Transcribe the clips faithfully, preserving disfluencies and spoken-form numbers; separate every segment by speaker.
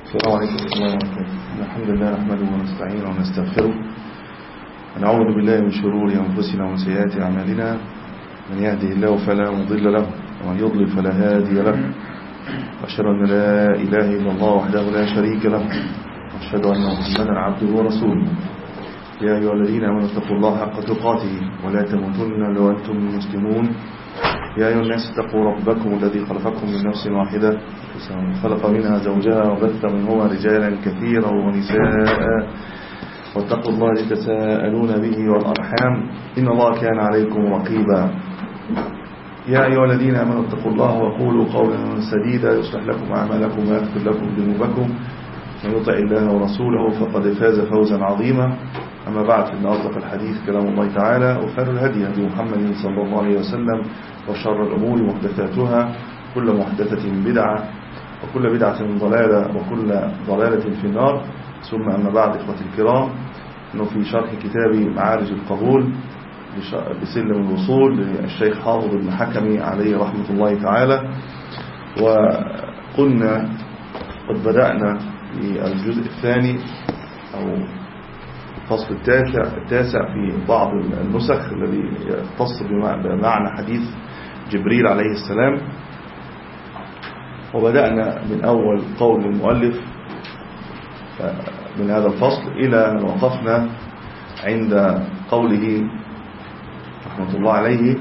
Speaker 1: السلام عليكم ورحمة الله وبركاته. الحمد لله نحمده ونستعينه ونستغفره ونعوذ بالله من شرور أنفسنا ومن سيئات أعمالنا. من يهده الله فلا مضل له ومن يضلل فلا هادي له، وأشهد أن لا إله إلا الله وحده لا شريك له، وأشهد أن محمدا عبده ورسوله. يا أيها الذين آمنوا اتقوا الله حق تقاته ولا تموتن إلا وأنتم مسلمون. يا أيها الناس اتقوا ربكم الذي خلقكم من نفس واحدة خلق منها زوجها وبث منهما رجالا كثيرا ونساء، واتقوا الله الذي تساءلون به والأرحام إن الله كان عليكم رقيبا. يا أيها الذين آمنوا اتقوا الله وقولوا قولا سديدا يصلح لكم أعمالكم ويغفر لكم ذنوبكم، من يطع الله ورسوله فقد فاز فوزا عظيما. أما بعد، فإن أصدق الحديث كلام الله تعالى، وخير الهدي هدي محمد صلى الله عليه وسلم، وشر الأمور محدثاتها، كل محدثة بدعة وكل بدعة ضلالة وكل ضلالة في النار. ثم أما بعد، إخوتي الكرام، إنه في شرح كتاب معارج القبول بسلم الوصول للشيخ حافظ بن حكمي عليه رحمة الله تعالى، وقلنا قد بدأنا في الجزء الثاني أو الفصل التاسع التاسع في بعض النسخ الذي يختص بمعنى حديث جبريل عليه السلام، وبدأنا من أول قول المؤلف من هذا الفصل إلى أن وقفنا عند قوله رحمة الله عليه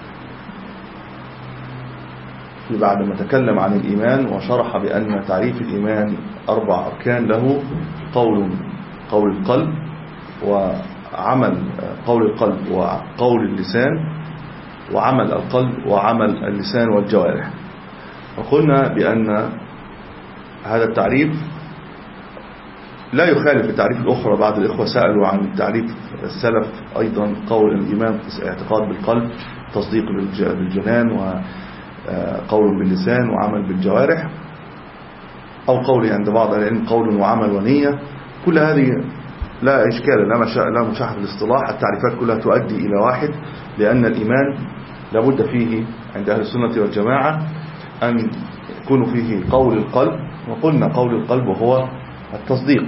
Speaker 1: بعد ما تكلم عن الإيمان وشرح بأن تعريف الإيمان أربع أركان له: قول قول القلب، وعمل قول القلب وقول اللسان، وعمل القلب وعمل اللسان والجوارح. وقلنا بأن هذا التعريف لا يخالف التعريف الأخرى. بعض الإخوة سألوا عن تعريف السلف أيضا: قول الإيمان اعتقاد بالقلب، تصديق بالجنان، وقول باللسان، وعمل بالجوارح، أو قول عند بعض العلم قول وعمل ونية. كل هذه لا إشكال، لا مشاحة في الاصطلاح، التعريفات كلها تؤدي إلى واحد، لأن الإيمان لابد فيه عند أهل السنة والجماعة أن يكون فيه قول القلب. وقلنا قول القلب وهو التصديق،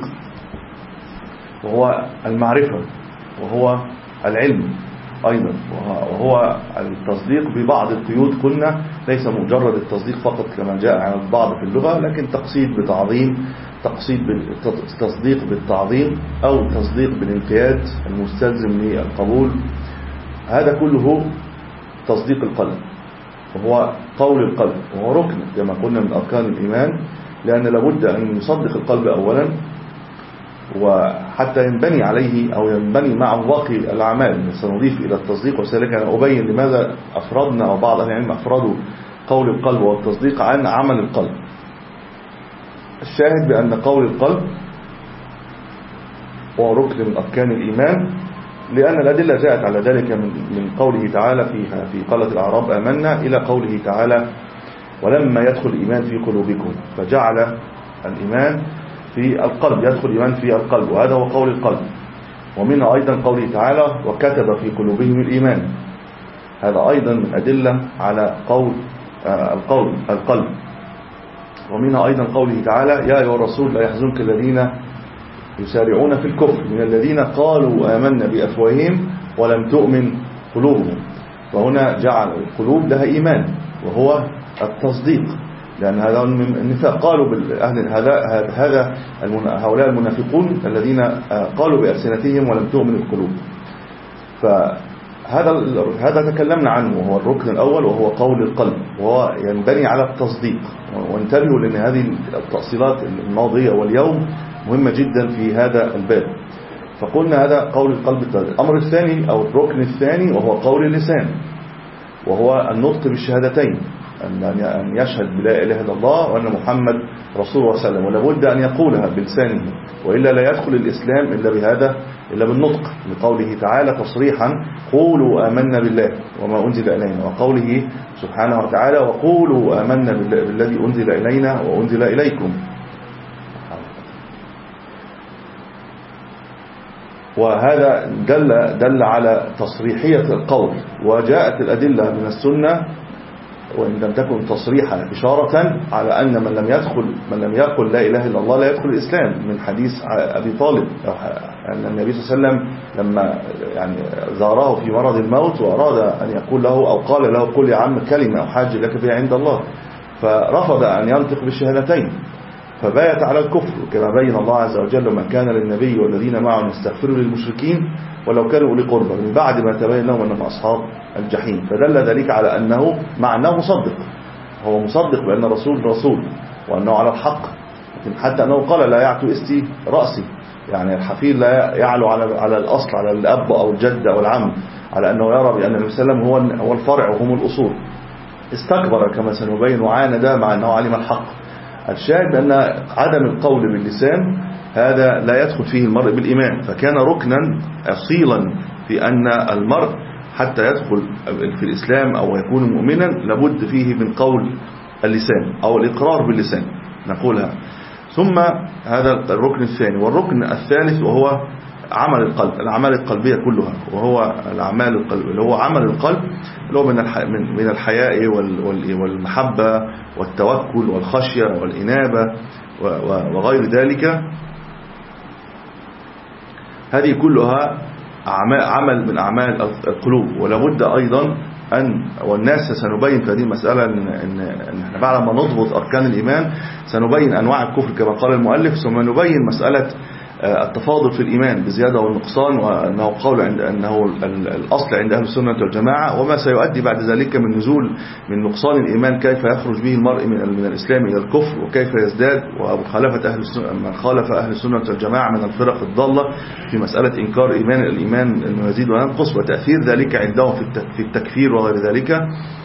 Speaker 1: وهو المعرفة، وهو العلم أيضا، وهو التصديق ببعض القيود. قلنا ليس مجرد التصديق فقط كما جاء عن البعض في اللغة، لكن تقصيد بتعظيم، تقصيد بالتصديق بالتعظيم، أو تصديق بالانقياد المستلزم للقبول. هذا كله تصديق القلب، وهو قول القلب، وهو ركن كما قلنا من أركان الإيمان، لأن لابد أن يصدق القلب أولا، وحتى ينبني عليه أو ينبني معه باقي الأعمال. سنضيف إلى التصديق، وسألك أنا أبين لماذا أفردنا أو بعض أهل العلم أفردوا قول القلب والتصديق عن عمل القلب. الشاهد بأن قول القلب هو ركن من أركان الإيمان، لأن الأدلة جاءت على ذلك من قوله تعالى فيها في قالت الأعراب آمنا، إلى قوله تعالى ولما يدخل الإيمان في قلوبكم، فجعل الإيمان في القلب، يدخل الإيمان في القلب، وهذا هو قول القلب. ومنها أيضا قوله تعالى وكتب في قلوبهم الإيمان، هذا أيضا من أدلة على قول القول القلب. ومنها أيضا قوله تعالى يا أيها الرسول لا يحزنك الذين يسارعون في الكفر من الذين قالوا آمنا بأفواههم ولم تؤمن قلوبهم. وهنا جعل القلوب لها إيمان، وهو التصديق، لأن هذا النفاق. قالوا بالأهل هذا هذا هؤلاء المنافقون الذين قالوا بألسنتهم ولم تؤمن القلوب. فهذا هذا تكلمنا عنه، وهو الركن الأول، وهو قول القلب، وهو ينبني على التصديق. وانتبهوا لأن هذه التأصيلات الماضية واليوم مهمة جدا في هذا الباب. فقلنا هذا قول القلب. الأمر الثاني أو الركن الثاني وهو قول اللسان، وهو النطق بالشهادتين، أن يشهد بلا إله إلا الله وأن محمد رسول الله صلى الله عليه وسلم، ولا بد أن يقولها بلسانه، وإلا لا يدخل الإسلام إلا بهذا، إلا بالنطق، لقوله تعالى تصريحا قولوا آمنا بالله وما أنزل إلينا، وقوله سبحانه وتعالى وقولوا آمنا بالذي أنزل إلينا وأنزل إليكم. وهذا دل, دل على تصريحية القول. وجاءت الأدلة من السنة وإن لم تكن تصريحا إشارة على أن من لم يدخل من لم يقل لا إله إلا الله لا يدخل الإسلام، من حديث أبي طالب أن النبي صلى الله عليه وسلم لما يعني زاره في مرض الموت وأراد أن يقول له أو قال له قل يا عم كلمة أحاج لك بها عند الله، فرفض أن ينطق بالشهادتين فبايت على الكفر، كما بين الله عز وجل من كان للنبي والذين معه يستغفروا للمشركين ولو كانوا أولي قربى من بعد ما تبين لهم أنهم أصحاب الجحيم. فدل ذلك على أنه مع أنه مصدق، هو مصدق بأن الرسول رسول وأنه على الحق، لكن حتى أنه قال لا يعتو استي رأسي، يعني الحفيد لا يعلو على على الأصل، على الأب أو الجد أو العم، على أنه يرى بأن النبي صلى الله عليه وسلم هو هو الفرع وهم الأصول. استكبر كما سنبين وعاند مع أنه علم الحق. الشاهد أن عدم القول باللسان هذا لا يدخل فيه المرء بالإيمان، فكان ركنا أصيلا في أن المرء حتى يدخل في الإسلام أو يكون مؤمنا لابد فيه من قول اللسان أو الإقرار باللسان نقولها. ثم هذا الركن الثاني. والركن الثالث وهو عمل القلب، الأعمال القلبية كلها، وهو الأعمال القلب اللي هو عمل القلب اللي هو من من الحياء والمحبة والتوكل والخشية والإنابة وغير ذلك. هذه كلها عمل من أعمال القلوب. ولا بد أيضا أن والناس سنبين في هذه المسألة إن, إن احنا بعد ما نضبط أركان الإيمان سنبين أنواع الكفر كما قال المؤلف، ثم نبين مسألة التفاضل في الإيمان بزيادة والنقصان، وأنه قول عند أنه الأصل عند أهل السنة والجماعة، وما سيؤدي بعد ذلك من نزول من نقصان الإيمان كيف يخرج به المرء من من الإسلام إلى الكفر، وكيف يزداد، ومخالفة أهل السنة من خالف أهل السنة والجماعة من الفرق الضالة في مسألة إنكار إيمان الإيمان أنه يزيد وينقص، وتأثير ذلك عندهم في التكفير وغير ذلك.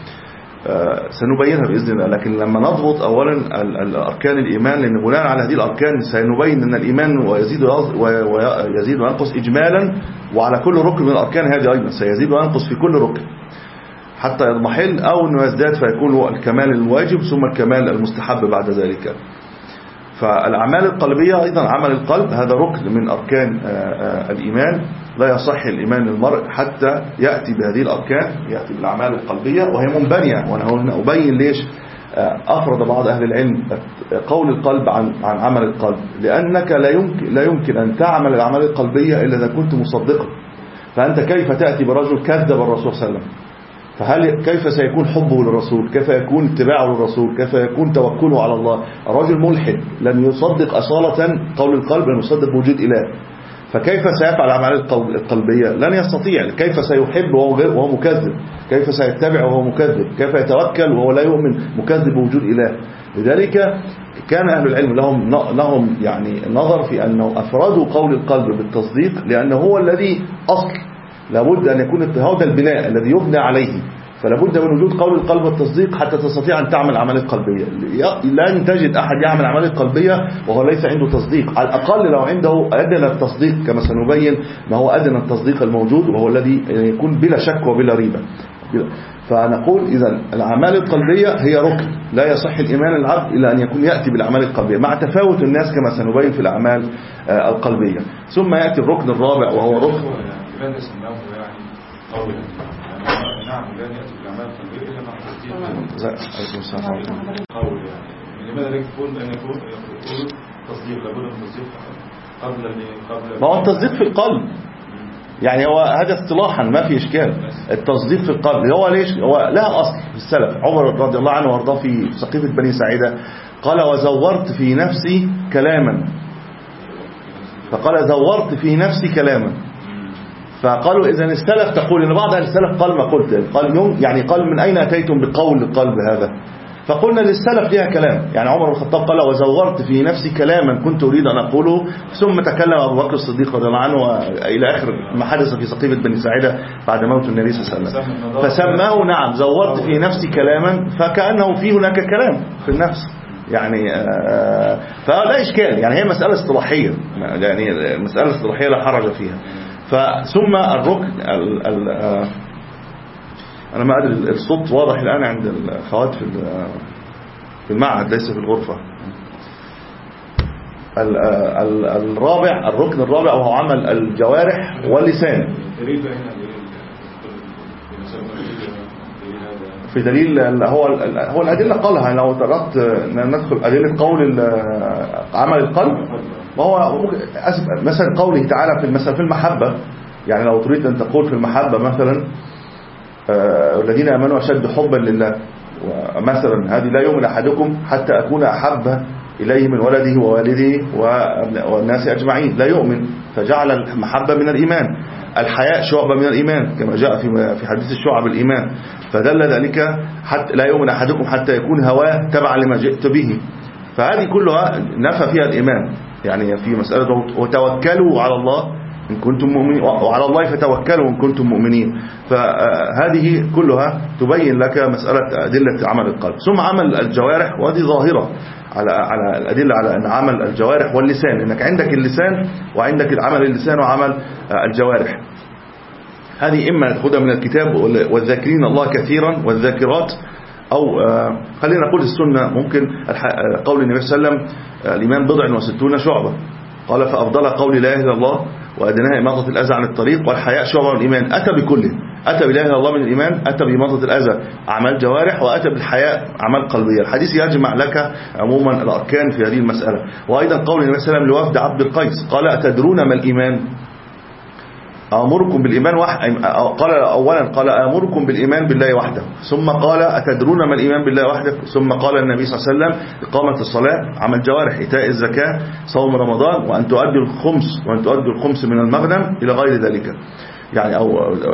Speaker 1: سنبينها بإذن الله. لكن لما نضبط أولا الأركان الإيمان، لأن بناء على هذه الأركان سنبين أن الإيمان ويزيد ويزيد وينقص إجمالا، وعلى كل ركن من الأركان هذه أيضا سيزيد وينقص في كل ركن حتى يضمحل، أو أنه يزداد فيكون الكمال الواجب ثم الكمال المستحب بعد ذلك. فالأعمال القلبية أيضا عمل القلب هذا ركن من أركان الإيمان، لا يصح الإيمان للمرء حتى يأتي بهذه الأركان، يأتي بالأعمال القلبية وهي منبنية. وأنا هنا أبين ليش أفرض بعض أهل العلم قول القلب عن عن عمل القلب، لأنك لا يمكن لا يمكن أن تعمل الأعمال القلبية إلا إذا كنت مصدقا. فأنت كيف تأتي برجل كذب الرسول صلى الله عليه وسلم، فهل كيف سيكون حبه للرسول، كيف يكون اتباعه للرسول، كيف يكون توكله على الله؟ الرجل ملحد لم يصدق أصالة قول القلب، لم يصدق وجود إله، فكيف سيفعل الأعمال القلبية؟ لن يستطيع. كيف سيحب وهو مكذب؟ كيف سيتبع وهو مكذب؟ كيف يتوكل وهو لا يؤمن مكذب بوجود إله؟ لذلك كان أهل العلم لهم لهم يعني نظر في أنه أفرادوا قول القلب بالتصديق، لأنه هو الذي أصل لابد أن يكون هذا البناء الذي يبنى عليه، فلابد من وجود قول القلب والتصديق حتى تستطيع أن تعمل أعمال قلبية. لن تجد أحد يعمل أعمال قلبية وهو ليس عنده تصديق، على الأقل لو عنده أدنى التصديق كما سنبين ما هو أدنى التصديق الموجود، وهو الذي يكون بلا شك وبلا ريبة. فنقول إذن الأعمال القلبية هي ركن لا يصح الإيمان العبد إلا أن يكون يأتي بالأعمال القلبية مع تفاوت الناس كما سنبين في الأعمال القلبية. ثم يأتي الركن الرابع وهو ركن
Speaker 2: نعم لا يأتي بالأعمال القلبية إلا مع تصديق قول. يعني لماذا لا يكون أن يكون يقول تصديق؟ لابد من تصديق قبل قبل
Speaker 1: ما هو التصديق في القلب، يعني هو هذا اصطلاحا ما في إشكال. التصديق في القلب هو ليش هو لها أصل في السلف. عمر رضي الله عنه وارضاه في سقيفة بني ساعدة قال وزورت في نفسي كلاما، فقال زورت في نفسي كلاما، فقالوا إذا السلف تقول إن بعض السلف قال ما قلت، قال يوم يعني قال من أين أتيتم بقول القلب هذا؟ فقلنا للسلف لها كلام. يعني عمر بن الخطاب قال وزورت في نفسي كلاما كنت أريد أن أقوله، ثم تكلم أبو بكر الصديق رضي الله عنه إلى آخر ما حدث في سقيفة بني ساعدة بعد موت النبي صلى الله عليه وسلم، فسماه نعم زورت في نفسي كلاما، فكأنه في هناك كلام في النفس يعني. فلا إشكال، يعني هي مسألة اصطلاحية، يعني مسألة اصطلاحية لا حرج فيها. فثم الركن ال ال أنا ما أدري الصوت واضح الآن عند الأخوات في في المعهد ليس في الغرفة. ال ال الرابع الركن الرابع وهو عمل الجوارح واللسان. في في دليل هو هو الأدلة قالها. لو تردت ندخل أدلة قول عمل القلب، وهو مثلا قوله تعالى في المثل في المحبة. يعني لو تريد أن تقول في المحبة مثلا الذين آمنوا أشد حبا لله، ومثلا هذه لا يؤمن أحدكم حتى أكون أحب إليه من ولده ووالده والناس أجمعين، لا يؤمن، فجعل المحبة من الإيمان. الحياء شعبة من الإيمان كما جاء في في حديث الشعب الإيمان، فدل ذلك حتى لا يؤمن أحدكم حتى يكون هواه تبعا لما جئت به. فهذه كلها نفى فيها الإيمان. يعني في مسألة وتوكلوا على الله إن كنتم مؤمنين، وعلى الله فتوكلوا إن كنتم مؤمنين. فهذه كلها تبين لك مسألة أدلة عمل القلب. ثم عمل الجوارح، وهذه ظاهرة على على الأدلة على أن عمل الجوارح واللسان، إنك عندك اللسان وعندك العمل اللسان وعمل الجوارح. هذه إما تأخذها من الكتاب والذاكرين الله كثيرا والذاكرات، أو خلينا نقول السنة. ممكن قول النبي صلى الله عليه وسلم الإيمان بضع وستون شعبة، قال فأفضل قول لا إله إلا الله وأدناها إماطة الأذى عن الطريق، والحياء شعبة من الإيمان. أتى بكله، أتى بلا إله إلا الله من الإيمان، أتى بإماطة الأذى أعمال جوارح، وأتى بالحياء أعمال قلبية. الحديث يجمع لك عموما الأركان في هذه المسألة. وأيضا قول النبي صلى الله عليه وسلم لوفد عبد القيس، قال أتدرون ما الإيمان؟ أمركم بالإيمان وحده. قال أولا قال أمركم بالإيمان بالله وحده، ثم قال أتدرون ما الإيمان بالله وحده، ثم قال النبي صلى الله عليه وسلم إقامة الصلاة، عمل جوارح، إيتاء الزكاة، صوم رمضان، وأن تؤدوا الخمس وأن تؤدوا الخمس من المغنم إلى غير ذلك، يعني أو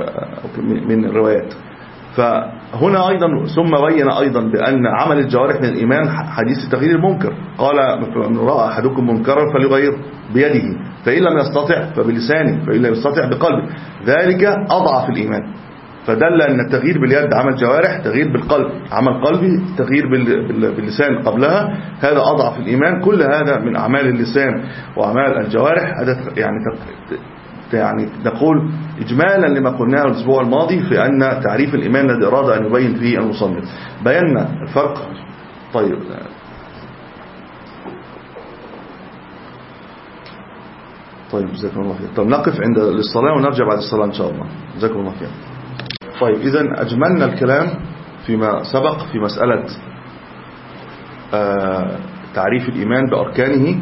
Speaker 1: من الروايات. فهنا أيضا ثم بين أيضا بأن عمل الجوارح من الإيمان حديث تغيير المنكر. قال من رأى أحدكم منكرا فليغير بيده، فإن لم يستطع فبلسانه، فإن لم يستطع بقلبه، ذلك أضعف الإيمان. فدل أن التغيير باليد عمل جوارح، تغيير بالقلب عمل قلبي، تغيير باللسان قبلها هذا أضعف الإيمان. كل هذا من أعمال اللسان وأعمال الجوارح. هذا يعني يعني نقول إجمالا لما قلناه الأسبوع الماضي في أن تعريف الإيمان الذي أراد أن يبين فيه المصنف، بينا الفرق. طيب طيب جزاكم الله خير. طيب نقف عند الصلاة ونرجع بعد الصلاة إن شاء الله. جزاكم الله خير. طيب إذن أجملنا الكلام فيما سبق في مسألة آه تعريف الإيمان بأركانه،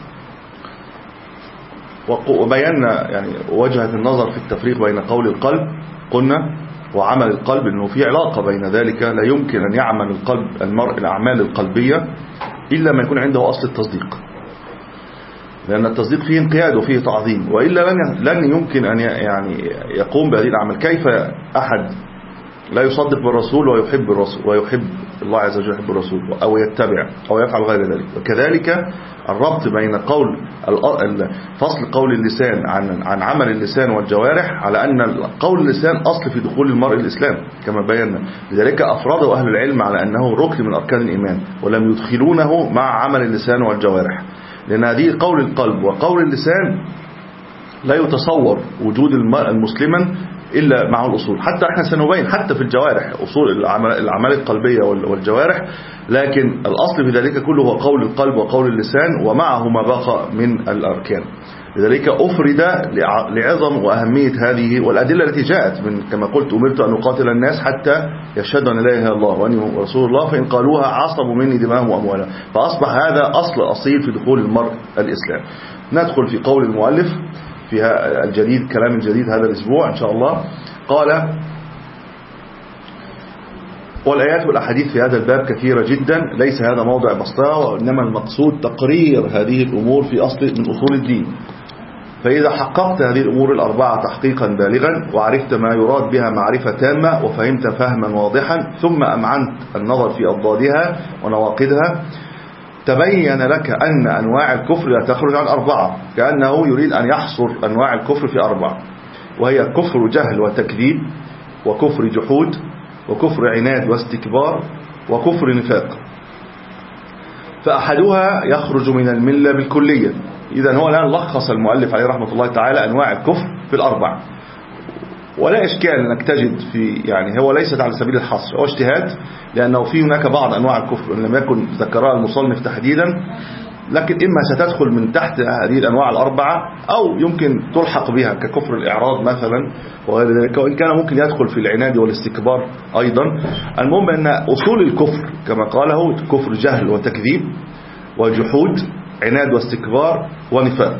Speaker 1: وبينا يعني وجهة النظر في التفريق بين قول القلب قلنا وعمل القلب، أنه في علاقة بين ذلك. لا يمكن أن يعمل القلب المرء الأعمال القلبية إلا ما يكون عنده أصل التصديق، لأن التصديق فيه انقياد وفيه تعظيم، وإلا لن يمكن أن يعني يقوم بهذه الأعمال. كيف أحد لا يصدق بالرسول ويحب الرسول ويحب الله عز وجل يحب الرسول أو يتبع أو يفعل غير ذلك؟ وكذلك الربط بين قول فصل قول اللسان عن عن عمل اللسان والجوارح، على أن قول اللسان أصل في دخول المرء الإسلام كما بينا. لذلك أفرده أهل العلم على أنه ركن من أركان الإيمان، ولم يدخلونه مع عمل اللسان والجوارح، لأن هذه قول القلب وقول اللسان لا يتصور وجود المسلما إلا مع الأصول. حتى احنا سنبين حتى في الجوارح أصول الأعمال القلبية والجوارح، لكن الأصل في ذلك كله هو قول القلب وقول اللسان ومعه ما بقى من الأركان. لذلك أفرد لعظم وأهمية هذه والأدلة التي جاءت من كما قلت أمرت أن أقاتل الناس حتى يشهدوا أن لا إله إلا الله وأني رسول الله فإن قالوها عصموا مني دماءهم وأموالهم. فأصبح هذا أصل أصيل في دخول المرء الإسلام. ندخل في قول المؤلف فيها الجديد، كلام الجديد هذا الأسبوع إن شاء الله. قال والآيات والأحاديث في هذا الباب كثيرة جدا، ليس هذا موضع بسطها، وإنما المقصود تقرير هذه الأمور في أصل من أصول الدين. فإذا حققت هذه الأمور الأربعة تحقيقا بالغا وعرفت ما يراد بها معرفة تامة وفهمت فهما واضحا، ثم أمعنت النظر في أضدادها ونواقدها، تبين لك أن أنواع الكفر لا تخرج عن أربعة، كأنه يريد أن يحصر أنواع الكفر في أربعة، وهي كفر جهل وتكذيب، وكفر جحود، وكفر عناد واستكبار، وكفر نفاق. فأحدها يخرج من الملة بالكلية. إذن هو الآن لخص المؤلف عليه رحمة الله تعالى أنواع الكفر في الأربعة، ولا إشكال أنك تجد في يعني هو ليست على سبيل الحصر، هو اجتهاد، لأنه في هناك بعض أنواع الكفر إن لم يكن ذكرها المصنف تحديدا لكن إما ستدخل من تحت هذه الأنواع الأربعة أو يمكن تلحق بها ككفر الإعراض مثلا وغير ذلك، وإن كان ممكن يدخل في العناد والاستكبار أيضا. المهم أن أصول الكفر كما قاله كفر جهل وتكذيب وجحود، عناد واستكبار ونفاق،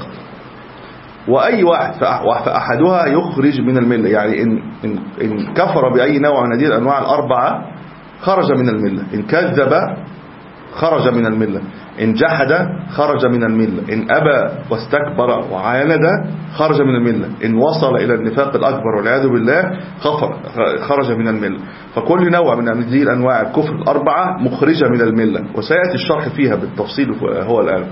Speaker 1: وأي واحد فأحدها يخرج من الملة. يعني إن, إن, إن كفر بأي نوع من هذه الأنواع الأربعة خرج من الملة. إن كذب خرج من الملة، إن جحد خرج من الملة، إن أبى واستكبر وعاند خرج من الملة، إن وصل إلى النفاق الأكبر والعياذ بالله خرج من الملة. فكل نوع من هذه الأنواع الكفر الأربعة مخرجة من الملة، وسيأتي الشرح فيها بالتفصيل هو الآن.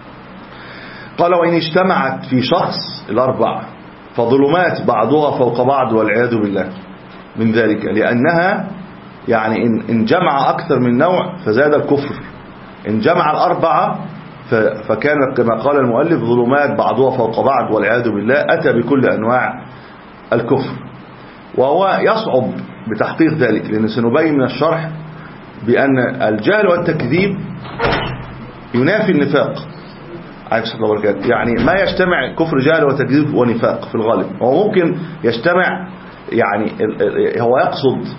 Speaker 1: قال وإن اجتمعت في شخص الأربعة فظلمات بعضها فوق بعض والعياذ بالله من ذلك، لأنها يعني إن جمع أكثر من نوع فزاد الكفر، إن جمع الأربعة فكان كما قال المؤلف ظلمات بعضها فوق بعض والعياذ بالله، أتى بكل أنواع الكفر. وهو يصعب بتحقيق ذلك، لأن سنبين من الشرح بأن الجهل والتكذيب ينافي النفاق. يعني ما يجتمع كفر جهل وتكذيب ونفاق في الغالب، هو ممكن يجتمع، يعني هو يقصد،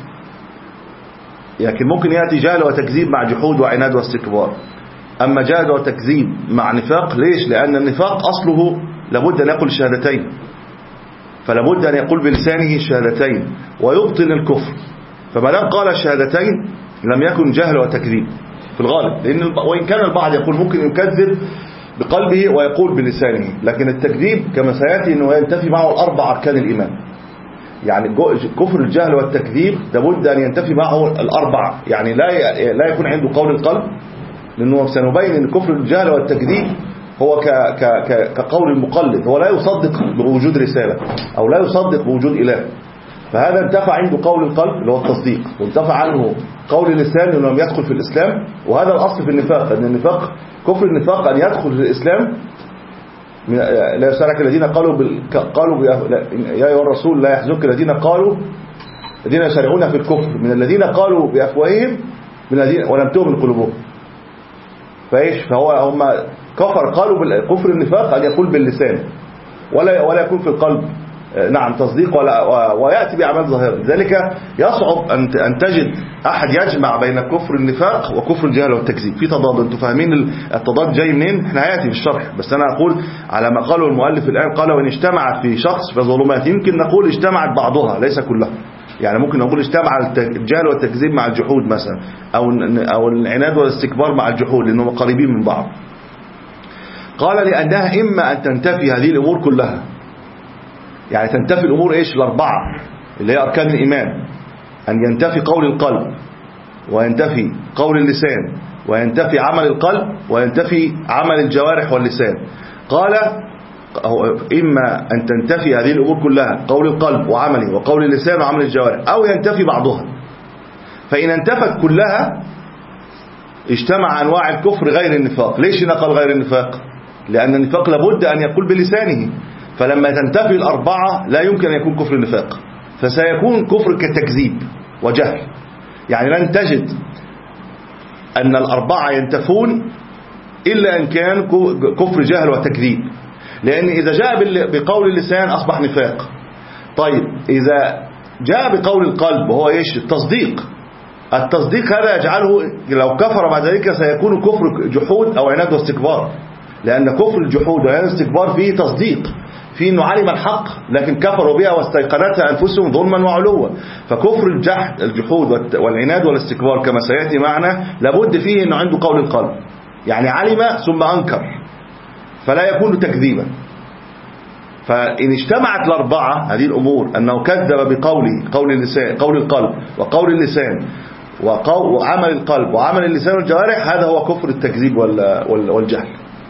Speaker 1: لكن ممكن يأتي جهل وتكذيب مع جحود وعناد واستكبار. أما جهل وتكذيب مع نفاق، ليش؟ لأن النفاق أصله لابد أن يقول الشهادتين، فلابد أن يقول بلسانه الشهادتين ويبطن الكفر. فما دام قال الشهادتين لم يكن جهل وتكذيب في الغالب، لأن وإن كان البعض يقول ممكن يكذب بقلبه ويقول بلسانه، لكن التكذيب كما سيأتي أنه ينتفي معه الأربع أركان الإيمان. يعني كفر الجهل والتكذيب لابد أن ينتفي معه الأربعة، يعني لا لا يكون عنده قول القلب، لأنه سنبين أن كفر الجهل والتكذيب هو ك ك كقول المقلد، هو لا يصدق بوجود رسالة أو لا يصدق بوجود إله، فهذا انتفع عنده قول القلب اللي هو التصديق، وانتفع عنه قول اللسان لأنه لم يدخل في الإسلام. وهذا الأصل في النفاق، أن النفاق كفر النفاق أن يدخل في الإسلام. لا يسألك الذين قالوا بال... قالوا يا أيها الرسول لا يحزنك الذين قالوا الذين يسارعون في الكفر من الذين قالوا بأفواههم من الذين ولم تؤمن قلوبهم. فايش فهو هم كفر قالوا بالكفر النفاق أن يقول باللسان ولا ولا يكون في القلب نعم تصديق ولا ويأتي بأعمال ظاهرة. لذلك يصعب أن تجد أحد يجمع بين كفر النفاق وكفر الجهل والتكذيب في تضاد. أنتم فاهمين التضاد جاي منين؟ احنا هيأتي في الشرح، بس أنا أقول على ما قاله المؤلف الآن. قال وإن اجتمعت في شخص فظلمات، يمكن نقول اجتمعت بعضها ليس كلها، يعني ممكن نقول اجتمع الجهل والتكذيب مع الجحود مثلا، أو أو العناد والاستكبار مع الجحود لأنهم قريبين من بعض. قال لأنها إما أن تنتفي هذه الأمور كلها، يعني تنتفي الأمور إيش الأربعة اللي هي أركان الإيمان، أن ينتفي قول القلب وينتفي قول اللسان وينتفي عمل القلب وينتفي عمل الجوارح واللسان. قال إما أن تنتفي هذه الأمور كلها، قول القلب وعمله وقول اللسان وعمل الجوارح، أو ينتفي بعضها. فإن انتفت كلها اجتمع أنواع الكفر غير النفاق. ليش نقل غير النفاق؟ لأن النفاق لابد أن يقول بلسانه، فلما تنتفي الأربعة لا يمكن أن يكون كفر النفاق، فسيكون كفر كتكذيب وجهل. يعني لن تجد أن الأربعة ينتفون إلا أن كان كفر جهل وتكذيب، لأن إذا جاء بقول اللسان أصبح نفاق. طيب إذا جاء بقول القلب وهو إيش؟ التصديق. التصديق هذا يجعله لو كفر بعد ذلك سيكون كفر جحود أو عناد واستكبار، لأن كفر الجحود وعناد والاستكبار فيه تصديق، في أنه علم الحق لكن كفروا بها واستيقنتها أنفسهم ظلما وعلوا. فكفر الجحد الجحود والعناد والاستكبار كما سيأتي معنا لابد فيه أنه عنده قول القلب، يعني علم ثم أنكر، فلا يكون تكذيبا. فإن اجتمعت الأربعة هذه الأمور، أنه كذب بقول قول اللسان قول القلب وقول اللسان وعمل القلب وعمل اللسان والجوارح، هذا هو كفر التكذيب والجهل.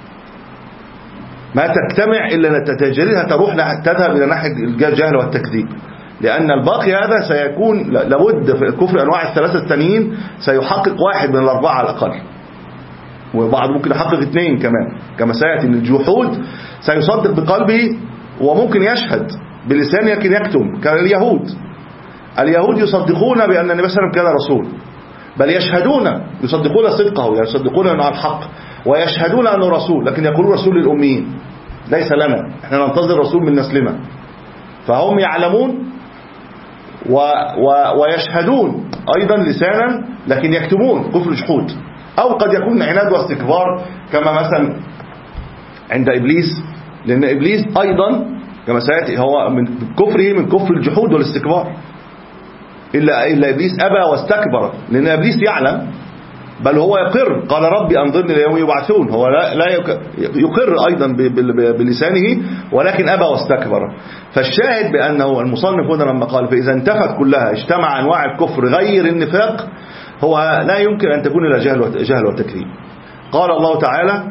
Speaker 1: ما تجتمع إلا تتجريها تروح تذهب إلى ناحية الجهل والتكذيب، لأن الباقي هذا سيكون لابد في كفر أنواع الثلاثة الثانيين سيحقق واحد من الأربعة على الأقل، وبعض ممكن يحقق اثنين كمان كما سيأتي. من الجحود سيصدق بقلبه وممكن يشهد بلسانه لكن يكتم، كاليهود. اليهود يصدقون بأن النبي صلى الله عليه وسلم كان رسول، بل يشهدون يصدقون صدقه، يعني يصدقون أنه على الحق، ويشهدون أنه رسول، لكن يقولون رسول للأميين ليس لنا، احنا ننتظر رسول من نسلنا. فهم يعلمون و و ويشهدون أيضا لسانا، لكن يكتمون كفر جحود. أو قد يكون عناد واستكبار كما مثلا عند إبليس، لأن إبليس أيضا كما سيأتي هو من كفره من كفر الجحود والاستكبار. إلا, إلا إبليس أبى واستكبر، لأن إبليس يعلم بل هو يقر، قال ربي أنظرني ليوم يبعثون، هو لا, لا يقر أيضا بلسانه ولكن أبى واستكبر. فالشاهد بأنه المصنف هنا لما قال فإذا انتفت كلها اجتمع أنواع الكفر غير النفاق، هو لا يمكن أن تكون إلى جهل جهل وتكذيب. قال الله تعالى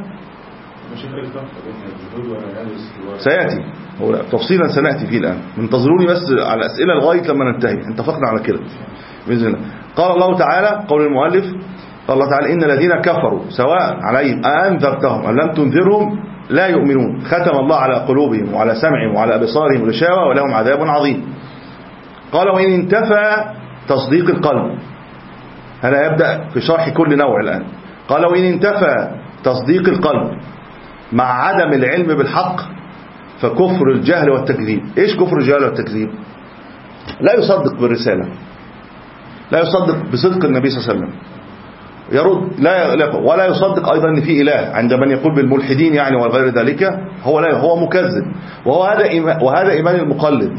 Speaker 1: سيأتي هو تفصيلا سنأتي فيه الآن، انتظروني بس على أسئلة لغاية لما ننتهي، اتفقنا على كده بإذن الله. قال الله تعالى قول المؤلف قال الله تعالى إن الذين كفروا سواء عليهم أنذرتهم أم لم تنذرهم لا يؤمنون، ختم الله على قلوبهم وعلى سمعهم وعلى أبصارهم غشاوة ولهم عذاب عظيم. قال وإن انتفى تصديق القلب، هذا يبدأ في شرح كل نوع الآن. قال وإن انتفى تصديق القلب مع عدم العلم بالحق فكفر الجهل والتكذيب. إيش كفر الجهل والتكذيب؟ لا يصدق بالرسالة، لا يصدق بصدق النبي صلى الله عليه وسلم، يرد لا ولا يصدق أيضا أن في إله عند من يقول بالملحدين يعني وغير ذلك، هو لا هو مكذب. وهو هذا إيمان، وهذا إيمان المقلد.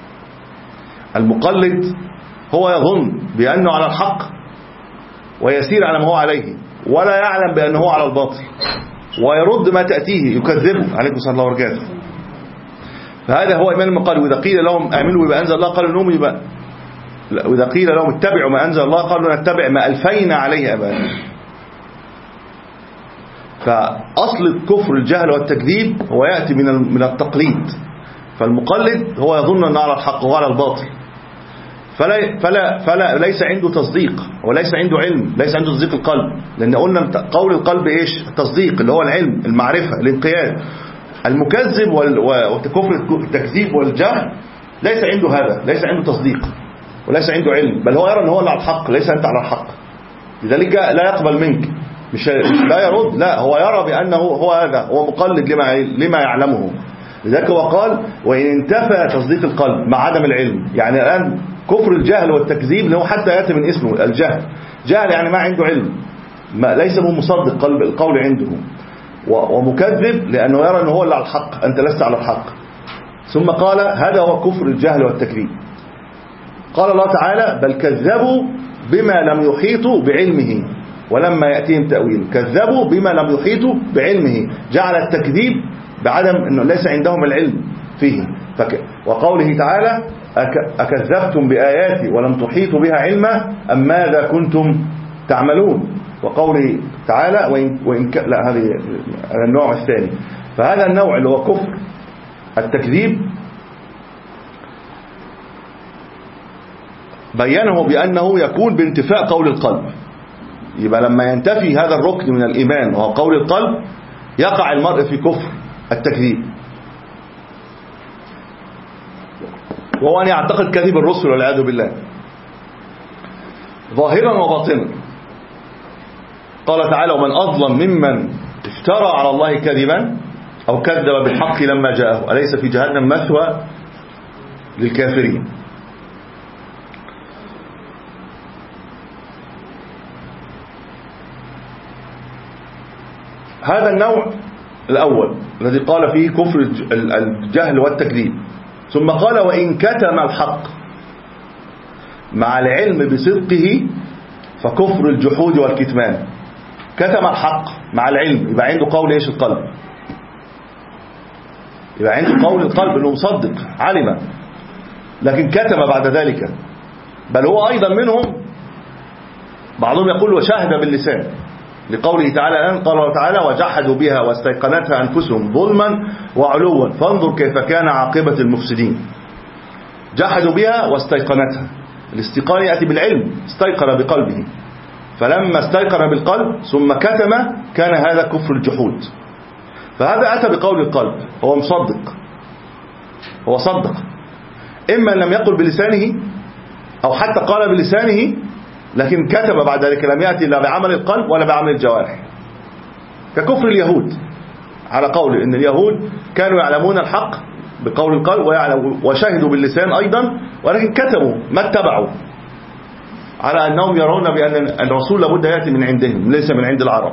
Speaker 1: المقلد هو يظن بأنه على الحق ويسير على ما هو عليه، ولا يعلم بأنه على الباطل، ويرد ما تأتيه يكذبه. عليكم السلام الله وبركاته. فهذا هو إيمان المقلد. وإذا قيل لهم آمنوا بما أنزل الله قالوا نؤمن بما، وإذا قيل لهم اتبعوا ما أنزل الله قالوا نتبع ما ألفينا عليه أبانا. فأصل كفر الجهل والتكذيب هو يأتي من من التقليد. فالمقلد هو يظن أنه على الحق وعلى الباطل، فلا فلا فلا ليس عنده تصديق وليس عنده علم، ليس عنده تصديق القلب، لأن قلنا قول القلب إيش؟ التصديق اللي هو العلم، المعرفة، الانقياد. المكذب وكفر التكذيب والجهل ليس عنده هذا، ليس عنده تصديق وليس عنده علم، بل هو يرى أنه هو على الحق، ليس أنت على الحق، لذلك لا يقبل منك، مش لا يرد، لا هو يرى بأنه هو هذا، هو مقلد لما لما يعلمه. لذلك هو قال وإن انتفى تصديق القلب مع عدم العلم. يعني الآن كفر الجهل والتكذيب اللي هو حتى يأتي من اسمه الجهل، جهل يعني ما عنده علم، ما ليس هو مصدق قلب القول عنده، ومكذب لأنه يرى أنه هو اللي على الحق، أنت لست على الحق. ثم قال هذا هو كفر الجهل والتكذيب. قال الله تعالى بل كذبوا بما لم يحيطوا بعلمه ولما يأتيهم تأويل. كذبوا بما لم يحيطوا بعلمه، جعل التكذيب بعدم أنه ليس عندهم العلم فيه. فك وقوله تعالى أكذبتم بآياتي ولم تحيطوا بها علما أم ماذا كنتم تعملون. وقوله تعالى وإن, وإن ك... لا هذه النوع الثاني. فهذا النوع اللي هو كفر التكذيب بينه بأنه يكون بانتفاء قول القلب. يبقى لما ينتفي هذا الركن من الإيمان وهو قول القلب يقع المرء في كفر التكذيب، وهو أن يعتقد كذب الرسل والعياذ بالله ظاهرا وباطنا. قال تعالى ومن أظلم ممن افترى على الله كذبا أو كذب بالحق لما جاءه أليس في جهنم مثوى للكافرين. هذا النوع الأول الذي قال فيه كفر الجهل والتكذيب. ثم قال وإن كتم الحق مع العلم بصدقه فكفر الجحود والكتمان. كتم الحق مع العلم يبقى عنده قول ايش؟ القلب. يبقى عنده قول القلب انه مصدق علم، لكن كتم بعد ذلك. بل هو ايضا منهم بعضهم يقول وشهد باللسان لقوله تعالى الآن قال الله تعالى وجحدوا بها واستيقنتها أنفسهم ظلما وعلوا فانظر كيف كان عاقبة المفسدين. جحدوا بها واستيقنتها، الاستيقان يأتي بالعلم، استيقن بقلبه، فلما استيقن بالقلب ثم كتم كان هذا كفر الجحود. فهذا أتى بقول القلب، هو مصدق، هو صدق، إما لم يقل بلسانه أو حتى قال بلسانه لكن كتب بعد ذلك، لم يأتي لا بعمل القلب ولا بعمل الجوارح. ككفر اليهود، على قول ان اليهود كانوا يعلمون الحق بقول القلب وشهدوا باللسان أيضا، ولكن كتبوا ما اتبعوا، على أنهم يرون بأن الرسول لابد يأتي من عندهم ليس من عند العرب.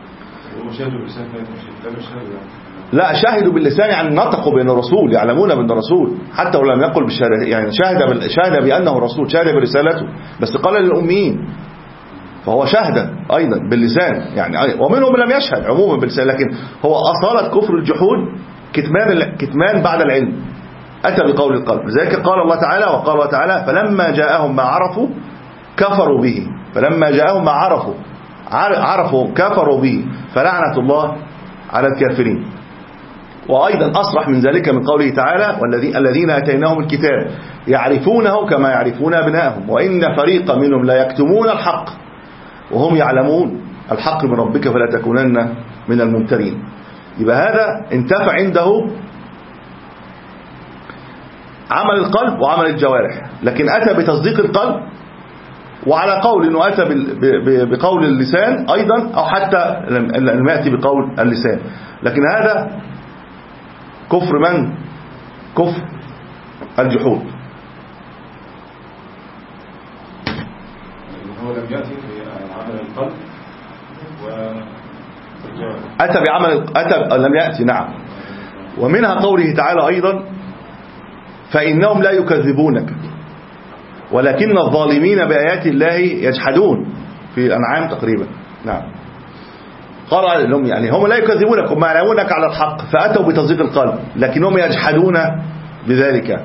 Speaker 1: لا، شهدوا باللسان يعني نطقوا بأن الرسول، يعلمون بأن الرسول حتى ولم لم يقل بالشهادة، يعني شهد شهد بأنه رسول، شهد برسالته، بس قال للأميين، فهو شهد أيضا باللسان يعني، ومنهم لم يشهد عموما باللسان، لكن هو أصالة كفر الجحود كتمان كتمان بعد العلم، أتى بقول القلب. لذلك قال الله تعالى وقال الله تعالى فلما جاءهم ما عرفوا كفروا به، فلما جاءهم ما عرفوا عرفوا كفروا به فلعنة الله على الكافرين. وأيضا أصرح من ذلك من قوله تعالى الذين أتيناهم الكتاب يعرفونه كما يعرفون أبناءهم وإن فريقا منهم لا يكتمون الحق وهم يعلمون الحق من ربك فلا تكونن من الممترين. يبقى هذا انتفع عنده عمل القلب وعمل الجوارح، لكن أتى بتصديق القلب، وعلى قول أنه أتى بقول اللسان أيضا، أو حتى لم يأتي بقول اللسان، لكن هذا كفر من؟ كفر الجحود.
Speaker 2: هو لم يأتي بعمل القلب
Speaker 1: أتى بعمل أتى لم يأتي نعم. ومنها قوله تعالى أيضا فإنهم لا يكذبونك ولكن الظالمين بآيات الله يجحدون، في الأنعام تقريبا. نعم، قال لهم يعني هم لا يكذبونك، هم يعلمونك على الحق فأتوا بتصديق القلب، لكنهم يجحدون بذلك.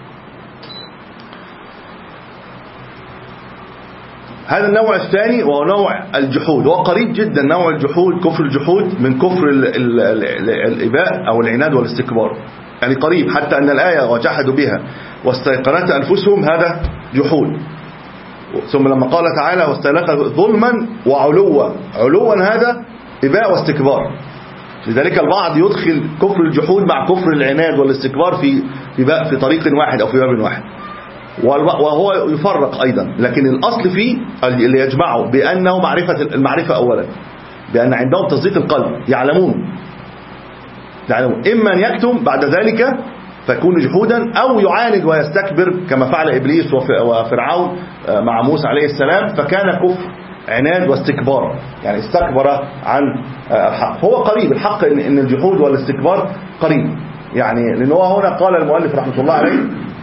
Speaker 1: هذا النوع الثاني وهو نوع الجحود، وهو قريب جدا نوع الجحود، كفر الجحود من كفر الإباء أو العناد والاستكبار، يعني قريب، حتى أن الآية وجحدوا بها واستيقنت أنفسهم هذا جحود. ثم لما قال تعالى واستيقنت ظلما وعلوا، علوا هذا إباء واستكبار. لذلك البعض يدخل كفر الجحود مع كفر العناد والاستكبار في في في طريق واحد أو في باب واحد، وهو يفرق أيضا، لكن الأصل فيه اللي يجمعه بأنه معرفة المعرفة أولا، بأن عندهم تصديق القلب، يعلمون يعلمون إما أن يكتم بعد ذلك فيكون جحودا، أو يعاند ويستكبر كما فعل إبليس وفرعون مع موسى عليه السلام، فكان كفر عناد واستكبار، يعني استكبر عن الحق. هو قريب الحق إن الجحود والاستكبار قريب، يعني لأنه هنا قال المؤلف رحمة الله عليه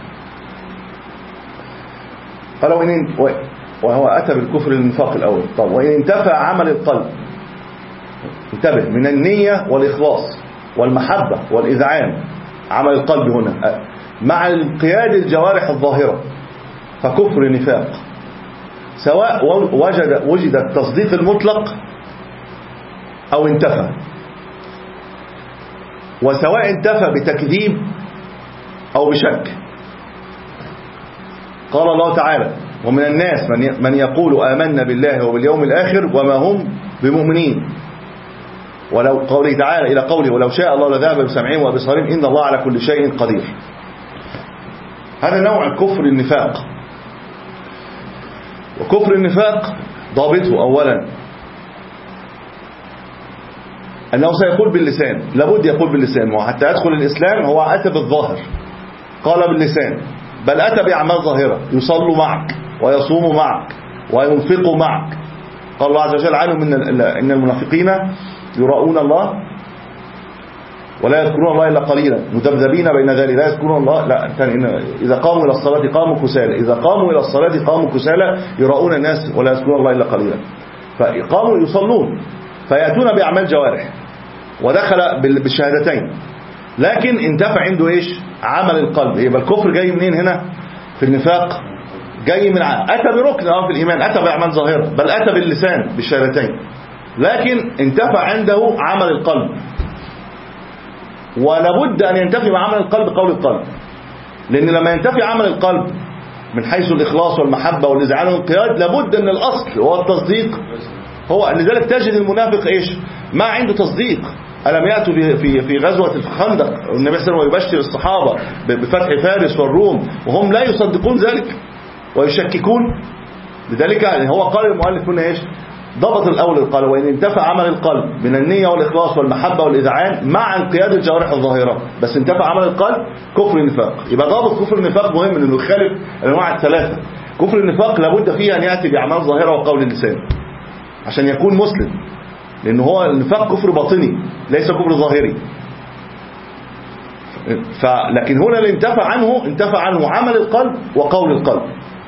Speaker 1: قال وإن وهو أتى بالكفر النفاق الأول. طب وإن انتفع عمل القلب، انتبه، من النية والإخلاص والمحبة والإذعان، عمل القلب هنا مع انقياد الجوارح الظاهرة، فكفر نفاق، سواء وجد وجد التصديق المطلق أو انتفى، وسواء انتفى بتكذيب أو بشك. قال الله تعالى ومن الناس من يقول آمنا بالله وباليوم الآخر وما هم بمؤمنين، ولو قوله تعالى إلى قوله ولو شاء الله لذهب بسمعهم وبصرهم إن الله على كل شيء قدير. هذا نوع الكفر النفاق. وكفر النفاق ضابطه أولا أنه سيقول باللسان، لابد يقول باللسان، وحتى يدخل الإسلام هو أتى بالظاهر، قال باللسان، بل أتى بأعمال ظاهرة، يصلوا معك ويصوموا معك وينفقوا معك. قال الله عز وجل عنهم إن المنافقين يراؤون الله ولا يذكرون الله إلا قليلا مذبذبين بين ذلك لا يذكرون الله، لا إذا قاموا إلى الصلاة قاموا كسالى، إذا قاموا إلى الصلاة قاموا كسالى يراؤون الناس ولا يذكرون الله إلا قليلا. فقاموا يصلون فيأتون بأعمال جوارح ودخل بالشهادتين، لكن انتفع عنده إيش؟ عمل القلب. يبقى الكفر جاي منين هنا في النفاق؟ جاي من أتى بركن أو في الإيمان، أتى بأعمال ظاهرة، بل أتى باللسان بالشهادتين، لكن انتفع عنده عمل القلب. ولابد أن ينتفي مع عمل القلب قول القلب، لأن لما ينتفي عمل القلب من حيث الإخلاص والمحبة والإذعان والانقياد، لابد أن الأصل هو التصديق. هو لذلك تجد المنافق إيش؟ ما عنده تصديق. ألم يأتوا في في غزوة الخندق النبي صلى الله عليه وسلم يبشر الصحابة بفتح فارس والروم وهم لا يصدقون ذلك ويشككون. لذلك هو قال المؤلف هنا إيش؟ ضبط الأول قال وإن انتفى عمل القلب من النية والإخلاص والمحبة والإذعان مع انقياد الجوارح الظاهرة، بس انتفى عمل القلب كفر النفاق. يبقى ضابط كفر النفاق مهم انه يخالف الانواع الثلاثة. كفر النفاق لابد فيه ان يأتي بأعمال ظاهرة وقول اللسان عشان يكون مسلم، لأن هو النفاق كفر باطني ليس كفر ظاهري. فلكن هنا اللي انتفى عنه انتفى عنه عمل القلب وقول القلب.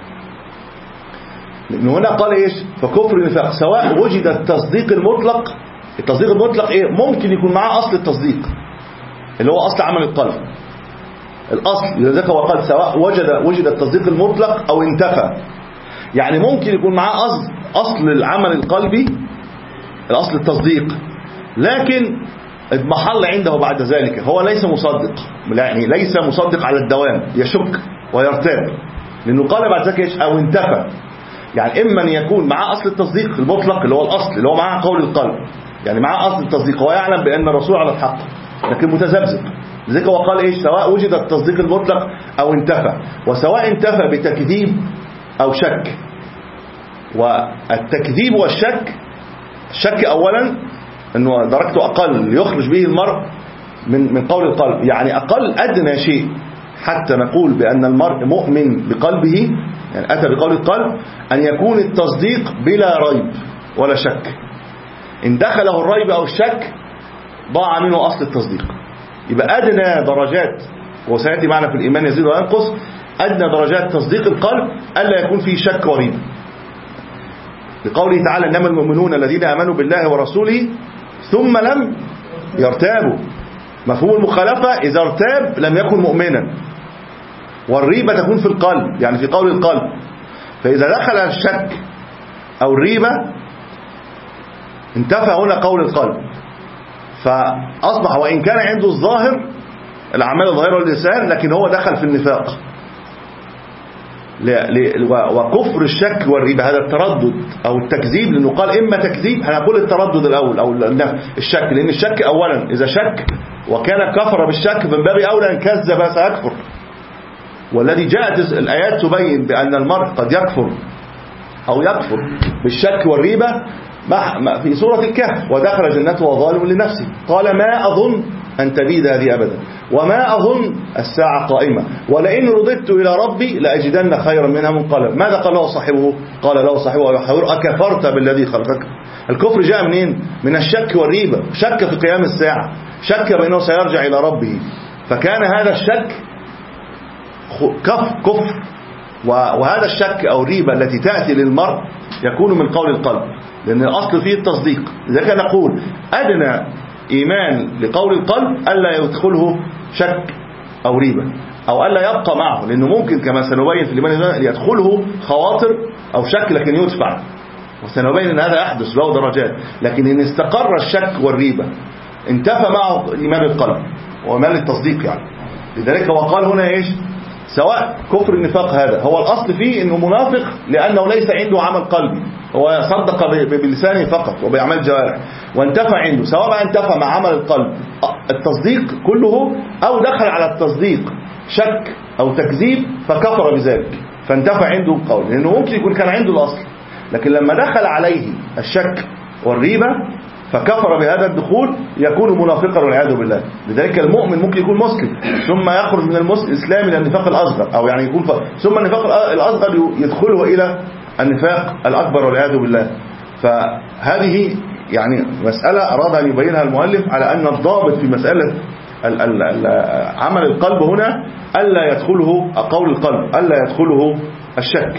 Speaker 1: لأن هنا قال ايش؟ فكفر النفاق سواء وجد التصديق المطلق. التصديق المطلق ايه؟ ممكن يكون معاه اصل التصديق اللي هو اصل عمل القلب، الاصل لذلك هو قال سواء وجد وجد التصديق المطلق او انتفى. يعني ممكن يكون معاه اصل اصل العمل القلبي، الاصل التصديق، لكن اضمحل عنده بعد ذلك، هو ليس مصدق، يعني ليس مصدق على الدوام، يشك ويرتاب، لانه قال بعد ذلك او انتفى. يعني اما ان يكون معاه اصل التصديق المطلق اللي هو الاصل اللي هو معاه قول القلب، يعني معاه اصل التصديق، هو يعلم بان الرسول على الحق لكن متذبذب، لذلك هو قال ايش؟ سواء وجد التصديق المطلق او انتفى، وسواء انتفى بتكذيب او شك. والتكذيب والشك، الشك اولا انه درجته اقل يخرج به المرء من من قول القلب، يعني اقل ادنى شيء حتى نقول بان المرء مؤمن بقلبه، يعني اتى بقول القلب، ان يكون التصديق بلا ريب ولا شك. ان دخله الريب او الشك ضاع منه اصل التصديق. يبقى ادنى درجات، وسياتي معنا في الايمان يزيد وينقص، ادنى درجات تصديق القلب الا يكون فيه شك وريب، لقوله تعالى انما المؤمنون الذين امنوا بالله ورسوله ثم لم يرتابوا. مفهوم المخالفة إذا ارتاب لم يكن مؤمنا، والريبة تكون في القلب، يعني في قول القلب. فإذا دخل الشك أو الريبة انتفى هنا قول القلب، فأصبح وإن كان عنده الظاهر الأعمال الظاهرة واللسان لكن هو دخل في النفاق. وكفر الشك والريبة هذا التردد أو التكذيب، لأنه قال إما تكذيب، هنقول التردد الأول أو الشك، لأن الشك أولا إذا شك وكان كفر بالشك من باب أولى أن كذب سيكفر. والذي جاءت الآيات تبين بأن المرء قد يكفر أو يكفر بالشك والريبة في سورة الكهف، ودخل جنته وظالم لنفسه قال ما أظن أن تبيد هذه أبدا وما أظن الساعة قائمة ولئن رددت إلى ربي لأجدن خيرا منها منقلبا. ماذا قال له صاحبه؟ قال له صاحبه يحاور أكفرت بالذي خلقك. الكفر جاء منين؟ من الشك والريبة، شك في قيام الساعة، شك بأنه سيرجع إلى ربه، فكان هذا الشك كفر. وهذا الشك أو الريبة التي تأتي للمرء يكون من قول القلب، لأن الأصل فيه التصديق. لذلك نقول أدنى إيمان لقول القلب ألا يدخله شك أو ريبة، أو ألا يبقى معه، لأنه ممكن كما سنبين في الإيمان يدخله خواطر أو شك لكن يدفع، وسنبين أن هذا يحدث له درجات. لكن إن استقر الشك والريبة انتفى معه إيمان القلب وإيمان التصديق يعني. لذلك هو قال هنا إيش؟ سواء كفر النفاق هذا هو الأصل فيه إنه منافق لأنه ليس عنده عمل قلبي، هو صدق بلسانه فقط وبأعمال الجوارح، وانتفى عنده سواء ما انتفى مع عمل القلب التصديق كله أو دخل على التصديق شك أو تكذيب فكفر بذلك فانتفى عنده القول، لأنه ممكن يكون كان عنده الأصل لكن لما دخل عليه الشك والريبة فكفر بهذا الدخول يكون منافقا والعياذ بالله. لذلك المؤمن ممكن يكون مسلم ثم يخرج من الإسلام إلى النفاق الأصغر، أو يعني يكون ف... ثم النفاق الأصغر يدخله إلى النفاق الأكبر والعياذ بالله. فهذه يعني مسألة أراد أن يبينها المؤلف على أن الضابط في مسألة ال ال ال عمل القلب هنا ألا يدخله قول القلب، ألا يدخله الشك.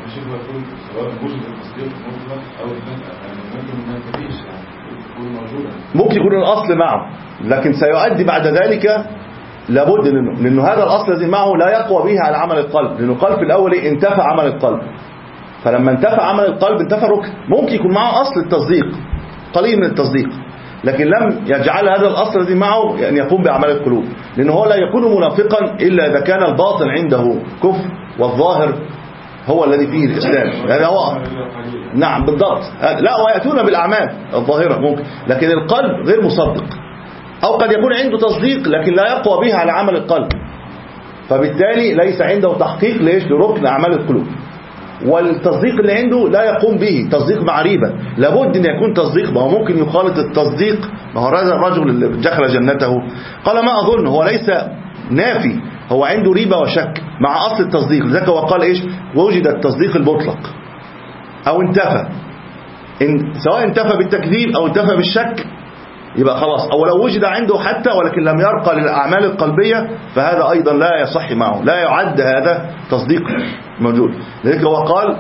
Speaker 1: ممكن يكون الأصل معه لكن سيؤدي بعد ذلك لابد منه، لأنه هذا الأصل الذي معه لا يقوى به على عمل القلب، لأنه قال في الأول انتفى عمل القلب، فلما انتفى عمل القلب انتفى ركن. ممكن يكون معه أصل التصديق قليل من التصديق لكن لم يجعل هذا الأصل الذي معه أن يقوم بأعمال القلوب، لأنه هو لا يكون منافقا إلا إذا كان الباطن عنده كفر والظاهر هو الذي فيه الإسلام. هذا هو نعم بالضبط. لا ويأتون بالأعمال الظاهرة ممكن، لكن القلب غير مصدق، أو قد يكون عنده تصديق لكن لا يقوى به على عمل القلب، فبالتالي ليس عنده تحقيق ليش لركن أعمال القلوب. والتصديق اللي عنده لا يقوم به تصديق مع ريبة. لابد أن يكون تصديق، ما هو ممكن يخالط التصديق، ما هو هذا الرجل اللي دخل جنته قال ما أظن، هو ليس نافي، هو عنده ريبة وشك مع أصل التصديق. لذلك هو قال إيش؟ وجد التصديق المطلق أو انتفى، إن سواء انتفى بالتكذيب أو انتفى بالشك يبقى خلاص. أو لو وجد عنده حتى ولكن لم يرقى للأعمال القلبية فهذا أيضا لا يصح معه، لا يعد هذا تصديق موجود. لذلك هو قال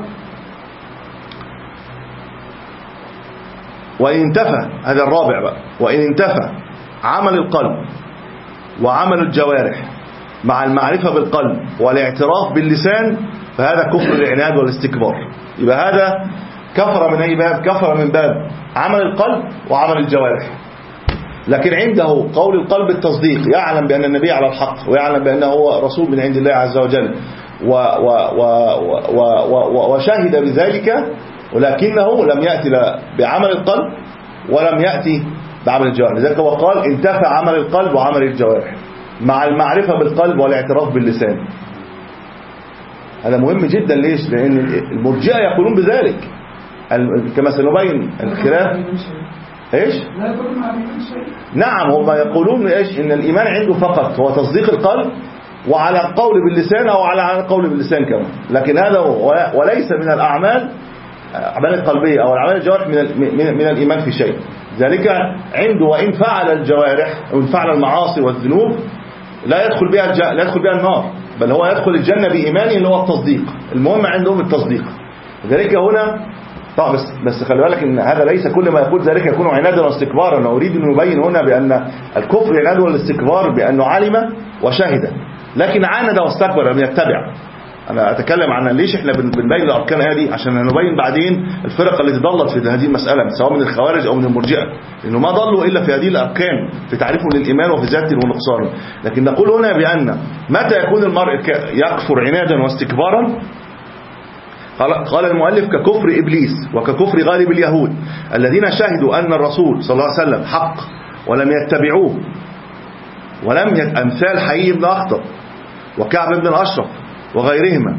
Speaker 1: وإن انتفى، هذا الرابع بقى، وإن انتفى عمل القلب وعمل الجوارح مع المعرفة بالقلب والاعتراف باللسان فهذا كفر العناد والاستكبار. يبقى هذا كفر من أي باب؟ كفر من باب عمل القلب وعمل الجوارح. لكن عنده قول القلب التصديق، يعلم بأن النبي على الحق ويعلم بأنه هو رسول من عند الله عز وجل و و و و و وشهد بذلك، ولكنه لم يأتي بعمل القلب ولم يأتي بعمل الجوارح. لذلك هو قال انتفى عمل القلب وعمل الجوارح مع المعرفة بالقلب والاعتراف باللسان. هذا مهم جدا. ليش؟ لأن المرجئة يقولون بذلك كما سنبين الخلاف. ايش؟ نعم، هم يقولون ايش؟ ان الايمان عنده فقط هو تصديق القلب وعلى القول باللسان او على القول باللسان كمان، لكن هذا وليس من الاعمال الاعمال القلبيه او الاعمال الجوارح من من الايمان في شيء. ذلك عنده وان فعل الجوارح وان فعل المعاصي والذنوب لا يدخل بها الج... لا يدخل بها النار، بل هو يدخل الجنه بايمانه اللي هو التصديق. المهم عندهم التصديق. لذلك هنا طبعا بس بس خلي بالك ان هذا ليس كل ما يقول ذلك يكون عنادا واستكبارا. انا اريد ان نبين هنا بان الكفر عناد والاستكبار بانه علم وشهد لكن عاند واستكبر لم يتبع. انا اتكلم عن ليش احنا بنبين الاركان هذه عشان نبين بعدين الفرق التي ضلت في هذه المساله سواء من الخوارج او من المرجئه، لانه ما ضلوا الا في هذه الاركان في تعريفهم للايمان وفي ذاته ونقصانه. لكن نقول هنا بان متى يكون المرء يكفر عنادا واستكبارا؟ قال المؤلف ككفر إبليس وككفر غالب اليهود الذين شهدوا أن الرسول صلى الله عليه وسلم حق ولم يتبعوه، ولم يت... أمثال حيي بن أخطب وكعب بن الأشرف وغيرهما.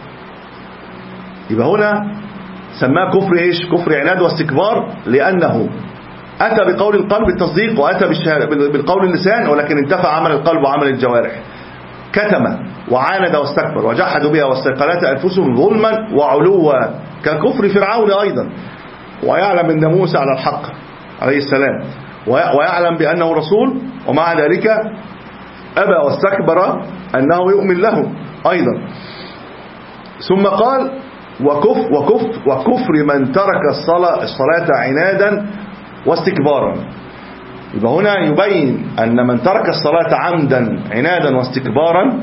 Speaker 1: يبقى هنا سماه كفر إيش؟ كفر عناد واستكبار، لأنه أتى بقول القلب التصديق وأتى بالقول اللسان ولكن انتفى عمل القلب وعمل الجوارح، كتم وعاند واستكبر وجحدوا بها واستيقنت أنفسهم ظلما وعلوا ككفر فرعون أيضا، ويعلم أن موسى على الحق عليه السلام ويعلم بأنه رسول ومع ذلك أبى واستكبر أنه يؤمن له أيضا. ثم قال وكف وكف وكفر من ترك الصلاة الصلاة عنادا واستكبارا. يبقى هنا يبين أن من ترك الصلاة عمدا عنادا واستكبارا،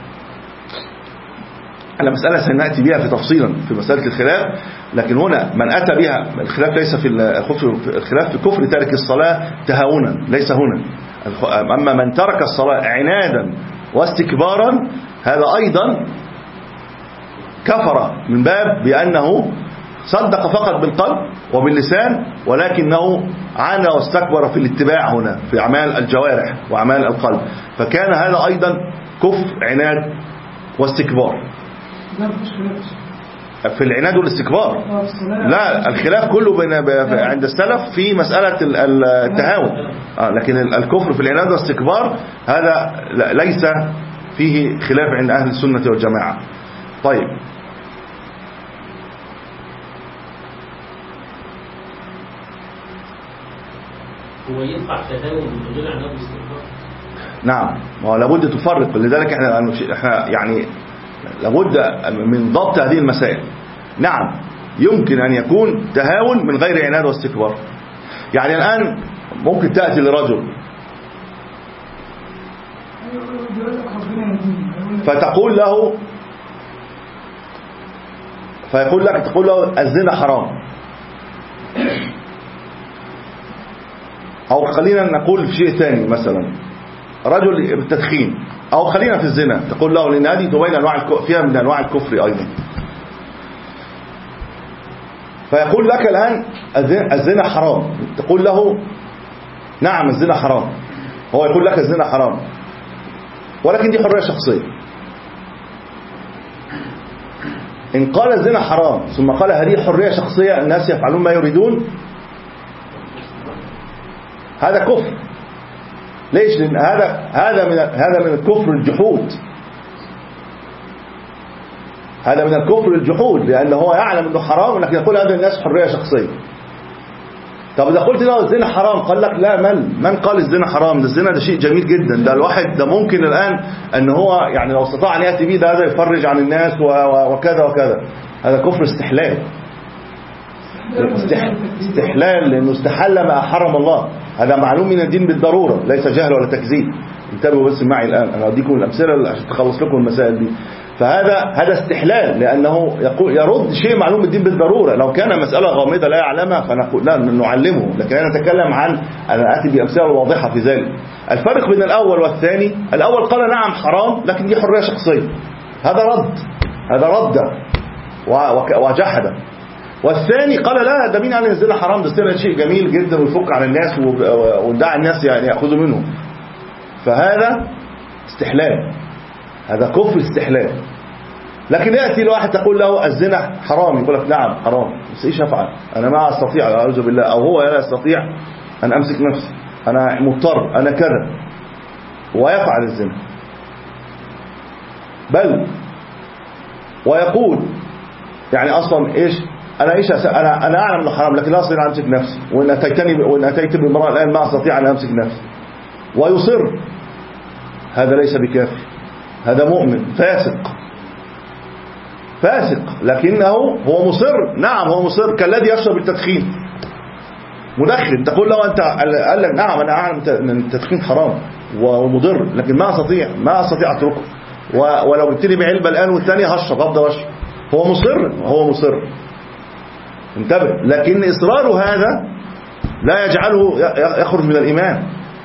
Speaker 1: على مسألة سنأتي بها في تفصيلا في مسألة الخلاف، لكن هنا من أتى بها الخلاف ليس في الخلاف في كفر تارك الصلاة تهاونا، ليس هنا. أما من ترك الصلاة عنادا واستكبارا هذا أيضا كفر من باب بأنه صدق فقط بالقلب وباللسان ولكنه عانى واستكبر في الاتباع هنا في أعمال الجوارح وأعمال القلب، فكان هذا أيضا كفر عناد واستكبار. في العناد والاستكبار لا، الخلاف كله بين عند السلف في مسألة التهاون، لكن الكفر في العناد والاستكبار هذا ليس فيه خلاف عند أهل السنة والجماعة. طيب
Speaker 3: هو ينفع تهاون من غير عناد واستكبار؟
Speaker 1: نعم، ما لابد تفرق. لذلك احنا احنا يعني لابد من ضبط هذه المسائل. نعم يمكن أن يكون تهاون من غير عناد واستكبار. يعني الآن ممكن تأتي لرجل فتقول له فيقول لك تقول له الزنا حرام، أو خلينا نقول في شيء ثاني مثلا رجل بالتدخين، أو خلينا في الزنا تقول له لأن هذه تبين أنواع فيها من أنواع الكفر أيضا، فيقول لك الآن الزنا حرام، تقول له نعم الزنا حرام، هو يقول لك الزنا حرام ولكن دي حرية شخصية. إن قال الزنا حرام ثم قال هذه حرية شخصية الناس يفعلون ما يريدون، هذا كفر. ليش؟ لأن هذا هذا من هذا من الكفر الجحود، هذا من الكفر الجحود، لأنه هو يعلم أنه حرام لكن يقول هذا الناس حرية شخصية. طب إذا قلت له الزنا حرام قال لك لا، من من قال الزنا حرام؟ ده الزنا ده شيء جميل جدا، ده الواحد ده ممكن الآن أن هو يعني لو استطاع أن يأتي به ده هذا يفرج عن الناس وكذا وكذا. هذا كفر استحلال، استحلال لأنه استحل ما حرم الله. هذا معلوم من الدين بالضرورة، ليس جهل ولا تكذيب. انتبهوا بس معي الآن، أنا أديكم الأمثلة عشان تخلص لكم المسائل دي. فهذا هذا استحلال لأنه يقول يرد شيء معلوم الدين بالضرورة. لو كان مسألة غامضة لا يعلمها فنقول لا نعلمه، لكن أنا أتكلم عن أنا أتي بأمثلة واضحة في ذلك. الفرق بين الأول والثاني، الأول قال نعم حرام لكن دي حرية شخصية، هذا رد، هذا رد وجحد. والثاني قال لا، ده مين قال الزنا حرام؟ ده الزنا شيء جميل جدا ويفك عن الناس وندعي الناس يعني يأخذوا منه. فهذا استحلال، هذا كفر استحلال. لكن يأتي لواحد تقول له الزنا حرام، يقول لك نعم حرام بس ايش افعل؟ انا ما استطيع اعوذ بالله، او هو لا يستطيع ان امسك نفسي، انا مضطر، انا كذا، ويفعل الزنا. بل ويقول يعني اصلا ايش انا ايش انا انا اعلم انه حرام لكن لا استطيع ان امسك نفسي، وان اتيتني وان اتيت بامراه الان ما استطيع ان امسك نفسي، ويصر. هذا ليس بكافر، هذا مؤمن فاسق، فاسق لكنه هو مصر. نعم هو مصر، كالذي يشرب التدخين، مدخن. تقول له أنت، قال لك نعم أنا أعلم أن التدخين حرام ومضر لكن ما أستطيع ما أستطيع أتركه، ولو جبت لي بعلبة الآن والثانية هشرب أفضل أشرب. هو مصر، هو مصر، انتبه. لكن إصراره هذا لا يجعله يخرج من الإيمان،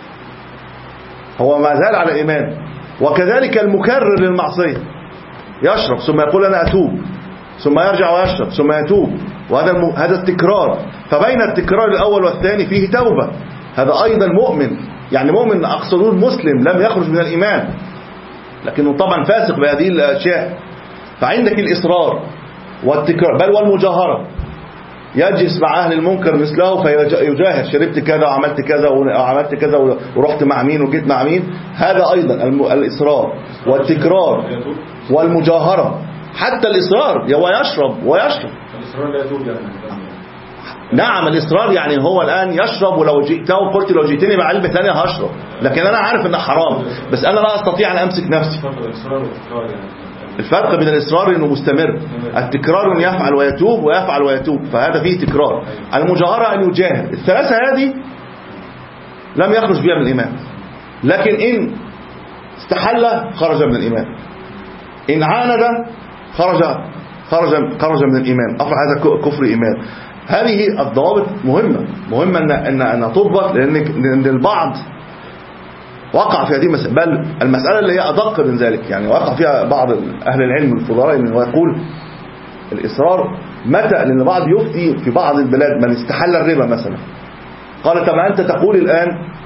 Speaker 1: هو ما زال على الإيمان. وكذلك المكرر للمعصية، يشرب ثم يقول أنا أتوب، ثم يرجع ويشرب ثم يتوب، وهذا الم... هذا التكرار. فبين التكرار الأول والثاني فيه توبة، هذا أيضا مؤمن، يعني مؤمن أقصدون مسلم لم يخرج من الإيمان لكنه طبعا فاسق بهذه الأشياء. فعندك الإصرار والتكرار، بل والمجاهرة، يجلس مع أهل المنكر مثله فيجاهر، شربت كذا وعملت كذا وعملت كذا ورحت مع مين وجيت مع مين. هذا أيضا الإصرار والتكرار والمجاهرة. حتى الإصرار هو يشرب ويشرب،
Speaker 2: الإصرار لا يتوب يعني.
Speaker 1: نعم الإصرار يعني هو الآن يشرب، ولو جئته وقلت لو جئتني بعلبة ثانية هشرب، لكن أنا عارف أنه حرام بس أنا لا أستطيع أن أمسك نفسي. الفرق بين الإصرار إنه مستمر، التكرار إنه يفعل ويتوب ويفعل ويتوب، فهذا فيه تكرار. المجاهرة أن يجاهر. الثلاثة هذه لم يخرج بها من الإيمان، لكن إن استحل خرج من الإيمان، إن عاند خرج خرج خرج من الإيمان، أصبح هذا كفر إيمان. هذه الضوابط مهمة مهمة أن أن أن تضبط، لأن البعض وقع في هذه المسألة، بل المسألة اللي هي أدق من ذلك، يعني وقع فيها بعض أهل العلم الفضلاء ويقول الإصرار متى، لأن بعض يفتي في بعض البلاد من استحل الربا مثلا، قال طب أنت تقول الآن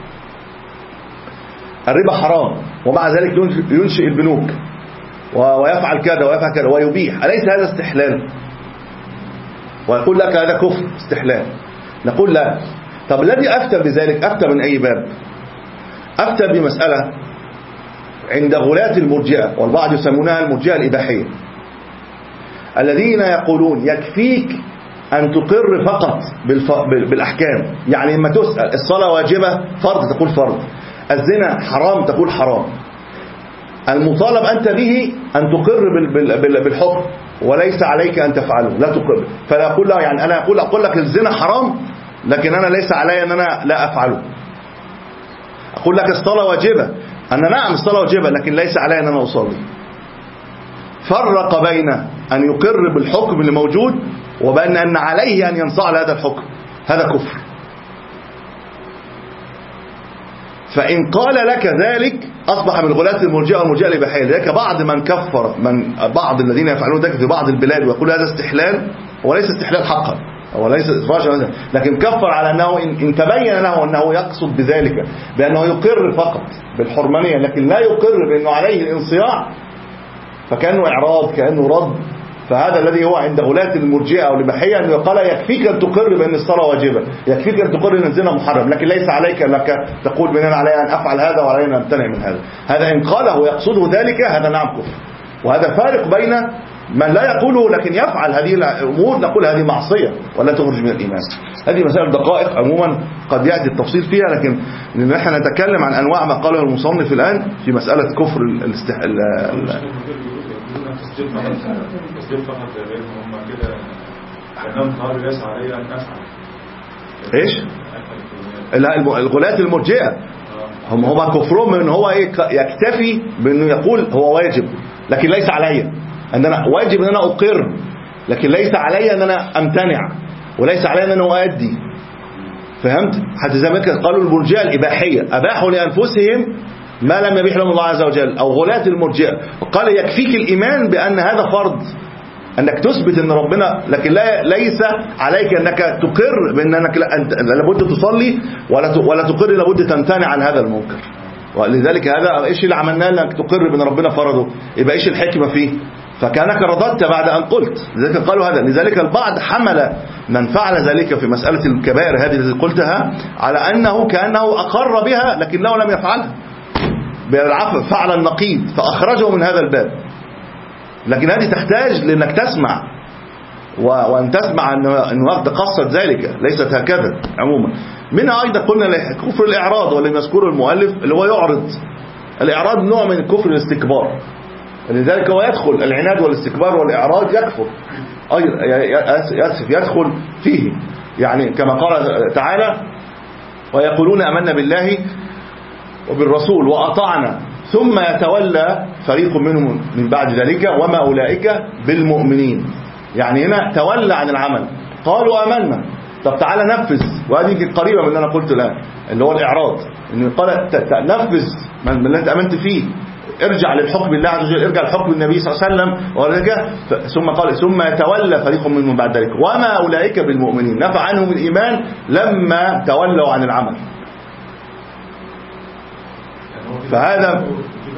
Speaker 1: الربا حرام ومع ذلك ينشئ البنوك ويفعل كذا ويفعل كذا ويبيح، أليس هذا استحلال؟ ويقول لك هذا كفر استحلال. نقول لا. طب الذي أفتى بذلك أفتى من أي باب؟ أفتى بمسألة عند غلاة المرجئة، والبعض يسمونها المرجئة الإباحية، الذين يقولون يكفيك أن تقر فقط بالأحكام، يعني لما تسأل الصلاة واجبة فرض تقول فرض، الزنا حرام تقول حرام، المطالب أنت به أن تقر بالحكم وليس عليك أن تفعله، لا تقر. فلا أقول له يعني أنا أقول أقول لك الزنا حرام لكن أنا ليس علي أن أنا لا أفعله. أقول لك الصلاة واجبة، أنا نعم الصلاة واجبة لكن ليس علي أن أنا أصلي. فرق بين أن يقر بالحكم اللي موجود وبين أن عليه أن ينصاع لهذا الحكم، هذا كفر. فإن قال لك ذلك أصبح من غلاة المرجئة والمرجئة الإباحية. لذلك بعض من كفر، من بعض الذين يفعلون ذلك في بعض البلاد ويقول هذا استحلال، وليس استحلال حقا، وليس إفراج، لكن كفر على أنه إن تبين له أنه يقصد بذلك بأنه يقر فقط بالحرمانية لكن لا يقر بأنه عليه الانصياع، فكأنه إعراض، كأنه رد فهذا الذي هو عند غلاة المرجئة أو الإباحية أنه قال يكفيك أن تقر بأن الصلاة واجبة، يكفيك أن تقر أن الزنا محرم، لكن ليس عليك أنك تقول بأن أنا علي أن أفعل هذا وعلي أن أمتنع من هذا. هذا إن قاله ويقصده ذلك هذا نعم كفر. وهذا فارق بين من لا يقوله لكن يفعل هذه الأمور، نقول هذه معصية ولا تخرج من الإيمان. هذه مسائل دقائق عموما قد يأتي التفصيل فيها، لكن نحن نتكلم عن أنواع ما قاله المصنف الآن في مسألة كفر الاستح...
Speaker 2: تصديق فقط هم كده لأنهم قالوا ليس علي أن أفعل.
Speaker 1: إيش؟ الغلاة المرجئة هم هو كفرهم من هو يكتفي بأنه يقول هو واجب لكن ليس علي أن أنا واجب أن أنا أقر، لكن ليس علي أن أنا أمتنع، وليس علي أن أنا أؤدي. فهمت؟ حتى زي ما قالوا المرجئة الإباحية أباحوا لأنفسهم ما لم يبيح لهم الله عز وجل، أو غلاة المرجئة قال يكفيك الإيمان بأن هذا فرض، أنك تثبت أن ربنا، لكن لا ليس عليك أنك تقر بأنك لابد تصلي ولا ولا تقر لابد تمتنع عن هذا المنكر. ولذلك هذا إيش اللي عملناه أنك تقر بأن ربنا فرضه، يبقى إيش الحكمة فيه؟ فكانك رضت بعد أن قلت. لذلك قالوا هذا. لذلك البعض حمل من فعل ذلك في مسألة الكبائر هذه التي قلتها على أنه كأنه أقر بها لكنه لم يفعلها، بالعفو فعل النقيض فأخرجه من هذا الباب. لكن هذه تحتاج لأنك تسمع وأن تسمع أن وقت قصة ذلك ليست هكذا عموما. منها أيضا قلنا كفر الإعراض والذي يذكره المؤلف اللي هو يعرض. الإعراض نوع من كفر الاستكبار، لذلك هو يدخل العناد والاستكبار والإعراض يكفر يدخل فيه، يعني كما قال تعالى ويقولون آمنا بالله وبالرسول وأطعنا ثم يتولى فريق منهم من بعد ذلك وما أولئك بالمؤمنين. يعني هنا تولى عن العمل، قالوا آمنا طب تعالى نفذ، وهذه قريبة من اللي أنا قلت الآن اللي هو الإعراض، إنه قال نفذ من اللي أنت أمنت فيه، ارجع للحكم الله عز وجل، ارجع لحكم النبي صلى الله عليه وسلم ورجع. ثم قال ثم يتولى فريق منهم بعد ذلك وما أولئك بالمؤمنين، نفع عنهم الإيمان لما تولوا عن العمل. فهذا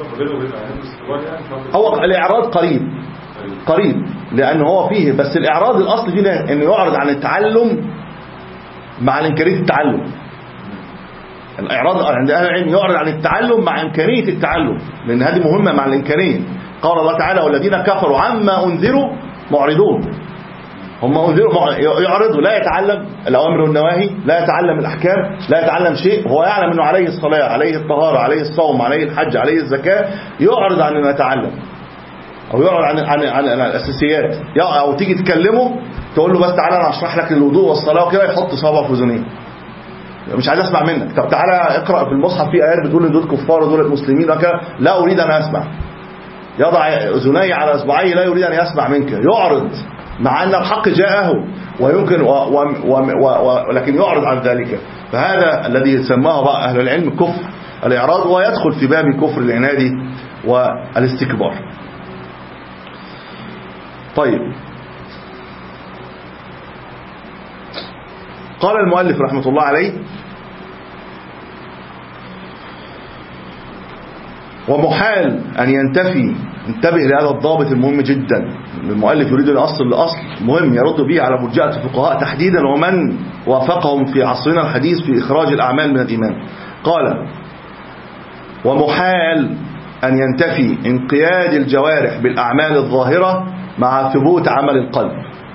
Speaker 1: هو الإعراض قريب قريب لأنه هو فيه، بس الإعراض الأصل فيه أنه يعرض عن التعلم مع إمكانية التعلم. الإعراض عند أهل العلم يعرض عن التعلم مع إمكانية التعلم، لأن هذه مهمة مع الإمكانية. قال الله تعالى والذين كفروا عما أنذروا معرضون، هم أنذروا يعرضوا، لا يتعلم الأوامر والنواهي، لا يتعلم الأحكام، لا يتعلم شيء. هو يعلم أنه عليه الصلاة، عليه الطهارة، عليه الصوم، عليه الحج، عليه الزكاة، يعرض عن أنه يتعلم أو يعرض عن عن عن الأساسيات. أو تيجي تكلمه تقول له بس تعالى أنا أشرح لك الوضوء والصلاة وكده، يحط صابع في أذنيه، مش عايز أسمع منك. طب تعالى اقرأ في المصحف في آيات بتقول إن دول كفار ودول مسلمين وكذا، لا أريد أن أسمع. يضع أذنيه على إصبعيه لا يريد أن يسمع منك، يعرض مع أن الحق جاءه ويمكن و و و و ولكن يعرض عن ذلك. فهذا الذي سماه بقى أهل العلم كفر الإعراض، ويدخل في باب كفر العناد والاستكبار. طيب، قال المؤلف رحمة الله عليه ومحال أن ينتفي. انتبه لهذا الضابط المهم جدا، المؤلف يريد الأصل لأصل مهم يرد به على مرجئة الفقهاء تحديدا ومن وافقهم في عصرنا الحديث في إخراج الأعمال من الإيمان. قال ومحال أن ينتفي انقياد الجوارح بالأعمال الظاهرة مع ثبوت عمل القلب.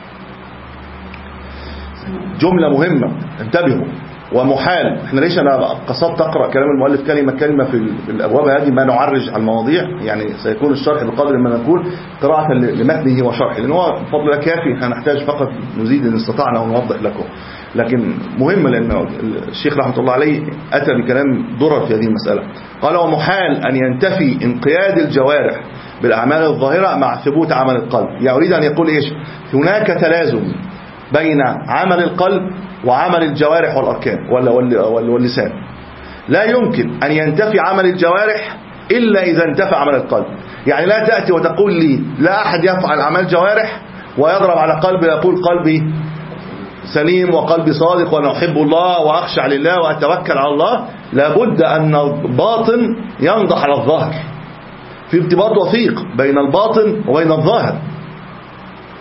Speaker 1: جملة مهمة انتبهوا. ومحال، احنا ليش انا قصدت اقرا كلام المؤلف كلمه كلمه في الابواب هذه، ما نعرج على المواضيع، يعني سيكون الشرح بقدر ما نكون قراءه لمتنه وشرحه، لان هو بفضل الله كافي، احنا نحتاج فقط نزيد ان استطعنا ونوضح لكم. لكن مهم لان الشيخ رحمه الله عليه اتى بكلام ضرر في هذه المساله. قال ومحال ان ينتفي انقياد الجوارح بالاعمال الظاهره مع ثبوت عمل القلب. يعني يريد ان يقول ايش؟ هناك تلازم بين عمل القلب وعمل الجوارح والأركان واللسان. لا يمكن أن ينتفي عمل الجوارح إلا إذا انتفى عمل القلب. يعني لا تأتي وتقول لي لا أحد يفعل عمل جوارح ويضرب على قلبي يقول قلبي سليم وقلبي صادق وأنا أحب الله وأخشع لله وأتوكل على الله. لابد أن الباطن ينضح على الظاهر، في ارتباط وثيق بين الباطن وبين الظاهر.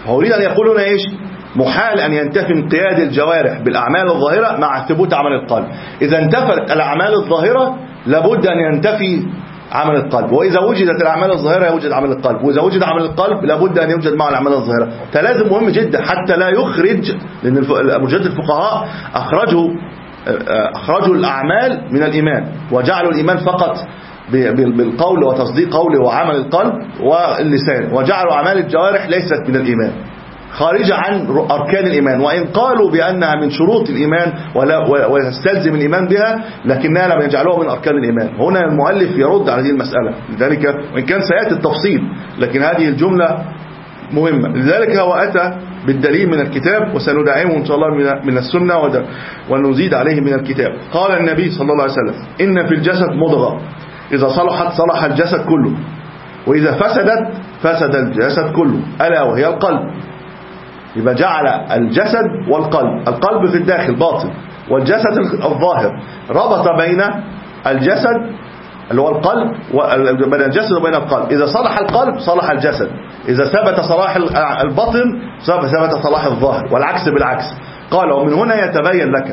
Speaker 1: فأريد أن يقول هنا إيش؟ محال أن ينتفي انقياد الجوارح بالأعمال الظاهرة مع ثبوت عمل القلب. إذا انتفت الأعمال الظاهرة لابد أن ينتفي عمل القلب، وإذا وجدت الأعمال الظاهرة يوجد عمل القلب، وإذا وجد عمل القلب لابد أن يوجد مع الأعمال الظاهرة. تلازم مهم جدا حتى لا يخرج، لأن مجدد الفقهاء أخرجوا أخرجوا الأعمال من الإيمان وجعلوا الإيمان فقط بالقول وتصديق قوله وعمل القلب واللسان، وجعلوا أعمال الجوارح ليست من الإيمان، خارجة عن أركان الإيمان، وإن قالوا بأنها من شروط الإيمان ويستلزم الإيمان بها لكنها لم يجعلوها من أركان الإيمان. هنا المؤلف يرد على هذه المسألة، لذلك وإن كان سيأتي التفصيل لكن هذه الجملة مهمة. لذلك هو أتى بالدليل من الكتاب وسندعمه إن شاء الله من السنة ونزيد عليه من الكتاب. قال النبي صلى الله عليه وسلم: إن في الجسد مضغة إذا صلحت صلح الجسد كله، وإذا فسدت فسد الجسد كله، ألا وهي القلب. يبقى جعل الجسد والقلب، القلب في الداخل باطن والجسد الظاهر، ربط بين الجسد اللي هو القلب وبين الجسد وبين القلب. إذا صلح القلب صلح الجسد، إذا ثبت صلاح الباطن ثبت صلاح الظاهر، والعكس بالعكس. قال: ومن هنا يتبين لك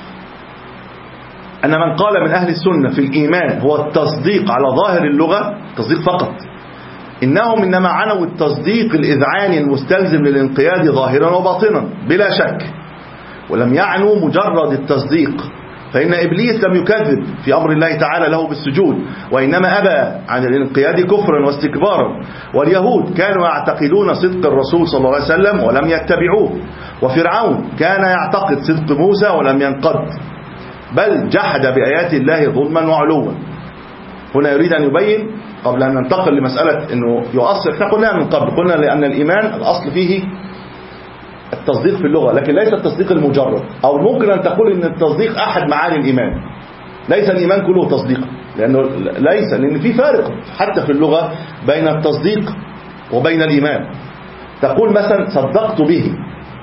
Speaker 1: أن من قال من أهل السنة في الإيمان هو التصديق على ظاهر اللغة، تصديق فقط، إنهم إنما عنوا التصديق الإذعاني المستلزم للانقياد ظاهرا وباطنا بلا شك، ولم يعنوا مجرد التصديق، فإن إبليس لم يكذب في أمر الله تعالى له بالسجود، وإنما أبى عن الانقياد كفرا واستكبارا. واليهود كانوا يعتقدون صدق الرسول صلى الله عليه وسلم ولم يتبعوه، وفرعون كان يعتقد صدق موسى ولم ينقض، بل جحد بآيات الله ظلما وعلوا. هنا يريد أن يبين قبل أن ننتقل لمسألة أنه يؤصل، احنا قلنا من قبل، قلنا لأن الإيمان الأصل فيه التصديق في اللغة، لكن ليس التصديق المجرد، أو ممكن أن تقول أن التصديق أحد معاني الإيمان، ليس الإيمان كله تصديق، لأنه ليس، لأن في فارق حتى في اللغة بين التصديق وبين الإيمان. تقول مثلا صدقت به،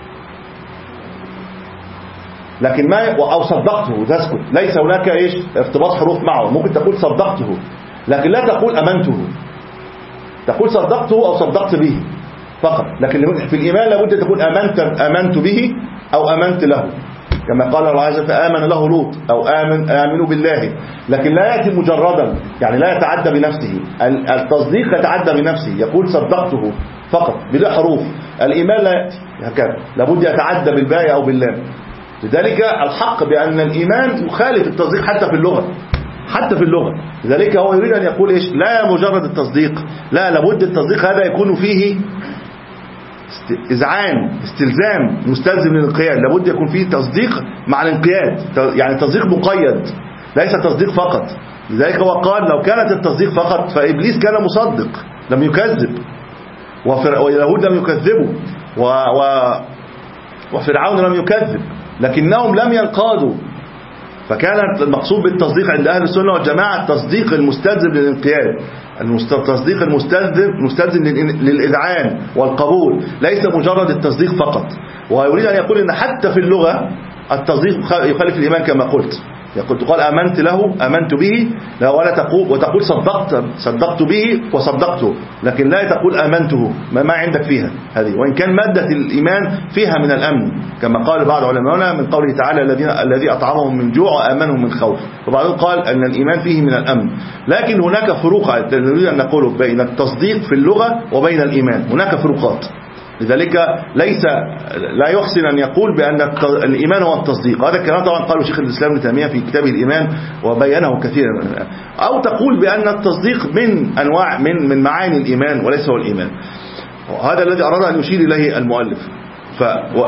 Speaker 1: لكن ما أو صدقته تسكت، ليس هناك إيش ارتباط حروف معه. ممكن تقول صدقته لكن لا تقول أمنته، تقول صدقته أو صدقت به فقط، لكن في الإيمان لابد تقول أمنت أمنت به أو أمنت له، كما قال الله عز وجل: فآمن له لوط، أو آمن آمنوا بالله. لكن لا يأتي مجردا، يعني لا يتعدى بنفسه. التصديق يتعدى بنفسه، يقول صدقته فقط بلا حروف. الإيمان لا يأتي هكذا، لابد يتعدى بالباء أو باللام. لذلك الحق بأن الإيمان يخالف التصديق حتى في اللغة، حتى في اللغة. لذلك هو يريد أن يقول إيش؟ لا مجرد التصديق، لا، لابد التصديق هذا يكون فيه إذعان، استلزام مستلزم للانقياد، لابد يكون فيه تصديق مع الانقياد، يعني تصديق مقيد، ليس تصديق فقط. لذلك هو قال: لو كانت التصديق فقط فإبليس كان مصدق لم يكذب، واليهود لم يكذبوا، و... و... وفرعون لم يكذب، لكنهم لم ينقادوا. فكانت المقصود بالتصديق عند أهل السنة والجماعة التصديق المستلزم للانقياد، التصديق المستلزم مستلزم للإذعان والقبول، ليس مجرد التصديق فقط. ويريد أن يقول إن حتى في اللغة التصديق يخالف الإيمان كما قلت. يقول تقال آمنت له، آمنت به، لا، ولا تقول وتقول صدقت صدقت به وصدقته، لكن لا تقول آمنته، ما, ما عندك فيها هذه. وإن كان مادة الإيمان فيها من الأمن كما قال بعض علماءنا من قوله تعالى: الذين الذي أطعمهم من جوع وآمنهم من خوف. وبعضهم قال أن الإيمان فيه من الأمن. لكن هناك فروق نريد أن نقول بين التصديق في اللغة وبين الإيمان، هناك فروقات. لذلك ليس لا يحسن أن يقول بأن الإيمان هو التصديق. هذا الكلام طبعا قاله شيخ الإسلام ابن تيمية في كتابه الإيمان وبينه كثيرا. أو تقول بأن التصديق من أنواع من من معاني الإيمان وليس هو الإيمان. هذا الذي أراد أن يشير إليه المؤلف. ف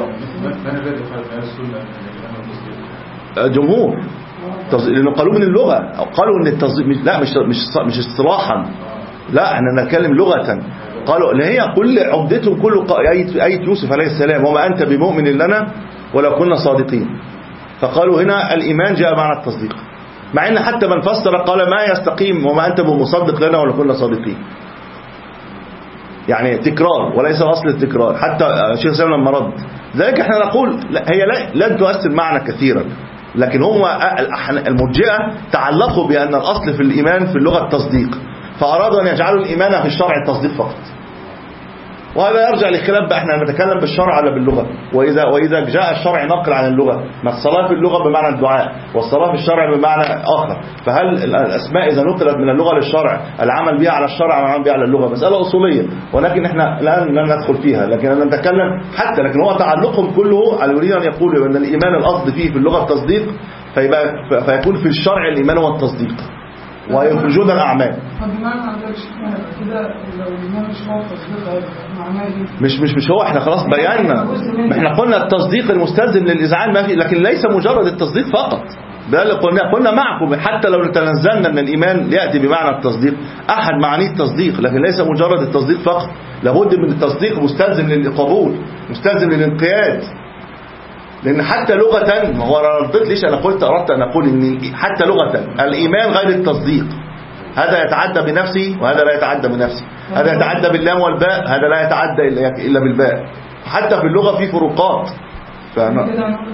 Speaker 1: جمهور لأنه قالوا من اللغة، أو قالوا أن التصديق لا مش مش مش اصطلاحا، لا احنا نتكلم لغة. قالوا اللي هي كل عبدتهم كل آية, آية يوسف عليه السلام: وما أنت بمؤمن لنا ولو كنا صادقين. فقالوا هنا الإيمان جاء معنى التصديق، مع أن حتى من فسر قال ما يستقيم وما أنت بمصدق لنا ولو كنا صادقين، يعني تكرار وليس أصل التكرار. حتى الشيخ سلام لما رد ذلك احنا نقول هي لن تؤثر معنا كثيرا، لكن هم المرجئة تعلقوا بأن الأصل في الإيمان في اللغة التصديق، فأرادوا أن يجعلوا الإيمان في الشرع التصديق فقط. وهذا يرجع لخلاف بقى احنا نتكلم بالشرع ولا باللغة. وإذا وإذا جاء الشرع نقل عن اللغة، ما الصلاة في اللغة بمعنى الدعاء والصلاة في الشرع بمعنى آخر، فهل الأسماء إذا نقلت من اللغة للشرع العمل بها على الشرع أو العمل بها على اللغة؟ مسألة أصولية ولكن احنا الآن لن ندخل فيها، لكن أنا نتكلم حتى لكن هو تعلقهم كله على يريد أن يقولوا أن الإيمان الأصل فيه في اللغة التصديق، فيبقى فيكون في الشرع الإيمان والتصديق ويخرجون الأعمال. مش مش مش هو احنا خلاص بينا، احنا قلنا التصديق المستلزم للإذعان ما في، لكن ليس مجرد التصديق فقط. ده اللي قلنا قلنا معكم حتى لو تنزلنا ان الإيمان يأتي بمعنى التصديق أحد معانيه التصديق، لكن ليس مجرد التصديق فقط، لابد من التصديق مستلزم للقبول مستلزم للانقياد. لأن حتى لغة، هو أنا رديت ليش أنا قلت أردت أن أقول إن حتى لغة الإيمان غير التصديق، هذا يتعدى بنفسه وهذا لا يتعدى بنفسه، هذا يتعدى باللام والباء هذا لا يتعدى إلا بالباء، حتى في اللغة في فروقات. فأنا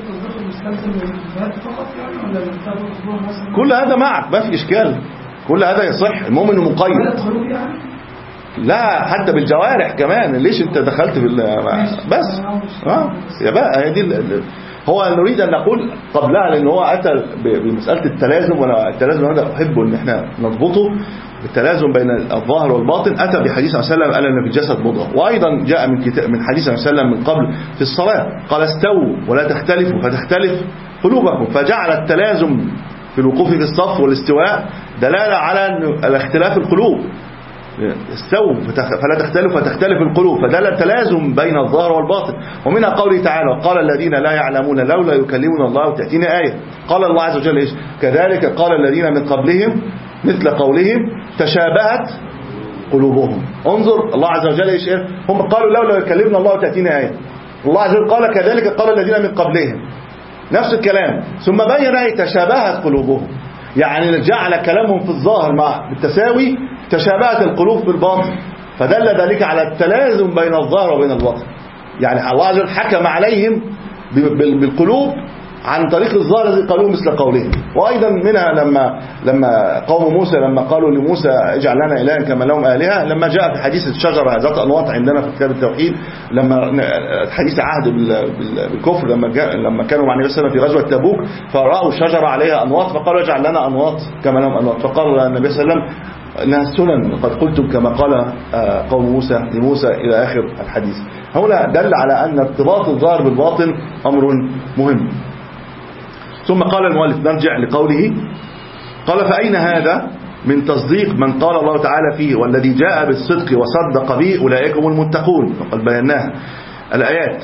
Speaker 1: كل هذا معك ما في إشكال، كل هذا يصح، المهم إنه مقيد. لا حتى بالجوارح كمان، ليش انت دخلت في بس اه يا بقى هي دي هو نريد ان نقول قبلها، لان هو اتى بمساله التلازم، وانا التلازم انا احب ان احنا نضبطه بالتلازم بين الظاهر والباطن. اتى بحديث صلى الله عليه وسلم قال ان في الجسد مضغه، وايضا جاء من كتاب من حديث صلى الله عليه وسلم من قبل في الصلاه قال استووا ولا تختلفوا فتختلف قلوبكم، فجعل التلازم في الوقوف في الصف والاستواء دلاله على الاختلاف القلوب. استووا فلا تختلف فتختلف القلوب، فدل التلازم بين الظاهر والباطن. ومنها قوله تعالى وقال الذين لا يعلمون لولا يكلمنا الله تأتينا آية. قال الله عز وجل إيش؟ كذلك قال الذين من قبلهم مثل قولهم تشابهت قلوبهم. انظر الله عز وجل إيش؟ هم قالوا لولا يكلمنا الله تأتينا آية، الله عز وجل قال كذلك قال الذين من قبلهم نفس الكلام، ثم بين أي تشابهت قلوبهم، يعني جعل كلامهم في الظاهر مع بالتساوي تشابهت القلوب في الباطن، فدل ذلك على التلازم بين الظاهر وبين الباطن. يعني الله عز وجل حكم عليهم بالقلوب عن طريق الظاهر الذي قالوه مثل قولهم. وأيضا منها لما لما قوم موسى لما قالوا لموسى اجعل لنا إلها كما لهم آلهة، لما جاء في حديث الشجرة ذات أنواط عندنا في كتاب التوحيد، لما حديث عهد بالكفر لما جاء لما كانوا مع النبي صلى الله عليه وسلم في غزوة تبوك فرأوا الشجرة عليها أنواط فقالوا اجعل لنا أنواط كما لهم أنواط، فقال النبي صلى الله عليه وسلم إنها السنن قد قلتم كما قال قوم موسى لموسى إلى آخر الحديث. هنا دل على أن ارتباط الظاهر بالباطن أمر مهم. ثم قال المؤلف نرجع لقوله قال فأين هذا من تصديق من قال الله تعالى فيه والذي جاء بالصدق وصدق به أولئك هم المتقون، وقد بيناها الآيات.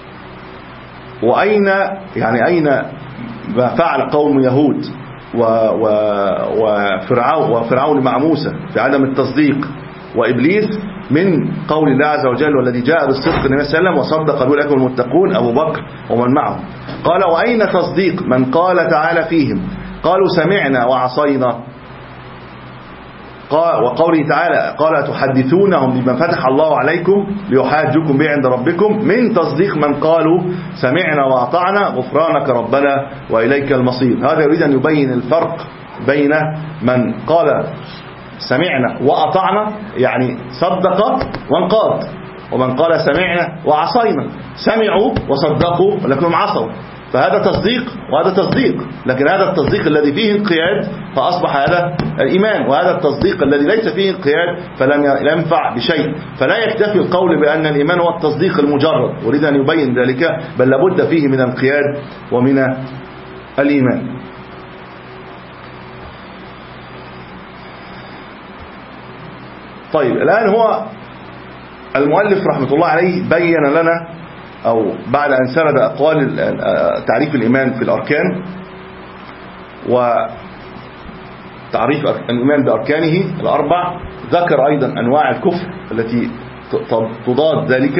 Speaker 1: وأين يعني أين ما فعل قوم يهود وفرعون وفرعون مع موسى في عدم التصديق وإبليس من قول الله عز وجل والذي جاء بالصدق النبي صلى الله عليه وسلم وصدق أولئك المتقون أبو بكر ومن معه. قال وأين تصديق من قال تعالى فيهم قالوا سمعنا وعصينا، وقوله تعالى قال تحدثونهم بما فتح الله عليكم ليحاجوكم به عند ربكم، من تصديق من قالوا سمعنا وأطعنا غفرانك ربنا وإليك المصير. هذا يريد أن يبين الفرق بين من قال سمعنا وأطعنا يعني صدق وانقاد، ومن قال سمعنا وعصينا سمعوا وصدقوا ولكنهم عصوا، فهذا تصديق وهذا تصديق، لكن هذا التصديق الذي فيه انقياد فأصبح هذا الإيمان، وهذا التصديق الذي ليس فيه انقياد فلم ينفع بشيء. فلا يكتفي القول بأن الإيمان هو التصديق المجرد، أريد أن يبين ذلك، بل لابد فيه من الانقياد ومن الإيمان. طيب الآن هو المؤلف رحمة الله عليه بين لنا أو بعد أن سرد أقوال تعريف الإيمان في الأركان وتعريف الإيمان بأركانه الأربع، ذكر أيضا أنواع الكفر التي تضاد ذلك.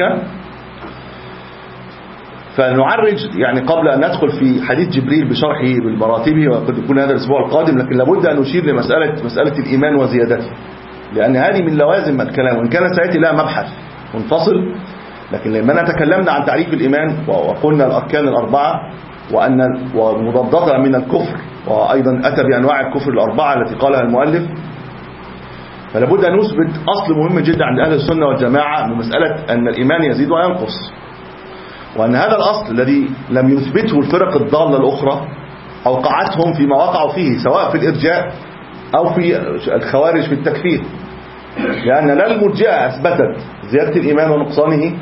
Speaker 1: فنعرج يعني قبل أن ندخل في حديث جبريل بشرحه بالمراتبه، وقد يكون هذا الأسبوع القادم، لكن لابد أن نشير لمسألة مسألة الإيمان وزيادته، لأن هذه من لوازم الكلام، وإن كان سيأتي لها مبحث منفصل. لكن لما تكلمنا عن تعريف الإيمان وقلنا الأركان الأربعة وأن ومضادتها من الكفر، وأيضا أتى بأنواع الكفر الأربعة التي قالها المؤلف، فلا بد أن نثبت أصل مهم جدا عند أهل السنة والجماعة من مسألة أن الإيمان يزيد وينقص، وأن هذا الأصل الذي لم يثبته الفرق الضالة الأخرى أوقعتهم فيما وقعوا فيه، سواء في الإرجاء أو في الخوارج في التكفير، لأن لا المرجئة أثبتت زيادة الإيمان ونقصانه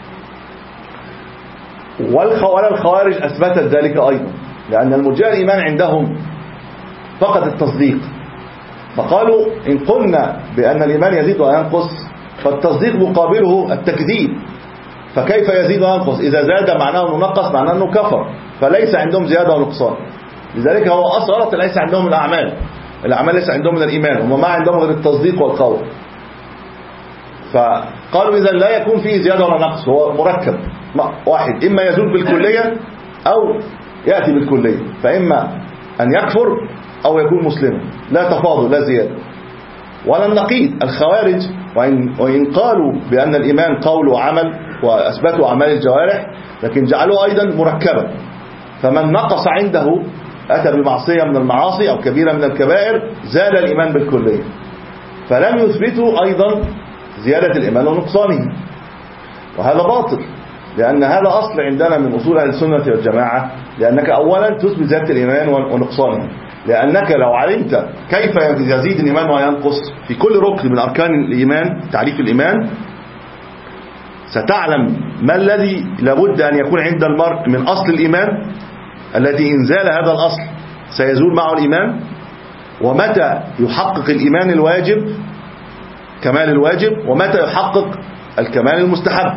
Speaker 1: ولا الخوارج أثبتت ذلك أيضا، لأن المرجئة الإيمان عندهم فقط التصديق، فقالوا إن قلنا بأن الإيمان يزيد وينقص فالتصديق مقابله التكذيب، فكيف يزيد وينقص؟ إذا زاد معناه أنه نقص، معناه أنه كفر، فليس عندهم زيادة ونقصان. لذلك هو أصلا ليس عندهم الأعمال، الأعمال ليس عندهم من الإيمان، هم ما عندهم غير التصديق والقول. فقالوا إذا لا يكون فيه زيادة ولا نقص، هو مركب واحد، إما يزول بالكلية أو يأتي بالكلية، فإما أن يكفر أو يكون مسلما، لا تفاضل لا زيادة ولا النقيض. الخوارج وإن, وإن قالوا بأن الإيمان قول وعمل وأثبتوا أعمال الجوارح، لكن جعلوه أيضا مركبا، فمن نقص عنده أتى بمعصية من المعاصي أو كبيرة من الكبائر زال الإيمان بالكلية، فلم يثبتوا أيضا زيادة الإيمان ونقصانه، وهذا باطل، لأن هذا أصل عندنا من أصول أهل السنة والجماعة، لأنك أولا تثبت زيادة الإيمان ونقصانه، لأنك لو علمت كيف يزيد الإيمان وينقص في كل ركن من أركان الإيمان تعريف الإيمان، ستعلم ما الذي لابد أن يكون عند المرء من أصل الإيمان الذي إن زال هذا الأصل سيزول معه الإيمان، ومتى يحقق الإيمان الواجب كمال الواجب، ومتى يحقق الكمال المستحب.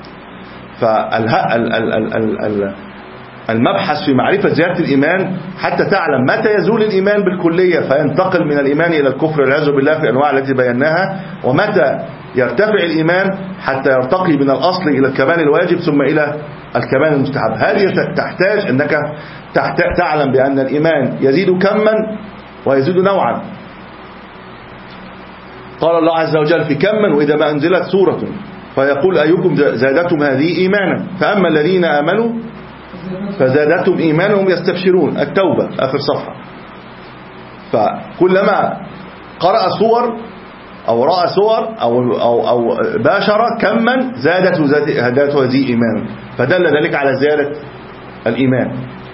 Speaker 1: فالمبحث في معرفة زيادة الإيمان حتى تعلم متى يزول الإيمان بالكلية فينتقل من الإيمان إلى الكفر والعياذ بالله في أنواع التي بيناها، ومتى يرتفع الإيمان حتى يرتقي من الأصل إلى الكمال الواجب ثم إلى الكمال المستحب. هذه تحتاج أنك تعلم بأن الإيمان يزيد كما ويزيد نوعا. قال الله عز وجل في كما: وإذا ما أنزلت سورة فيقول أيكم زادتم هذه إيمانا فأما الذين آمنوا فزادتهم إيمانا وهم يستبشرون، التوبة آخر صفحة. فكلما قرأ سور أو رأى سور أو, أو, أو باشر كما زادته زادته هذه إيمانا، فدل ذلك على زيادة الإيمان.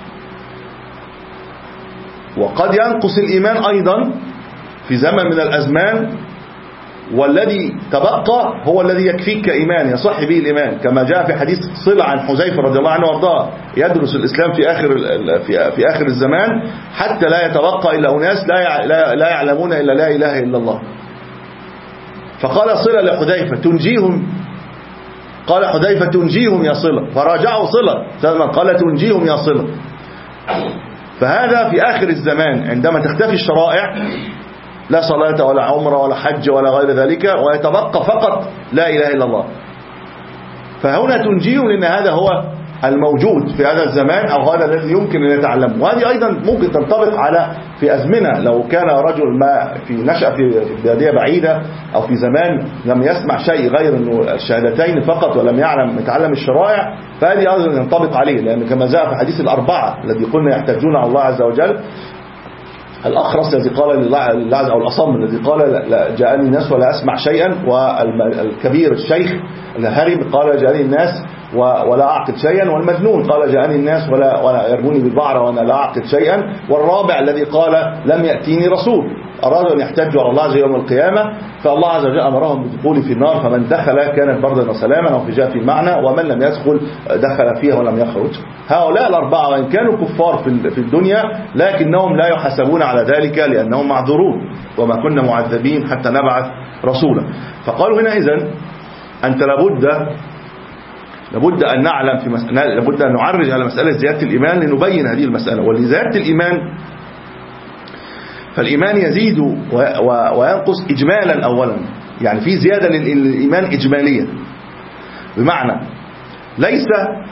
Speaker 1: وقد ينقص الإيمان أيضا في زمن من الأزمان، والذي تبقى هو الذي يكفيك كإيمان يصح به الإيمان، كما جاء في حديث صلة عن حذيفة رضي الله عنه وارضاه: يدرس الإسلام في آخر في في آخر الزمان حتى لا يتبقى إلا أناس لا لا يعلمون إلا لا إله إلا الله. فقال صلة لحذيفة: تنجيهم؟ قال حذيفة: تنجيهم يا صلة. فراجعوا صلة قال: تنجيهم يا صلة. فهذا في آخر الزمان عندما تختفي الشرائع، لا صلاة ولا عمرة ولا حج ولا غير ذلك، ويتبقى فقط لا إله إلا الله، فهنا تنجيهم، لأن هذا هو الموجود في هذا الزمان أو هذا الذي يمكن أن يتعلم. وهذه أيضا ممكن تنطبق على في أزمنة، لو كان رجل ما في نشأ في بلادية بعيدة أو في زمان لم يسمع شيء غير أنه الشهادتين فقط ولم يعلم يتعلم الشرائع، فهذه أيضا ينطبق عليه، لأن كما جاء في حديث الأربعة الذي قلنا يحتاجون على الله عز وجل: الأخرس الذي قال لله، أو الأصم الذي قال جاءني الناس ولا أسمع شيئا، والكبير الشيخ الهرم قال جاءني الناس ولا أعقد شيئا، والمجنون قال جاءني الناس ولا, ولا يرموني بالبعرة وأنا لا أعقد شيئا، والرابع الذي قال لم يأتيني رسول. أرادوا أن يحتجوا على الله عز يوم القيامة، فالله عز وجل أمرهم بالدخول في النار، فمن دخل كانت بردا وسلاما، أو في جاء في معنى، ومن لم يدخل دخل فيها ولم يخرج. هؤلاء الأربعة وإن كانوا كفار في الدنيا لكنهم لا يحاسبون على ذلك لأنهم معذورون، وما كنا معذبين حتى نبعث رسولا. فقالوا هنا إذن أنت لابد لابد أن نعلم في مسألة، لابد أن نعرج على مسألة زيادة الإيمان لنبين هذه المسألة. ولزيادة الإيمان فالإيمان يزيد وينقص إجمالا أولا، يعني في زيادة للإيمان إجمالية، بمعنى ليس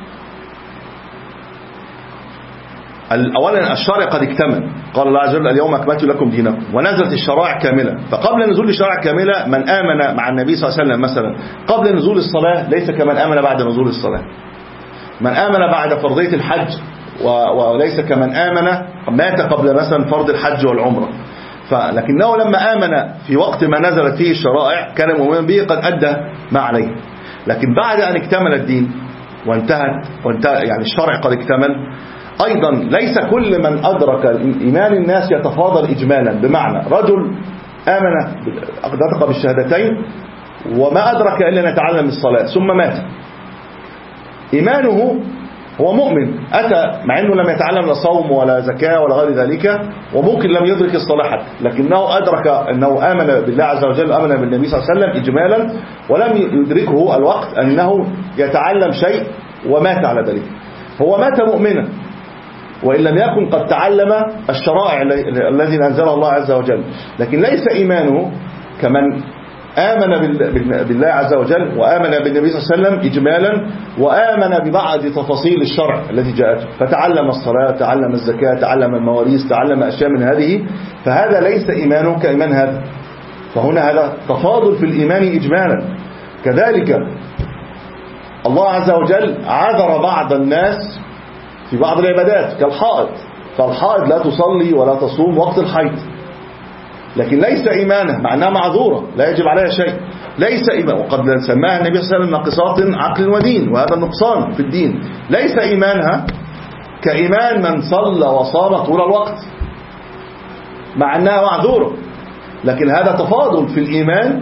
Speaker 1: أولا الشرع قد اكتمل، قال الله عز وجل: اليوم أكملت لكم دينكم، ونزلت الشرائع كاملة. فقبل نزول الشرائع كاملة من آمن مع النبي صلى الله عليه وسلم مثلا قبل نزول الصلاة ليس كمن آمن بعد نزول الصلاة. من آمن بعد فرضية الحج وليس كمن آمن مات قبل مثلا فرض الحج والعمرة. فلكنه لما آمن في وقت ما نزلت فيه الشرائع كان مؤمنا به قد أدى ما عليه. لكن بعد أن اكتمل الدين وانتهت وانتهى يعني الشرع قد اكتمل، أيضا ليس كل من أدرك إيمان الناس يتفاضل إجمالا. بمعنى رجل آمن نطق بالشهادتين وما أدرك إلا أن يتعلم الصلاة ثم مات، إيمانه هو مؤمن أتى مع أنه لم يتعلم لا صوم ولا زكاة ولا غير ذلك، وممكن لم يدرك الصلاة حتى، لكنه أدرك أنه آمن بالله عز وجل وآمن بالنبي صلى الله عليه وسلم إجمالا، ولم يدركه الوقت أنه يتعلم شيء ومات على ذلك. هو مات مؤمنا وإن لم يكن قد تعلم الشرائع الذي أنزلها الله عز وجل، لكن ليس إيمانه كمن آمن بالله عز وجل وآمن بالنبي صلى الله عليه وسلم إجمالا وآمن ببعض تفاصيل الشرع التي جاءته، فتعلم الصلاة، تعلم الزكاة، تعلم المواريث، تعلم أشياء من هذه، فهذا ليس إيمانه كإيمان هذا. فهنا هذا تفاضل في الإيمان إجمالا. كذلك الله عز وجل عذر بعض الناس في بعض العبادات كالحائض، فالحائض لا تصلي ولا تصوم وقت الحيض، لكن ليس إيمانه مع أنها معذورة لا يجب عليها شيء، ليس إيمان. وقد سماها النبي صلى الله عليه وسلم ناقصات عقل ودين، وهذا النقصان في الدين. ليس إيمانها كإيمان من صلى وصام طول الوقت مع أنها معذورة، لكن هذا تفاضل في الإيمان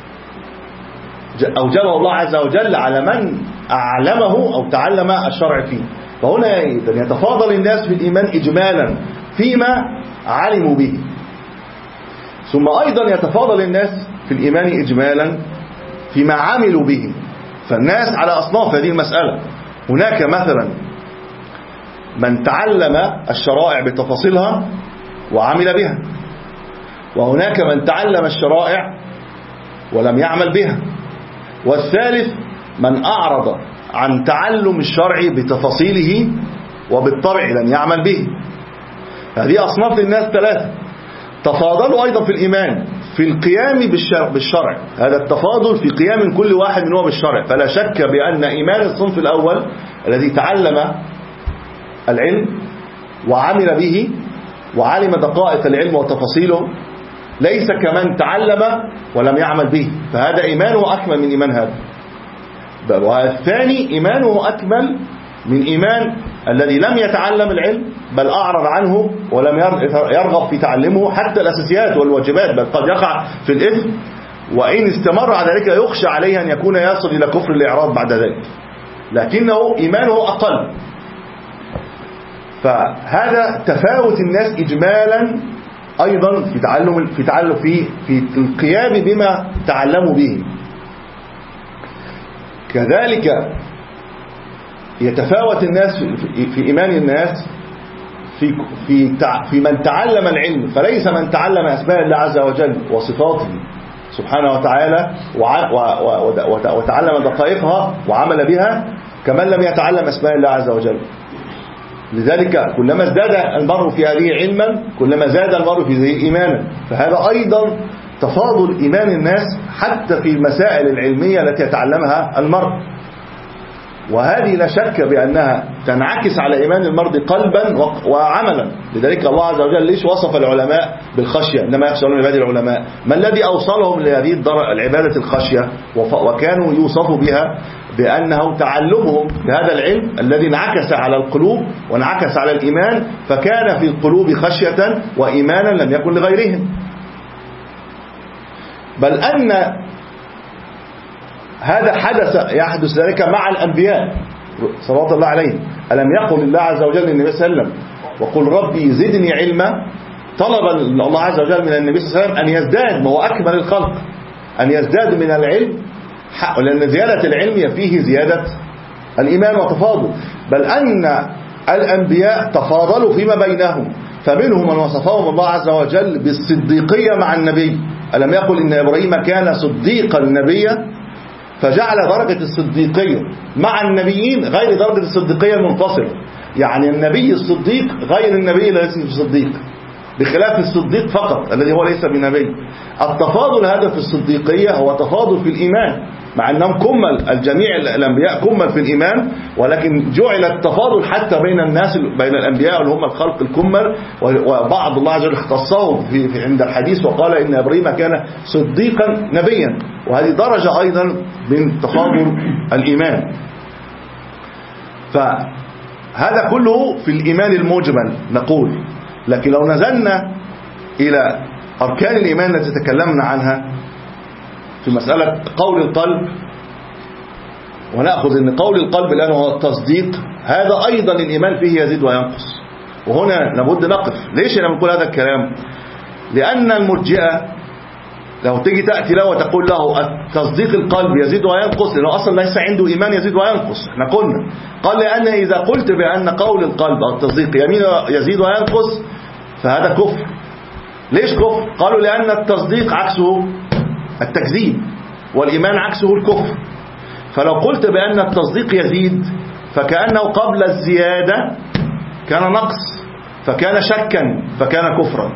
Speaker 1: أوجبه الله عز وجل على من أعلمه أو تعلم الشرع فيه. فهنا يتفاضل الناس في الإيمان إجمالا فيما علموا به، ثم أيضا يتفاضل الناس في الإيمان إجمالا فيما عملوا به. فالناس على أصناف هذه المسألة، هناك مثلا من تعلم الشرائع بتفاصيلها وعمل بها، وهناك من تعلم الشرائع ولم يعمل بها، والثالث من أعرض عن تعلم الشرع بتفاصيله وبالطبع لم يعمل به. هذه أصناف للناس ثلاثة. تفاضلوا أيضا في الإيمان في القيام بالشرع، هذا التفاضل في قيام كل واحد منهم بالشرع. فلا شك بأن إيمان الصنف الأول الذي تعلم العلم وعمل به وعلم دقائق العلم وتفاصيله ليس كمن تعلم ولم يعمل به، فهذا إيمانه أكمل من إيمان هذا. والثاني إيمانه أكمل من إيمان الذي لم يتعلم العلم بل أعرض عنه ولم يرغب في تعلمه حتى الأساسيات والواجبات، بل قد يقع في الإثم، وإن استمر على ذلك يخشى عليه أن يكون يصل إلى كفر الإعراض بعد ذلك، لكنه إيمانه أقل. فهذا تفاوت الناس إجمالا أيضا في تعلم في تعلم في في القيام بما تعلموا به. كذلك يتفاوت الناس في إيمان الناس في في في من تعلم العلم، فليس من تعلم أسماء الله عز وجل وصفاته سبحانه وتعالى وتعلم دقائقها وعمل بها كمن لم يتعلم أسماء الله عز وجل. لذلك كلما ازداد المرء في هذه علما كلما زاد المرء في هذه إيمانا. فهذا أيضا تفاضل إيمان الناس حتى في المسائل العلمية التي يتعلمها المرء، وهذه لا شك بأنها تنعكس على إيمان المرء قلبا وعملا. لذلك الله عز وجل ليش وصف العلماء بالخشية؟ إنما يخشى من عباد العلماء. ما الذي أوصلهم لهذه العبادة الخشية وكانوا يوصفوا بها؟ بأنه تعلمهم بهذا العلم الذي انعكس على القلوب وانعكس على الإيمان، فكان في القلوب خشية وإيمانا لم يكن لغيرهم. بل أن هذا حدث يحدث ذلك مع الأنبياء صلوات الله عليهم. ألم يقل الله عز وجل للنبي صلى الله عليه وسلم وقل ربي زدني علما؟ طلب الله عز وجل من النبي صلى الله عليه وسلم أن يزداد، ما هو أكمل الخلق، أن يزداد من العلم، لأن زيادة العلم فيه زيادة الإيمان وتفاضل. بل أن الأنبياء تفاضلوا فيما بينهم، فمنهم من وصفهم الله عز وجل بالصديقية مع النبي. ألم يقل إن إبراهيم كان صديقا نبيا؟ فجعل درجة الصديقية مع النبيين غير درجة الصديقية المنفصلة، يعني النبي الصديق غير النبي ليس الصديق، بخلاف الصديق فقط الذي هو ليس بنبي. التفاضل هذا في الصديقية هو تفاضل في الإيمان، مع أنهم كمل الجميع الأنبياء كمل في الإيمان، ولكن جعل التفاضل حتى بين الناس بين الأنبياء اللي هم الخلق الكمل، وبعض الله عز وجل اختصهم في, في عند الحديث وقال إن إبراهيم كان صديقا نبيا، وهذه درجة أيضا من تفاضل الإيمان. فهذا كله في الإيمان المجمل نقول. لكن لو نزلنا إلى أركان الإيمان التي تكلمنا عنها في مسألة قول القلب، ونأخذ أن قول القلب الآن هو التصديق، هذا أيضا الإيمان فيه يزيد وينقص. وهنا لابد نقف. ليش أنا بنقول هذا الكلام؟ لأن المرجئة لو تيجي تأتي له وتقول له التصديق القلب يزيد وينقص، لأنه أصلا ليس عنده إيمان يزيد وينقص. احنا قلنا قال لأن إذا قلت بأن قول القلب أو التصديق يمين يزيد وينقص فهذا كفر. ليش كفر؟ قالوا لأن التصديق عكسه التكذيب، والإيمان عكسه الكفر. فلو قلت بأن التصديق يزيد فكأنه قبل الزيادة كان نقص، فكان شكا، فكان كفرا.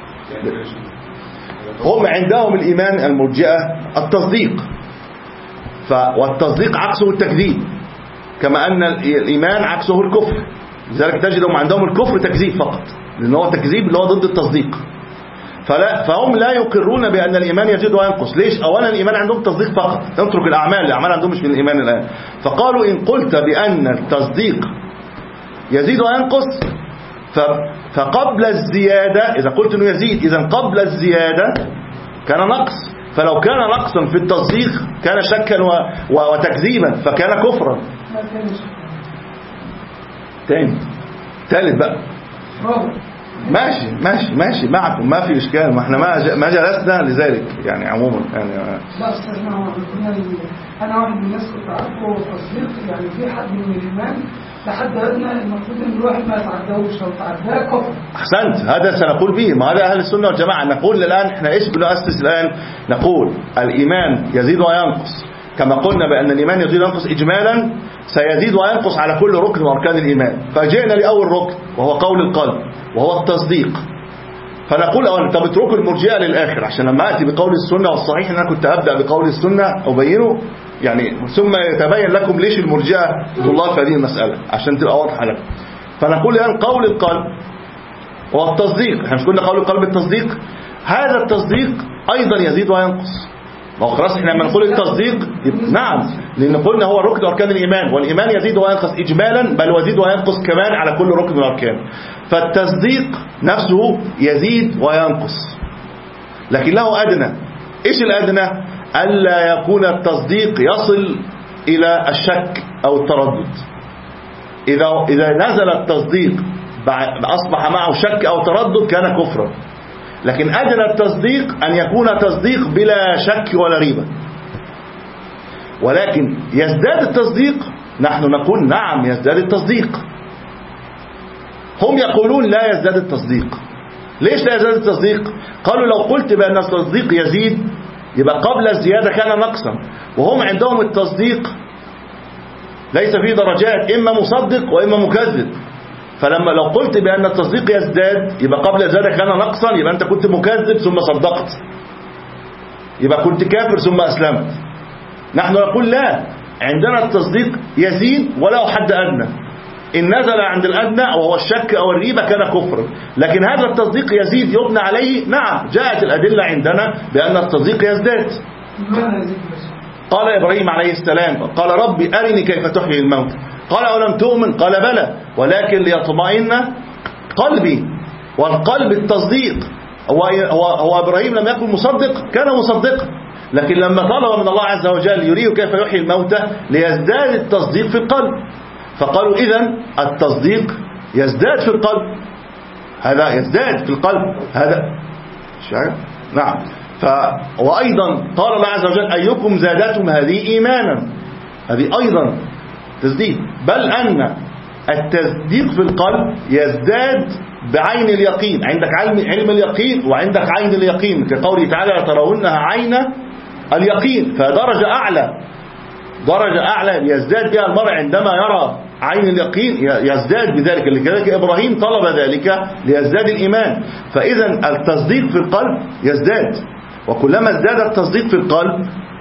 Speaker 1: هم عندهم الإيمان المرجئة التصديق، والتصديق عكسه التكذيب، كما أن الإيمان عكسه الكفر. لذلك تجدهم عندهم الكفر تكذيب فقط، لأن هو تكذيب اللي هو ضد التصديق. فلا فهم لا يقرون بأن الإيمان يزيد وينقص. ليش؟ أولا الإيمان عندهم تصديق فقط، اترك الأعمال، الأعمال عندهم مش من الإيمان الآن. فقالوا إن قلت بأن التصديق يزيد وينقص فقبل الزيادة، إذا قلت أنه يزيد إذا قبل الزيادة كان نقص، فلو كان نقصا في التصديق كان شكا وتكذيبا، فكان كفرا. تاني ثالث بقى ماشي ماشي ماشي معكم، ما في إشكال، ما احنا ما ما جلسنا لذلك يعني عموما يعني.
Speaker 4: لا أستاذ، أنا واحد من الناس كنت عارفه تصديق يعني في حد من الإيمان لحد أدنى المفروض إن الواحد ما يتعداوش، لو تعداه كفر. أحسنت، هذا سنقول به، ما هذا أهل السنة والجماعة. نقول الآن احنا إيش بنؤسس الآن؟ نقول الإيمان يزيد وينقص، كما قلنا بأن الإيمان يزيد وينقص إجمالا، سيزيد وينقص على كل ركن من أركان الإيمان. فجئنا لأول ركن وهو قول القلب وهو التصديق. فنقول أولا طب اتركوا المرجئة للآخر، عشان لما أتي بقول السنة والصحيح، أنا كنت أبدأ بقول السنة أبينه يعني، ثم يتبين لكم ليش المرجئة ضلال في هذه المسألة عشان تبقى واضحة لكم. فنقول الآن قول القلب والتصديق، احنا مش قلنا قول القلب التصديق؟ هذا التصديق أيضا يزيد وينقص. ما هو خلاص احنا لما نقول التصديق نعم، لأن قلنا هو ركن أركان الإيمان، والإيمان يزيد وينقص إجمالا، بل ويزيد وينقص كمان على كل ركن من الأركان. فالتصديق نفسه يزيد وينقص، لكن له أدنى. إيش الأدنى؟ ألا يكون التصديق يصل إلى الشك أو التردد. إذا إذا نزل التصديق أصبح معه شك أو تردد كان كفرا. لكن أدنى التصديق أن يكون تصديق بلا شك ولا ريبة. ولكن يزداد التصديق، نحن نقول نعم يزداد التصديق. هم يقولون لا يزداد التصديق. ليش لا يزداد التصديق؟ قالوا لو قلت بأن التصديق يزيد يبقى قبل الزيادة كان نقصا، وهم عندهم التصديق ليس فيه درجات، إما مصدق وإما مكذب. فلما لو قلت بأن التصديق يزداد يبقى قبل الزيادة كان نقصا، يبقى أنت كنت مكذب ثم صدقت، يبقى كنت كافر ثم أسلمت. نحن نقول لا، عندنا التصديق يزيد ولا حد أدنى، إن نزل عند الأدنى وهو الشك أو الريبة كان كفرا. لكن هذا التصديق يزيد يبنى عليه، نعم جاءت الأدلة عندنا بأن التصديق يزداد. قال إبراهيم عليه السلام قال ربي أرني كيف تحيي الموت، قال أولم تؤمن؟ قال بلى ولكن ليطمئن قلبي. والقلب التصديق، هو, هو, هو إبراهيم لم يكن مصدق، كان مصدقا، لكن لما طلب من الله عز وجل يريه كيف يحيي الموتى ليزداد التصديق في القلب، فقالوا إذن التصديق يزداد في القلب، هذا يزداد في القلب هذا شعر. نعم. ف... وأيضا قال الله عز وجل أيكم زادتم هذه إيمانا، هذه أيضا تزديد. بل أن التصديق في القلب يزداد بعين اليقين، عندك علم, علم اليقين وعندك عين اليقين، كقوله تعالى ترونها عين اليقين، فدرجة أعلى، درجة أعلى يزداد بها المرء عندما يرى عين اليقين، يزداد بذلك. لذلك إبراهيم طلب ذلك ليزداد الإيمان. فإذا التصديق في القلب يزداد، وكلما ازداد التصديق في القلب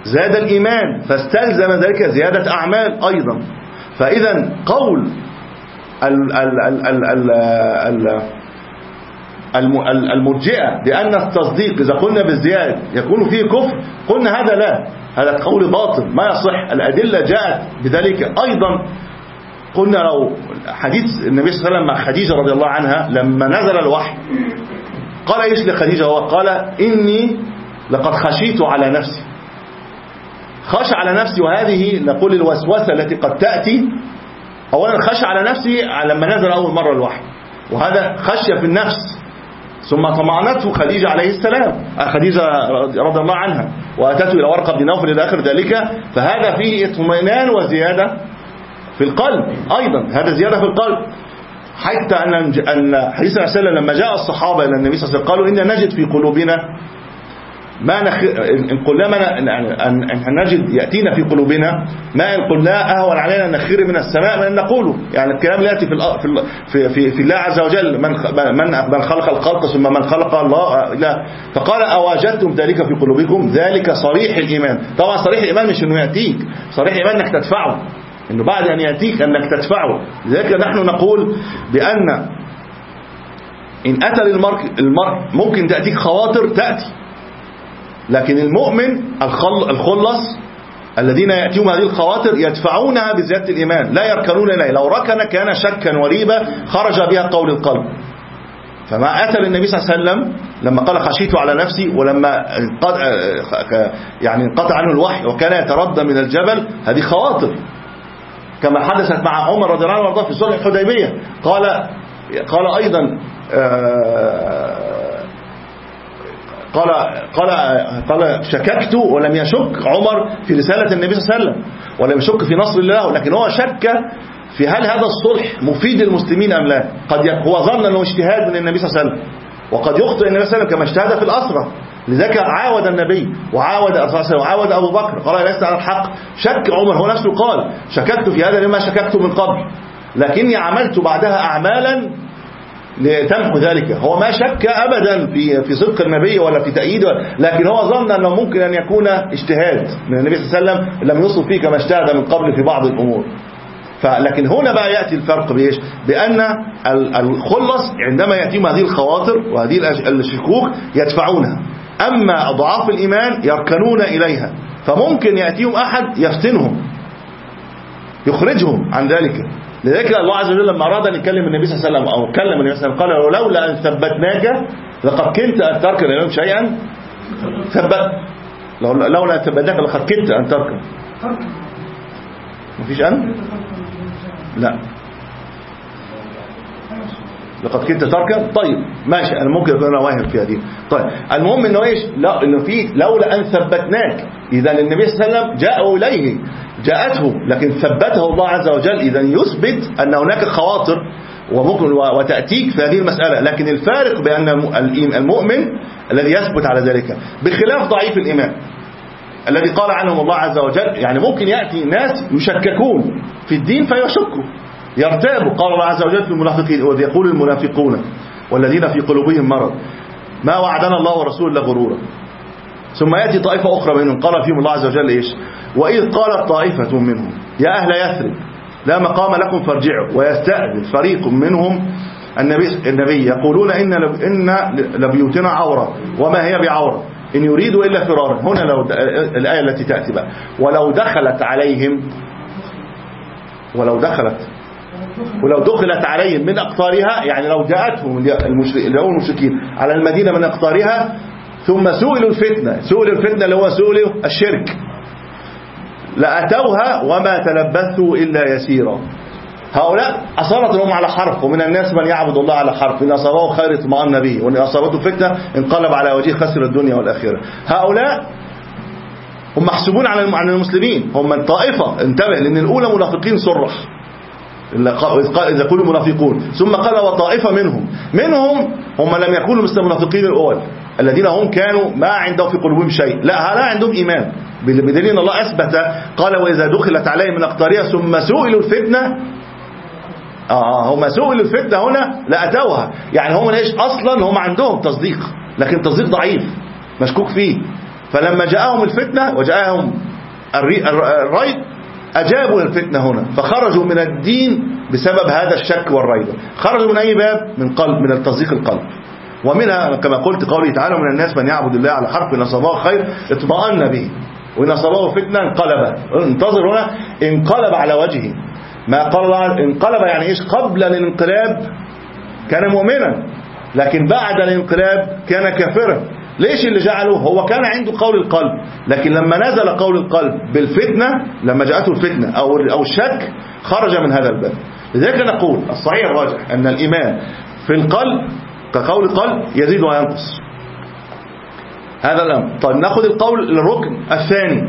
Speaker 4: زاد الإيمان، فاستلزم ذلك زيادة أعمال أيضا. فإذا قول ال ال ال ال ال ال المرجئة بأن التصديق إذا قلنا بالزيادة يكون فيه كفر، قلنا هذا لا، هذا قول باطل ما يصح. الأدلة جاءت بذلك أيضا. قلنا لو حديث النبي صلى الله عليه وسلم مع خديجة رضي الله عنها لما نزل الوحي قال ايش لخديجة؟ هو قال إني لقد خشيت على نفسي. خش على نفسي، وهذه نقول الوسوسة التي قد تأتي. أولا خش على نفسي لما نزل أول مرة الوحي، وهذا خشية في النفس. ثم طمأنته خديجة عليه السلام، خديجة رضي الله عنها، وأتته إلى ورقة بن نوفل إلى آخر ذلك، فهذا فيه اطمئنان وزيادة في القلب أيضا، هذا زيادة في القلب. حتى أن أن حديث النبي صلى الله عليه وسلم لما جاء الصحابة إلى النبي صلى الله عليه وسلم قالوا إن نجد في قلوبنا ما نخ... إن قلنا ما ن... أن... أن نجد يأتينا في قلوبنا ما إن قلنا أهون علينا أن نخر من السماء من أن نقوله. يعني الكلام لا يأتي في ال... في, ال... في في في الله عز وجل، من من من خلق الخلق ثم من خلق الله. لا، فقال أوجدتم ذلك في قلوبكم، ذلك صريح الإيمان. طبعا صريح الإيمان مش إنه يأتيك، صريح الإيمان إنك تدفعه، إنه بعد أن يأتيك أنك تدفعه. لذلك نحن نقول بأن إن أتى للمرء المرء ممكن تأتيك خواطر تأتي، لكن المؤمن الخلص الذين يأتيهم هذه الخواطر يدفعونها بزيادة الإيمان، لا يركنون إليه. لو ركن كان شكا وريبا خرج بها قول القلب. فما أتى للنبي صلى الله عليه وسلم لما قال خشيت على نفسي، ولما يعني انقطع عنه الوحي وكان يتردى من الجبل، هذه خواطر كما حدثت مع عمر رضي الله عنه وارضاه في صلح الحديبية. قال قال أيضا قال قال قال شككت، ولم يشك عمر في رسالة النبي صلى الله عليه وسلم، ولم يشك في نصر الله، لكن هو شك في هل هذا الصلح مفيد للمسلمين أم لا. قد هو ظن أنه اجتهاد من النبي صلى الله عليه وسلم، وقد يخطئ النبي صلى الله عليه وسلم كما اجتهد في الأسرة. لذلك عاود النبي وعاود الرسول وعاود أبو بكر، قال ليس على الحق. شك عمر، هو نفسه قال شككت في هذا لما شككت من قبل، لكني عملت بعدها أعمالا لتمحو ذلك. هو ما شك أبدا في في صدق النبي ولا في تأييده، لكن هو ظن أنه ممكن أن يكون اجتهاد من النبي صلى الله عليه وسلم لم يصل فيه كما اجتهد من قبل في بعض الأمور. فلكن هنا بقى يأتي الفرق بإيش؟ بأن الخلص عندما يأتيهم هذه الخواطر وهذه الشكوك يدفعونها، أما أضعاف الإيمان يركنون إليها. فممكن يأتيهم أحد يفتنهم يخرجهم عن ذلك. لذلك الله عز وجل لما أراد أن يكلم النبي صلى الله عليه وسلم أو كلم النبي صلى الله عليه وسلم قال لولا أن ثبتناك لقد كنت أن تركن اليوم شيئا ثبت لولا أن ثبتناك لقد كنت أن تركن. مفيش أن؟ لا، لقد كنت تركن. طيب ماشي، أنا ممكن أكون أنا واهم في هذه. طيب المهم إنه إيش؟ لا، إنه في لولا أن ثبتناك. إذا النبي صلى الله عليه وسلم جاءوا إليه جاءته، لكن ثبته الله عز وجل. إذا يثبت أن هناك خواطر وممكن وتأتيك في هذه المسألة، لكن الفارق بأن المؤمن الذي يثبت على ذلك بخلاف ضعيف الإيمان الذي قال عنهم الله عز وجل. يعني ممكن يأتي ناس يشككون في الدين فيشكوا يرتابوا. قال الله عز وجل في المنافقين وإذ يقول المنافقون والذين في قلوبهم مرض ما وعدنا الله ورسوله إلا غرورا. ثم يأتي طائفة أخرى منهم قال فيهم الله عز وجل إيش؟ وإذ قالت طائفة منهم يا أهل يثرب لا مقام لكم فارجعوا ويستأذن فريق منهم النبي, النبي يقولون إن, إن لبيوتنا عورة وما هي بعورة إن يريدوا إلا فرارا. هنا لو الآية التي تأتي بقى ولو دخلت عليهم ولو دخلت ولو دخلت عليهم من أقطارها، يعني لو جاءتهم المشركين على المدينة من أقطارها ثم سئلوا الفتنة سئلوا الفتنة اللي هو سئلوا الشرك لأتوها وما تلبثوا إلا يسيرا. هؤلاء أصابت لهم على حرف، ومن الناس من يعبد الله على حرف، إن أصابه خير اطمأن به وإن أصابته فتنة انقلب على وجهه خسر الدنيا والآخرة. هؤلاء هم محسوبون عن المسلمين، هم من طائفة. انتبه لأن الأولى منافقين صرح إذا يقولوا منافقون، ثم قال وطائفة منهم منهم هم لم يكونوا مثل المنافقين الأول الذين هم كانوا ما عندهم في قلوبهم شيء، لا لا عندهم إيمان بدليل أن الله أثبت قال وإذا دخلت عليهم من أقطارها ثم سئلوا الفتنة. آه هم سئلوا الفتنة هنا لأتوها، يعني هم إيش أصلا هم عندهم تصديق لكن تصديق ضعيف مشكوك فيه. فلما جاءهم الفتنة وجاءهم الريب أجابوا الفتنة هنا، فخرجوا من الدين بسبب هذا الشك والريب. خرجوا من أي باب؟ من قلب، من التصديق القلب. ومنها كما قلت قوله تعالى: من الناس من يعبد الله على حرف إن أصابه خير اطمأن به وإن أصابه فتنة انقلب. انتظر هنا، انقلب على وجهه. ما قال انقلب يعني إيش؟ قبل الانقلاب كان مؤمنا، لكن بعد الانقلاب كان كافرا. ليش اللي جعله؟ هو كان عنده قول القلب، لكن لما نزل قول القلب بالفتنة، لما جاءته الفتنة أو أو الشك، خرج من هذا الباب. لذلك نقول الصحيح الراجح أن الإيمان في القلب كقول القلب يزيد وينقص. هذا الأمر. طيب نأخذ القول الركن الثاني.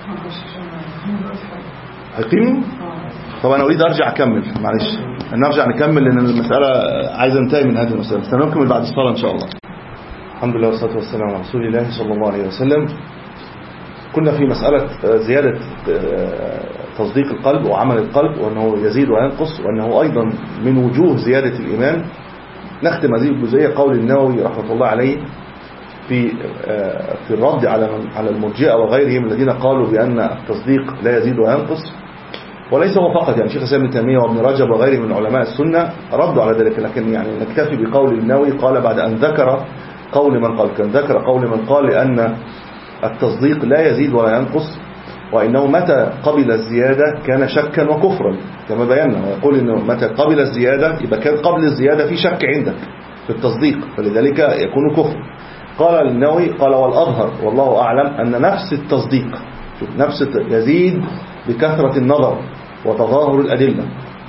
Speaker 4: هيقيموا؟ طب أنا أريد أرجع أكمل، معلش نرجع نكمل لأن المسألة عايز انتهي من هذه المسألة، سنكمل بعد الصلاة إن شاء الله. الحمد لله والصلاة والسلام على رسول الله صلى الله عليه وسلم. كنا في مسألة زيادة تصديق القلب وعمل القلب، وأنه يزيد وينقص، وأنه أيضا من وجوه زيادة الإيمان. نختم هذه الجزئية قول النووي رحمة الله عليه في في الرد على على المرجئة وغيرهم الذين قالوا بأن التصديق لا يزيد وينقص. وليس هو فقط، يعني شيخ الإسلام ابن تيمية وابن رجب وغيرهم من علماء السنة ردوا على ذلك، لكن يعني نكتفي بقول النووي. قال بعد أن ذكر قول من قال كان ذكر قول من قال أن التصديق لا يزيد ولا ينقص، وإنه متى قبل الزيادة كان شكا وكفرا كما بينا. ويقول إنه متى قبل الزيادة يبقى كان قبل الزيادة في شك عندك في التصديق، فلذلك يكون كفر. قال النووي قال والأظهر والله أعلم أن نفس التصديق نفس يزيد بكثرة النظر وتظاهر الأدلة،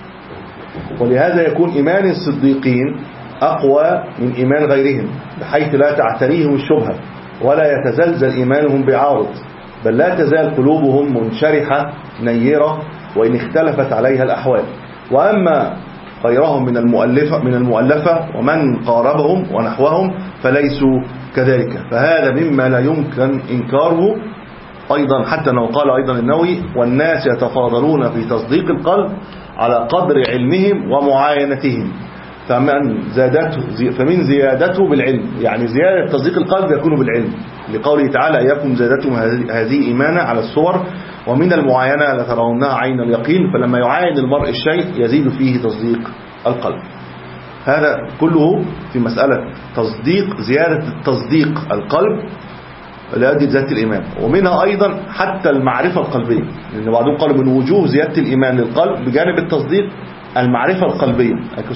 Speaker 4: ولهذا يكون إيمان الصديقين أقوى من إيمان غيرهم، بحيث لا تعتريهم الشبهة ولا يتزلزل إيمانهم بعارض، بل لا تزال قلوبهم منشرحة نيرة وإن اختلفت عليها الأحوال. وأما غيرهم من المؤلفة من المؤلفة ومن قاربهم ونحوهم فليسوا كذلك، فهذا مما لا يمكن إنكاره. أيضا حتى أنه قال أيضا النووي: والناس يتفاضلون في تصديق القلب على قدر علمهم ومعاينتهم، فمن زادته فمن زيادته بالعلم، يعني زيادة تصديق القلب يكون بالعلم، لقوله تعالى: إياكم زادتهم هذه إيمانا على الصور ومن المعاينة لترونها عين اليقين. فلما يعاين المرء الشيء يزيد فيه تصديق القلب. هذا كله في مسألة تصديق زيادة التصديق القلب لأدي ذات الإيمان. ومنها أيضا حتى المعرفة القلبية، لأن بعضهم قالوا من وجوه زيادة الإيمان للقلب بجانب التصديق المعرفة القلبية.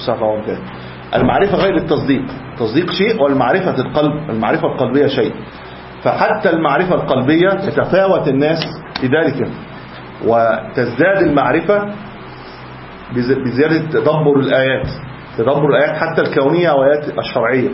Speaker 4: المعرفة غير التصديق، تصديق شيء والمعرفة القلب المعرفة القلبية شيء. فحتى المعرفة القلبية يتفاوت الناس في ذلك، وتزداد المعرفة بزيادة تدبر الآيات تدبر الآيات حتى الكونية وآيات الشرعية.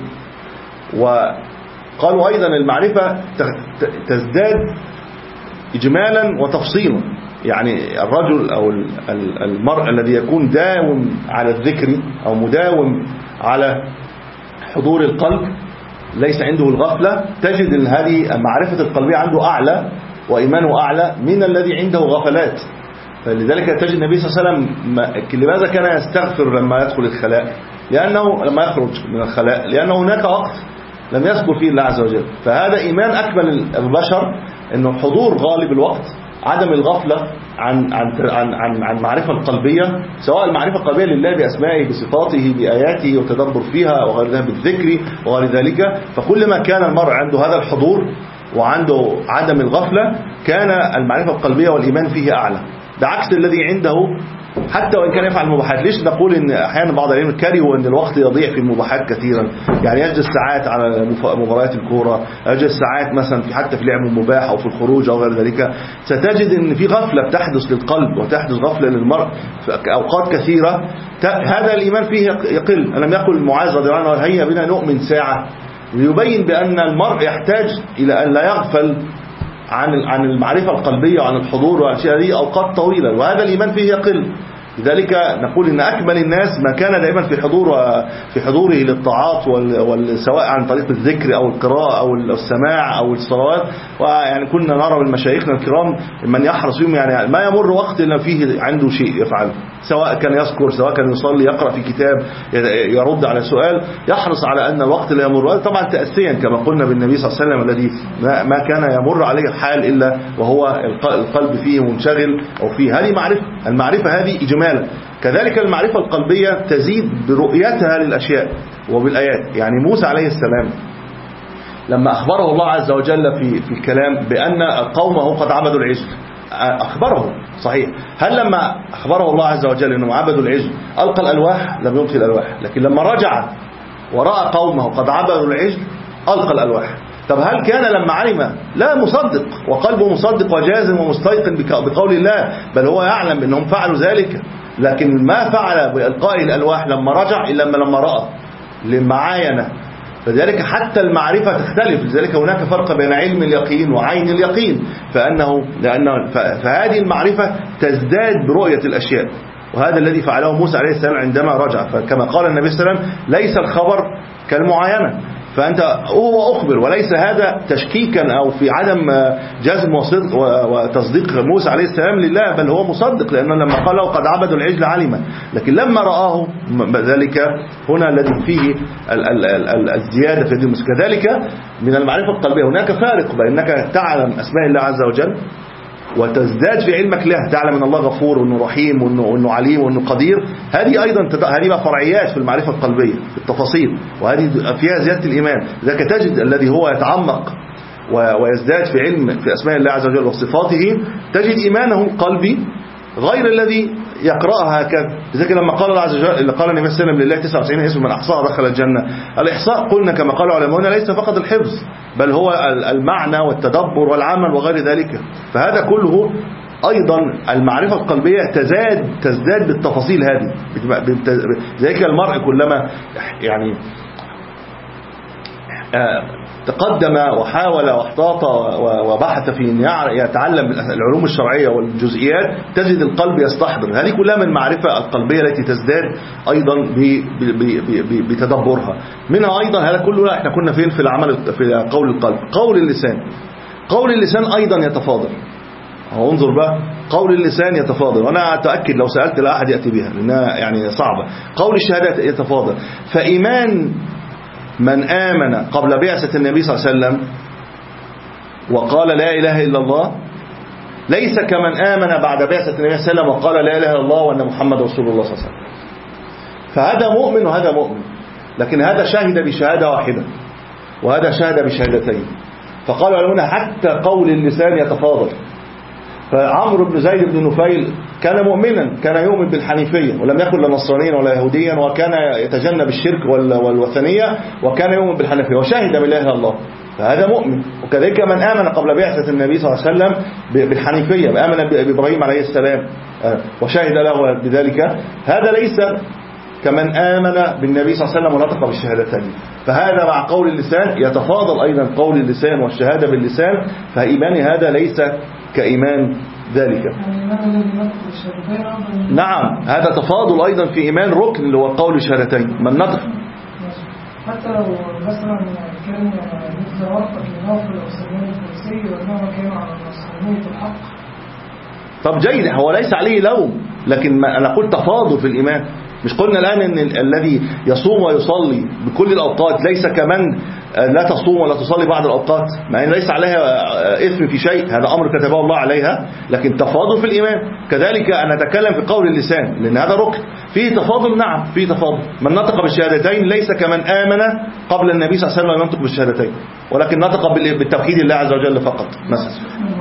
Speaker 4: وقالوا أيضا المعرفة تزداد إجمالا وتفصيلا، يعني الرجل أو المرء الذي يكون داوم على الذكر أو مداوم على حضور القلب ليس عنده الغفلة، تجد أن هذه المعرفة القلبية عنده أعلى وإيمانه أعلى من الذي عنده غفلات. فلذلك تجد النبي صلى الله عليه وسلم لماذا كان يستغفر لما يدخل الخلاء؟ لأنه لما يخرج من الخلاء لأنه هناك وقت لم يذكر فيه الله عز وجل. فهذا إيمان أكمل البشر، أنه حضور غالب الوقت، عدم الغفلة عن عن عن عن المعرفة القلبية، سواء المعرفة القلبية لله بأسمائه بصفاته بآياته وتدبر فيها وغير ذلك بالذكر وغير ذلك. فكل ما كان المرء عنده هذا الحضور وعنده عدم الغفلة كان المعرفة القلبية والإيمان فيه أعلى، بعكس الذي عنده حتى وإن كان يفعل المباحات. ليش نقول إن أحيانا بعض العلم كرهوا أن الوقت يضيع في المباحات كثيرا، يعني يجلس ساعات على مباريات الكورة، يجلس ساعات مثلا في حتى في لعب المباح أو في الخروج أو غير ذلك. ستجد أن في غفلة بتحدث للقلب وتحدث غفلة للمرء في أوقات كثيرة، هذا الإيمان فيه يقل. ألم يقل معاذ رضي الله عنه: هيا بنا نؤمن ساعة، ليبين بأن المرء يحتاج إلى أن لا يغفل عن عن المعرفة القلبية وعن الحضور والأشياء هذه أوقات طويلة، وهذا الإيمان فيه يقل. لذلك نقول إن أكمل الناس ما كان دائما في حضور في حضوره للطاعات، سواء عن طريق الذكر أو القراءة أو السماع أو الصلوات. ويعني كنا نرى من مشايخنا الكرام من يحرص يوم يعني ما يمر وقت إلا فيه عنده شيء يفعله. سواء كان يذكر سواء كان يصلي يقرأ في كتاب يرد على سؤال، يحرص على أن الوقت لا يمر. طبعا تأسيا كما قلنا بالنبي صلى الله عليه وسلم الذي ما كان يمر عليه حال إلا وهو القلب فيه منشغل أو فيه. هذه معرفة. المعرفة هذه إجمالا. كذلك المعرفة القلبية تزيد برؤيتها للأشياء وبالآيات. يعني موسى عليه السلام لما أخبره الله عز وجل في في الكلام بأن قومه قد عبدوا العجل، أخبره صحيح. هل لما أخبره الله عز وجل أنهم عبدوا العجل ألقى الألواح؟ لم يلقي الألواح. لكن لما رجع ورأى قومه قد عبدوا العجل ألقى الألواح. طب هل كان لما علم؟ لا، مصدق وقلبه مصدق وجازم ومستيقن بقول الله، بل هو يعلم أنهم فعلوا ذلك، لكن ما فعل بإلقاء الألواح لما رجع إلا لما رأى لمعاينة. فذلك حتى المعرفة تختلف. لذلك هناك فرق بين علم اليقين وعين اليقين، فأنه لأنه فهذه المعرفة تزداد برؤية الأشياء، وهذا الذي فعله موسى عليه السلام عندما رجع. فكما قال النبي صلى الله عليه وسلم ليس الخبر كالمعاينة، فأنت هو أخبر، وليس هذا تشكيكا أو في عدم جزم وتصديق موسى عليه السلام لله، بل هو مصدق، لأنه لما قال له قد عبدوا العجل علم، لكن لما رآه ذلك هنا الذي فيه الزيادة في الدين. كذلك من المعرفة القلبية هناك فارق بأنك تعلم أسماء الله عز وجل وتزداد في علمك له، تعلم ان الله غفور وانه رحيم وانه, وإنه عليم وانه قدير. هذه ايضا هذه بقى فرعيات في المعرفة القلبية في التفاصيل، وهذه فيها زيادة الإيمان. لذلك تجد الذي هو يتعمق ويزداد في علم في أسماء الله عز وجل وصفاته تجد إيمانه القلبي غير الذي يقرأها هكذا. لذلك لما قال الله عز وجل قال النبي صلى الله عليه وسلم لله تسعة وتسعين اسم من أحصاها دخل الجنة، الإحصاء قلنا كما قالوا علماؤنا ليس فقط الحفظ، بل هو المعنى والتدبر والعمل وغير ذلك. فهذا كله أيضا المعرفة القلبية تزداد تزداد بالتفاصيل هذه. ذلك المرء كلما يعني تقدم وحاول واحتاط وبحث في أن يتعلم العلوم الشرعية والجزئيات تجد القلب يستحضر. هذه كلها من معرفة القلبية التي تزداد أيضا بتدبرها. منها أيضا هذا كله احنا كنا فين في العمل في قول القلب. قول اللسان قول اللسان أيضا يتفاضل. انظر بقى، قول اللسان يتفاضل، وأنا أتأكد لو سألت لا أحد يأتي بها لأنها يعني صعبة. قول الشهادة يتفاضل. فإيمان من آمن قبل بعثة النبي صلى الله عليه وسلم وقال لا إله إلا الله ليس كمن آمن بعد بعثة النبي صلى الله عليه وسلم وقال لا إله إلا الله وأن محمد رسول الله صلى الله عليه وسلم. فهذا مؤمن وهذا مؤمن، لكن هذا شهد بشهادة واحدة وهذا شهد بشهادتين. فقالوا هنا حتى قول اللسان يتفاضل. فعمرو بن زيد بن نفيل كان مؤمنا، كان يؤمن بالحنيفية ولم يكن لا نصرانيا ولا يهوديا، وكان يتجنب الشرك والوثنية وكان يؤمن بالحنيفية وشهد بالله إلا الله، فهذا مؤمن. وكذلك من آمن قبل بعثة النبي صلى الله عليه وسلم بالحنيفية، آمن بإبراهيم عليه السلام وشهد له بذلك، هذا ليس كمن آمن بالنبي صلى الله عليه وسلم ونطق بالشهادتين. فهذا مع قول اللسان يتفاضل أيضا قول اللسان والشهادة باللسان، فإيمان هذا ليس كإيمان ذلك. نعم، هذا تفاضل أيضا في إيمان ركن اللي هو قول الشهادتين من نطق.
Speaker 5: حتى لو مثلا كان يتوافق النافل والسلمان الفرسي وأنه كان على النصرانية الحق.
Speaker 4: طب جيد، هو ليس عليه لوم، لكن ما أنا قلت تفاضل في الإيمان. مش قلنا الآن أن الذي يصوم ويصلي بكل الأوقات ليس كمن لا تصوم ولا تصلي بعض الأوقات، مع أن ليس عليها إثم في شيء، هذا أمر كتبه الله عليها، لكن تفاضل في الإيمان. كذلك أنا أتكلم في قول اللسان لأن هذا ركن فيه تفاضل. نعم فيه تفاضل. من نطق بالشهادتين ليس كمن آمن قبل النبي صلى الله عليه وسلم ينطق بالشهادتين، ولكن نطق بالتوحيد الله عز وجل فقط مثلا.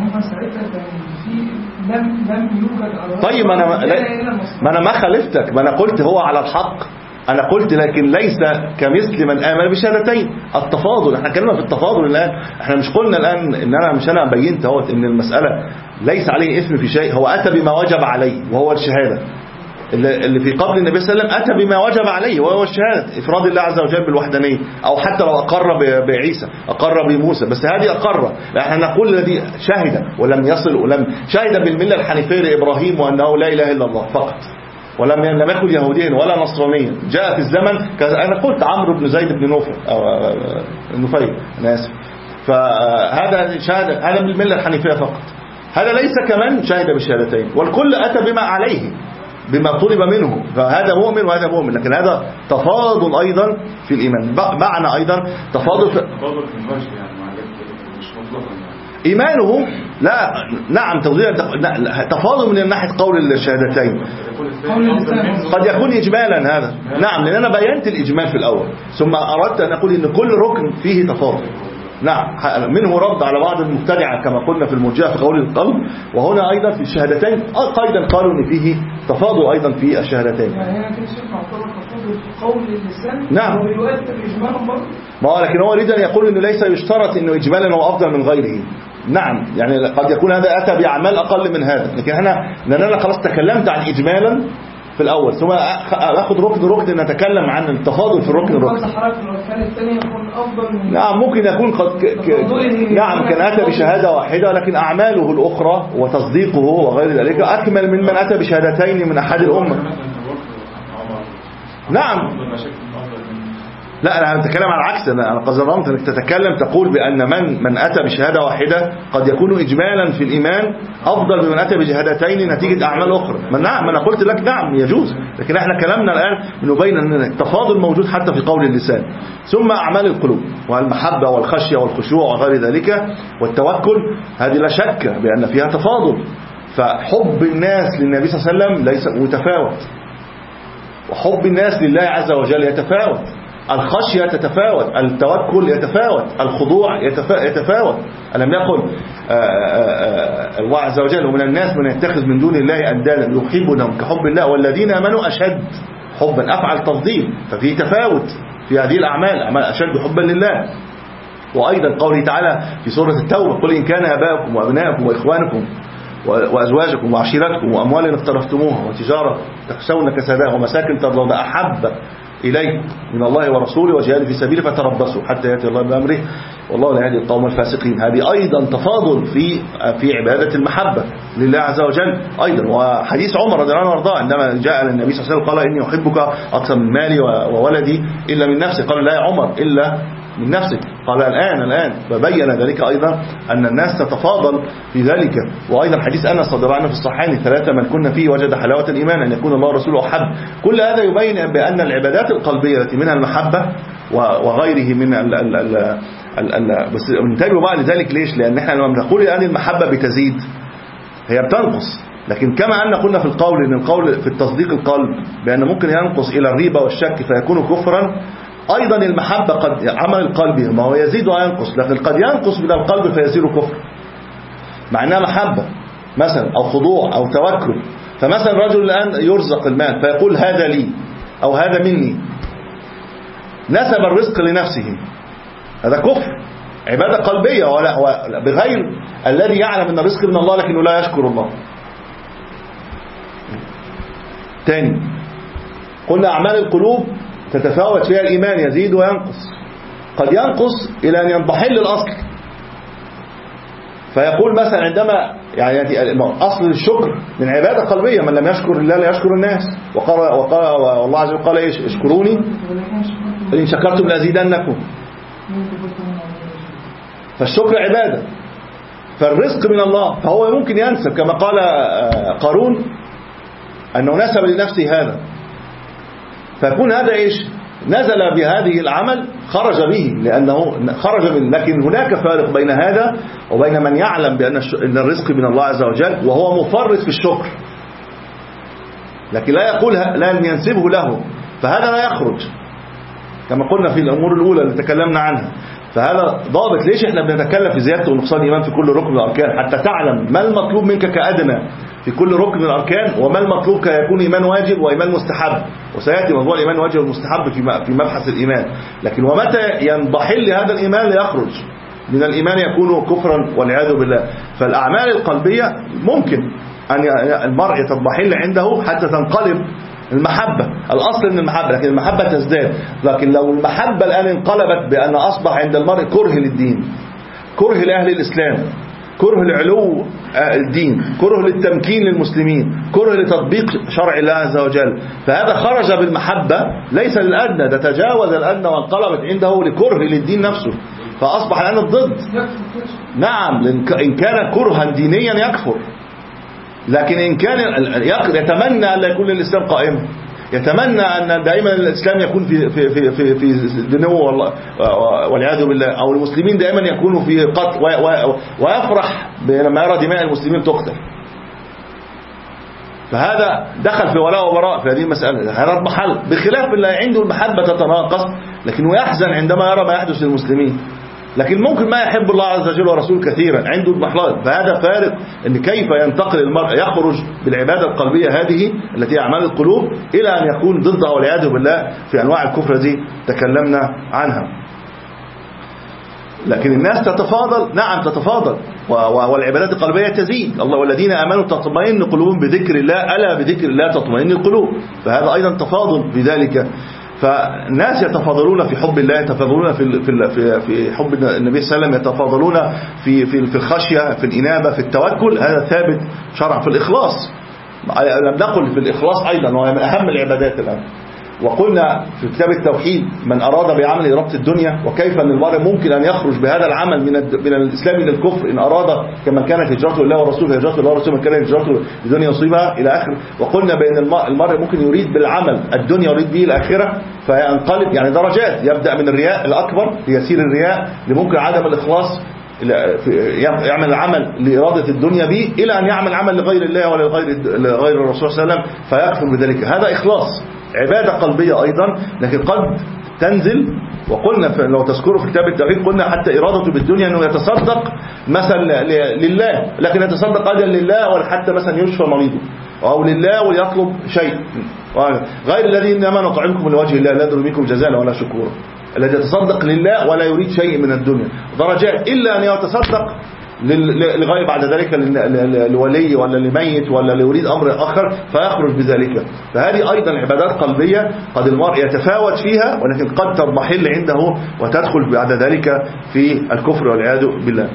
Speaker 5: لم لم يوجد على
Speaker 4: طيب ما انا ما انا ما خالفتك، ما انا قلت هو على الحق، انا قلت لكن ليس كمثل من آمن بشهادتين. التفاضل احنا كلمة في التفاضل الان، احنا مش قلنا الان ان انا مش انا بينت اهو ان المسألة ليس عليه اثم في شيء، هو اتى بما وجب عليه وهو الشهادة. اللي في قبل النبي صلى الله عليه وسلم اتى بما وجب عليه وهو الشهاده، افراد الله عز وجل بالوحدانيه، او حتى لو اقر بعيسى اقر بموسى، بس هذه اقر. احنا نقول الذي شهد ولم يصل ولم شهد بالمله الحنيفيه لابراهيم وانه لا اله الا الله فقط، ولم لم يكن يهوديا ولا نصرانيا. جاء في الزمن انا قلت عمرو بن زيد بن نوفل او نفيل انا اسف، فهذا شهد هذا بالمله الحنيفيه فقط. هذا ليس كمان شهد بالشهادتين، والكل اتى بما عليه بما طلب منه، فهذا مؤمن وهذا مؤمن. لكن هذا تفاضل أيضا في الإيمان، معنى أيضا تفاضل في
Speaker 2: تفاضل في الوجه يعني مش مطلقا يعني.
Speaker 4: إيمانه لا نعم تفضيل تفاضل من ناحية قول الشهادتين، قد يكون إجمالا هذا نعم، لأن أنا بينت الإجمال في الأول ثم أردت أن أقول إن كل ركن فيه تفاضل. نعم منه رد على بعض المبتدعة كما قلنا في المرجئة في قول القلب، وهنا أيضا في الشهادتين أيضا قالوا إن فيه تفاضل أيضا في الشهادتين.
Speaker 5: يعني هنا كده شيخ معتبر تفاضل في قول اللسان
Speaker 4: نعم
Speaker 5: ويؤثر إجمالا برضه.
Speaker 4: ما هو لكن هو يريد أن يقول إنه ليس يشترط إنه إجمالا هو أفضل من غيره. نعم يعني قد يكون هذا أتى بأعمال أقل من هذا، لكن أنا لأن أنا خلاص تكلمت عن إجمالا في الأول ثم أخذ ركن ركن نتكلم عن التفاضل في الركن الركن. نعم ممكن يكون قد ك... ك... نعم كان أتى بشهادة واحدة لكن أعماله الأخرى وتصديقه وغير ذلك أكمل من من أتى بشهادتين من أحد الأمة. نعم لا أنا أتكلم عن العكس، أنا قد ظننت أنك تتكلم تقول بأن من من أتى بشهادة واحدة قد يكون إجمالا في الإيمان أفضل من أتى بشهادتين نتيجة أعمال أخرى. من نعم أنا قلت لك نعم يجوز، لكن احنا كلامنا الآن نبين أن التفاضل موجود حتى في قول اللسان. ثم أعمال القلوب والمحبة والخشية والخشوع وغير ذلك والتوكل، هذه لا شك بأن فيها تفاضل. فحب الناس للنبي صلى الله عليه وسلم ليس متفاوت، وحب الناس لله عز وجل يتفاوت، الخشية تتفاوت، التوكل يتفاوت، الخضوع يتفاوت. ألم يقل الله عز وجل ومن الناس من يتخذ من دون الله أندادا يحبونهم كحب الله والذين آمنوا أشد حبا، أفعل تفضيل، ففي تفاوت في هذه الأعمال، أعمال أشد حبا لله. وأيضا قوله تعالى في سورة التوبة قل إن كان آباؤكم وأبناؤكم وإخوانكم وأزواجكم وعشيرتكم وأموال اقترفتموها وتجارة تخشون كسادها ومساكن ترضون أحب إليكم من الله ورسوله وجهاد في سبيله فتربصوا حتى يأتي الله بأمره والله لا يهدي القوم الفاسقين. هذه أيضا تفاضل في في عبادة المحبة لله عز وجل أيضا. وحديث عمر رضي الله عنه وارضاه عندما جاء النبي صلى الله عليه وسلم قال إني أحبك أكثر من مالي وولدي إلا من نفسي، قال لا يا عمر إلا من نفسك، قال الآن الآن فبين ذلك أيضا أن الناس تتفاضل في ذلك. وأيضا حديث أنس رضي الله عنه في الصحيحين ثلاثة من كنا فيه وجد حلاوة الإيمان أن يكون الله ورسوله أحب. كل هذا يبين بأن العبادات القلبية التي منها المحبة وغيره من ال ال ال ال ال بس انتبهوا بقى لذلك ليش؟ لأن احنا لما بنقول الآن المحبة بتزيد هي بتنقص، لكن كما أن قلنا في القول أن القول في التصديق القلب بأن ممكن ينقص إلى الريبة والشك فيكون كفرا، أيضا المحبة قد عمل القلب ما هو يزيد وينقص، لكن قد ينقص من القلب فيصير كفر مع أنها محبة مثلا أو خضوع أو توكل. فمثلا رجل الآن يرزق المال فيقول هذا لي أو هذا مني، نسب الرزق لنفسه، هذا كفر عبادة قلبية ولا بغير الذي يعلم أن الرزق من الله لكنه لا يشكر الله. تاني قلنا أعمال القلوب تتفاوت فيها الإيمان يزيد وينقص، قد ينقص إلى أن ينضحل الأصل. فيقول مثلا عندما يعني أصل الشكر من عبادة قلبية، من لم يشكر الله لا يشكر الناس، وقال وقال والله عز وجل قال إيش؟ اشكروني إن شكرتم لأزيدنكم. فالشكر عبادة، فالرزق من الله، فهو ممكن ينسب كما قال قارون أنه نسب لنفسه هذا، فيكون هذا إيش؟ نزل بهذه العمل خرج به لأنه خرج به. لكن هناك فارق بين هذا وبين من يعلم بأن الرزق من الله عز وجل وهو مفرط في الشكر لكن لا يقول لا ينسبه له، فهذا لا يخرج كما قلنا في الأمور الأولى اللي تكلمنا عنها. فهذا ضابط ليش احنا بنتكلم في زيادة ونقصان الإيمان في كل ركن من الأركان، حتى تعلم ما المطلوب منك كأدنى في كل ركن من الأركان وما المطلوب كيكون إيمان واجب وإيمان مستحب. وسيأتي موضوع الإيمان الواجب والمستحب في مبحث الإيمان. لكن ومتى ينضحل هذا الإيمان ليخرج من الإيمان يكون كفرا والعياذ بالله. فالأعمال القلبية ممكن أن المرء تضحل عنده حتى تنقلب المحبة، الأصل من المحبة، لكن المحبة تزداد. لكن لو المحبة الآن انقلبت بأن أصبح عند المرء كره للدين، كره لأهل الإسلام، كره لعلو الدين، كره للتمكين للمسلمين، كره لتطبيق شرع الله عز وجل، فهذا خرج بالمحبة ليس للأدنى، ده تجاوز الأدنى وانقلبت عنده لكره للدين نفسه، فأصبح الآن الضد. نعم إن كان كرها دينيا يكفر، لكن إن كان يتمنى أن لا يكون الإسلام قائم، يتمنى أن دائما الإسلام يكون في في في في, في دنو والعياذ بالله، أو المسلمين دائما يكونوا في قتل، ويفرح لما يرى دماء المسلمين تقتل، فهذا دخل في ولاء وبراء في هذه المسألة. هذا محل، بخلاف اللي عنده المحبة تتناقص لكنه يحزن عندما يرى ما يحدث للمسلمين، لكن ممكن ما يحب الله عز وجل ورسوله كثيرا، عنده المحلات. فهذا فارق ان كيف ينتقل المرء، يخرج بالعبادة القلبية هذه التي أعمال القلوب إلى أن يكون ضدها والعياذ بالله في أنواع الكفر دي تكلمنا عنها. لكن الناس تتفاضل، نعم تتفاضل، والعبادات القلبية تزيد. الله والذين آمنوا تطمئن قلوبهم بذكر الله، ألا بذكر الله تطمئن القلوب، فهذا أيضا تفاضل بذلك. فالناس يتفاضلون في حب الله، يتفاضلون في في في حب النبي صلى الله عليه وسلم، يتفاضلون في في في الخشية، في الإنابة، في التوكل. هذا ثابت شرعا. في الإخلاص لم نقل في الإخلاص أيضا وهو من أهم العبادات الآن. وقلنا في كتاب التوحيد من أراد بعمل ربط الدنيا، وكيف أن المرء ممكن أن يخرج بهذا العمل من من الإسلام إلى الكفر إن أراد، كما كانت هجرته لله ورسوله هجرته لله ورسوله، من كانت هجرته لدنيا يصيبها إلى آخر. وقلنا بأن المرء ممكن يريد بالعمل الدنيا ويريد به الآخرة فينقلب، يعني درجات، يبدأ من الرياء الأكبر ليسير الرياء لممكن عدم الإخلاص، يعمل العمل لإرادة الدنيا به إلى أن يعمل عمل لغير الله ولا لغير الرسول صلى الله عليه وسلم فيكفر بذلك. هذا إخلاص، عبادة قلبية أيضا، لكن قد تنزل. وقلنا لو تذكروا في كتاب التوحيد قلنا حتى إرادته بالدنيا أنه يتصدق مثلا لله، لكن يتصدق أجل لله، ولا حتى مثلا يشفى مريضه، أو لله وليطلب شيء، غير الذين إنما نطعمكم لوجه الله لا نريد منكم جزاء ولا شكورا. الذي يتصدق لله ولا يريد شيء من الدنيا درجات، إلا أن يتصدق لغير بعد ذلك لولي ولا لميت ولا ليريد أمر آخر فيخرج بذلك. فهذه أيضا عبادات قلبية قد المرء يتفاوت فيها، ولكن قد تضمحل عنده وتدخل بعد ذلك في الكفر والعياذ بالله.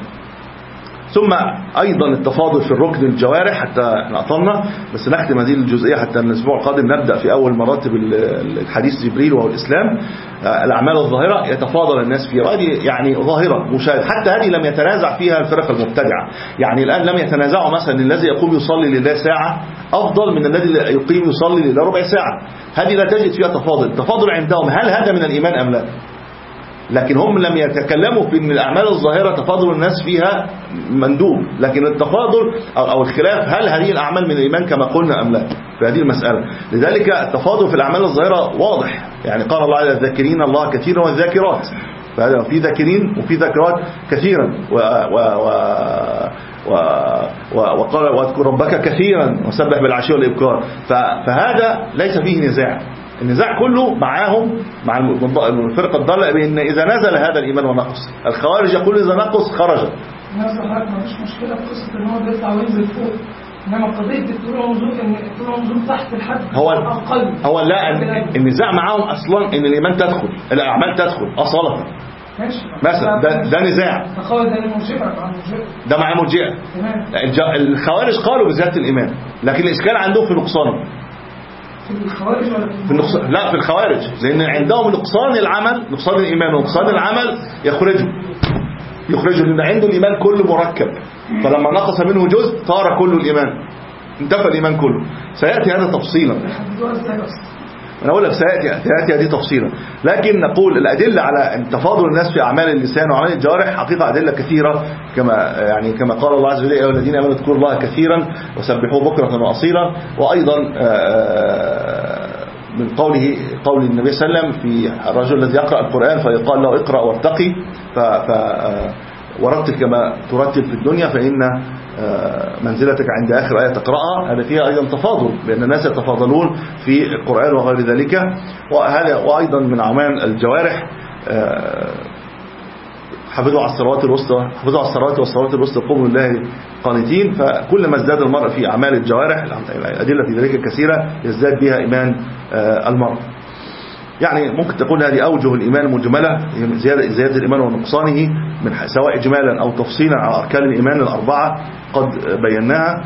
Speaker 4: ثم أيضا التفاضل في الركن الجوارح، حتى احنا أطلنا بس نختم هذه الجزئية حتى الأسبوع القادم نبدأ في أول مراتب الحديث جبريل وهو الإسلام. الأعمال الظاهرة يتفاضل الناس فيها، وهذه يعني ظاهرة مشاهدة، حتى هذه لم يتنازع فيها الفرق المبتدعة. يعني الآن لم يتنازعوا مثلا الذي يقوم يصلي لله ساعة أفضل من الذي يقيم يصلي لله ربع ساعة، هذه لا تجد فيها تفاضل. التفاضل عندهم هل هذا من الإيمان أم لا؟ لكن هم لم يتكلموا في ان الأعمال الظاهرة تفاضل الناس فيها مندوب، لكن التفاضل أو الخلاف هل هذه الأعمال من الإيمان كما قلنا أم لا في هذه المسألة. لذلك التفاضل في الأعمال الظاهرة واضح، يعني قال الله على الذاكرين الله كثيرا والذاكرات، فهذا في ذاكرين وفي ذاكرات كثيرا، و و و و وقال واذكر ربك كثيرا وسبح بالعشي والإبكار. فهذا ليس فيه نزاع، النزاع كله معاهم مع الفرقة الضالة بأن إذا نزل هذا الإيمان ونقص. الخوارج يقول إذا نقص خرج.
Speaker 5: الناس حضرتك ما فيش مشكلة في قصة إن هو بيطلع وينزل فوق، إنما قضية الطلوع والنزول إن الطلوع والنزول تحت الحد
Speaker 4: هو
Speaker 5: أقل.
Speaker 4: هو لا النزاع معاهم أصلا إن الإيمان تدخل، الأعمال تدخل أصلا.
Speaker 5: ماشي.
Speaker 4: مثلا ده, ده نزاع.
Speaker 5: الخوارج ده المرجئة مع المرجئة.
Speaker 4: ده مع المرجئة. الخوارج قالوا بزيادة الإيمان، لكن الإشكال عندهم في نقصانه.
Speaker 5: في الخوارج ولا
Speaker 4: في النقصان؟ لا في الخوارج، لأن عندهم نقصان العمل، نقصان الإيمان ونقصان العمل يخرجوا يخرجوا لأن عنده الإيمان كله مركب، فلما نقص منه جزء طار كل الإيمان، انتفى الإيمان كله. سيأتي هذا تفصيلا، أنا أقول لك سيأتي سيأتي هذه تفصيلا. لكن نقول الأدلة على تفاضل الناس في أعمال اللسان وأعمال الجوارح حقيقة أدلة كثيرة، كما يعني كما قال الله عز وجل يا الذين آمنوا اذكروا الله كثيرا وسبحوه بكرة وأصيلا. وأيضا من قوله قول النبي صلى الله عليه وسلم في الرجل الذي يقرأ القرآن فيقال له اقرأ وارتقي ف ورتل كما ترتل في الدنيا فإن منزلتك عند آخر آية تقرأها. هذا فيها أيضا تفاضل، بأن الناس يتفاضلون في القرآن وغير ذلك. وهذا وأيضا من أعمال الجوارح حفظوا على الصلوات الوسطى، حفظوا على الصلوات والصلوات الوسطى قوموا لله قانتين. فكلما ازداد المرء في أعمال الجوارح الأدلة في ذلك كثيرة يزداد بها إيمان المرء. يعني ممكن تقول هذه أوجه الإيمان المجملة، زيادة, زيادة الإيمان ونقصانه من سواء إجمالا أو تفصيلا على أركان الإيمان الأربعة قد بيناها.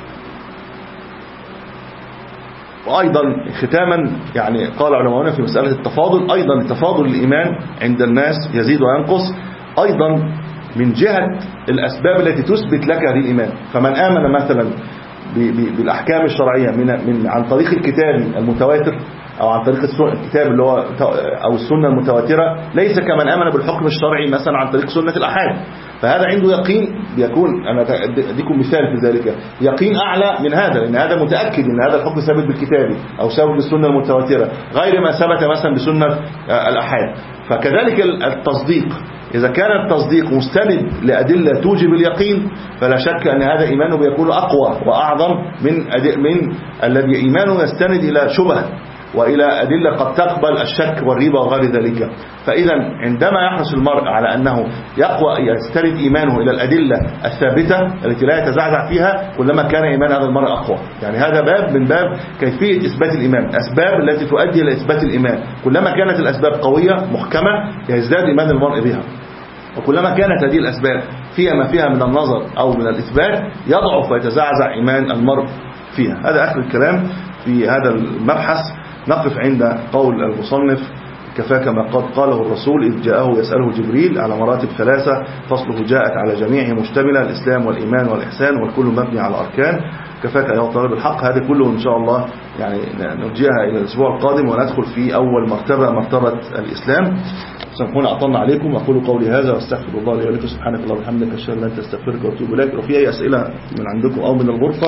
Speaker 4: وأيضا ختاما يعني قال علماؤنا في مسألة التفاضل، أيضا تفاضل الإيمان عند الناس يزيد وينقص أيضا من جهة الأسباب التي تثبت لك هذه الإيمان. فمن آمن مثلا بالأحكام الشرعية من من عن طريق الكتاب المتواتر أو عن طريق الكتاب اللي هو أو السنة المتواترة ليس كمن آمن بالحكم الشرعي مثلا عن طريق سنة الأحاد. فهذا عنده يقين بيكون، أنا أديكم مثال في ذلك، يقين أعلى من هذا، لأن هذا متأكد أن هذا الحكم ثابت بالكتاب أو ثابت بالسنة المتواترة غير ما ثبت مثلا بسنة الأحاد. فكذلك التصديق، إذا كان التصديق مستند لأدلة توجب اليقين فلا شك أن هذا إيمانه بيكون أقوى وأعظم من من الذي إيمانه يستند إلى شبه وإلى أدلة قد تقبل الشك والريبة وغير ذلك. فإذا عندما يحرص المرء على أنه يقوى يستند إيمانه إلى الأدلة الثابتة التي لا يتزعزع فيها كلما كان إيمان هذا المرء أقوى. يعني هذا باب من باب كيفية إثبات الإيمان، أسباب التي تؤدي إلى إثبات الإيمان. كلما كانت الأسباب قوية محكمة يزداد إيمان المرء بها، وكلما كانت هذه الأسباب فيها ما فيها من النظر أو من الإثبات يضعف ويتزعزع إيمان المرء فيها. هذا آخر الكلام في هذا المبحث. نقف عند قول المصنف: كفاك ما قد قاله الرسول إذ جاءه يسأله جبريل على مراتب ثلاثة فصله جاءت على جميعه مشتملة، الإسلام والإيمان والإحسان والكل مبني على أركان. كفاك أيها طالب الحق. هذا كله إن شاء الله يعني نرجعها إلى الأسبوع القادم وندخل في أول مرتبة، مرتبة الإسلام. سامحونا أطلنا عليكم. أقول قولي هذا واستغفر الله لي ولكم. سبحانك اللهم وبحمدك أشهد أن لا إله إلا أنت أستغفرك وأتوب إليك. وفي أي أسئلة من عندكم أو من الغرفة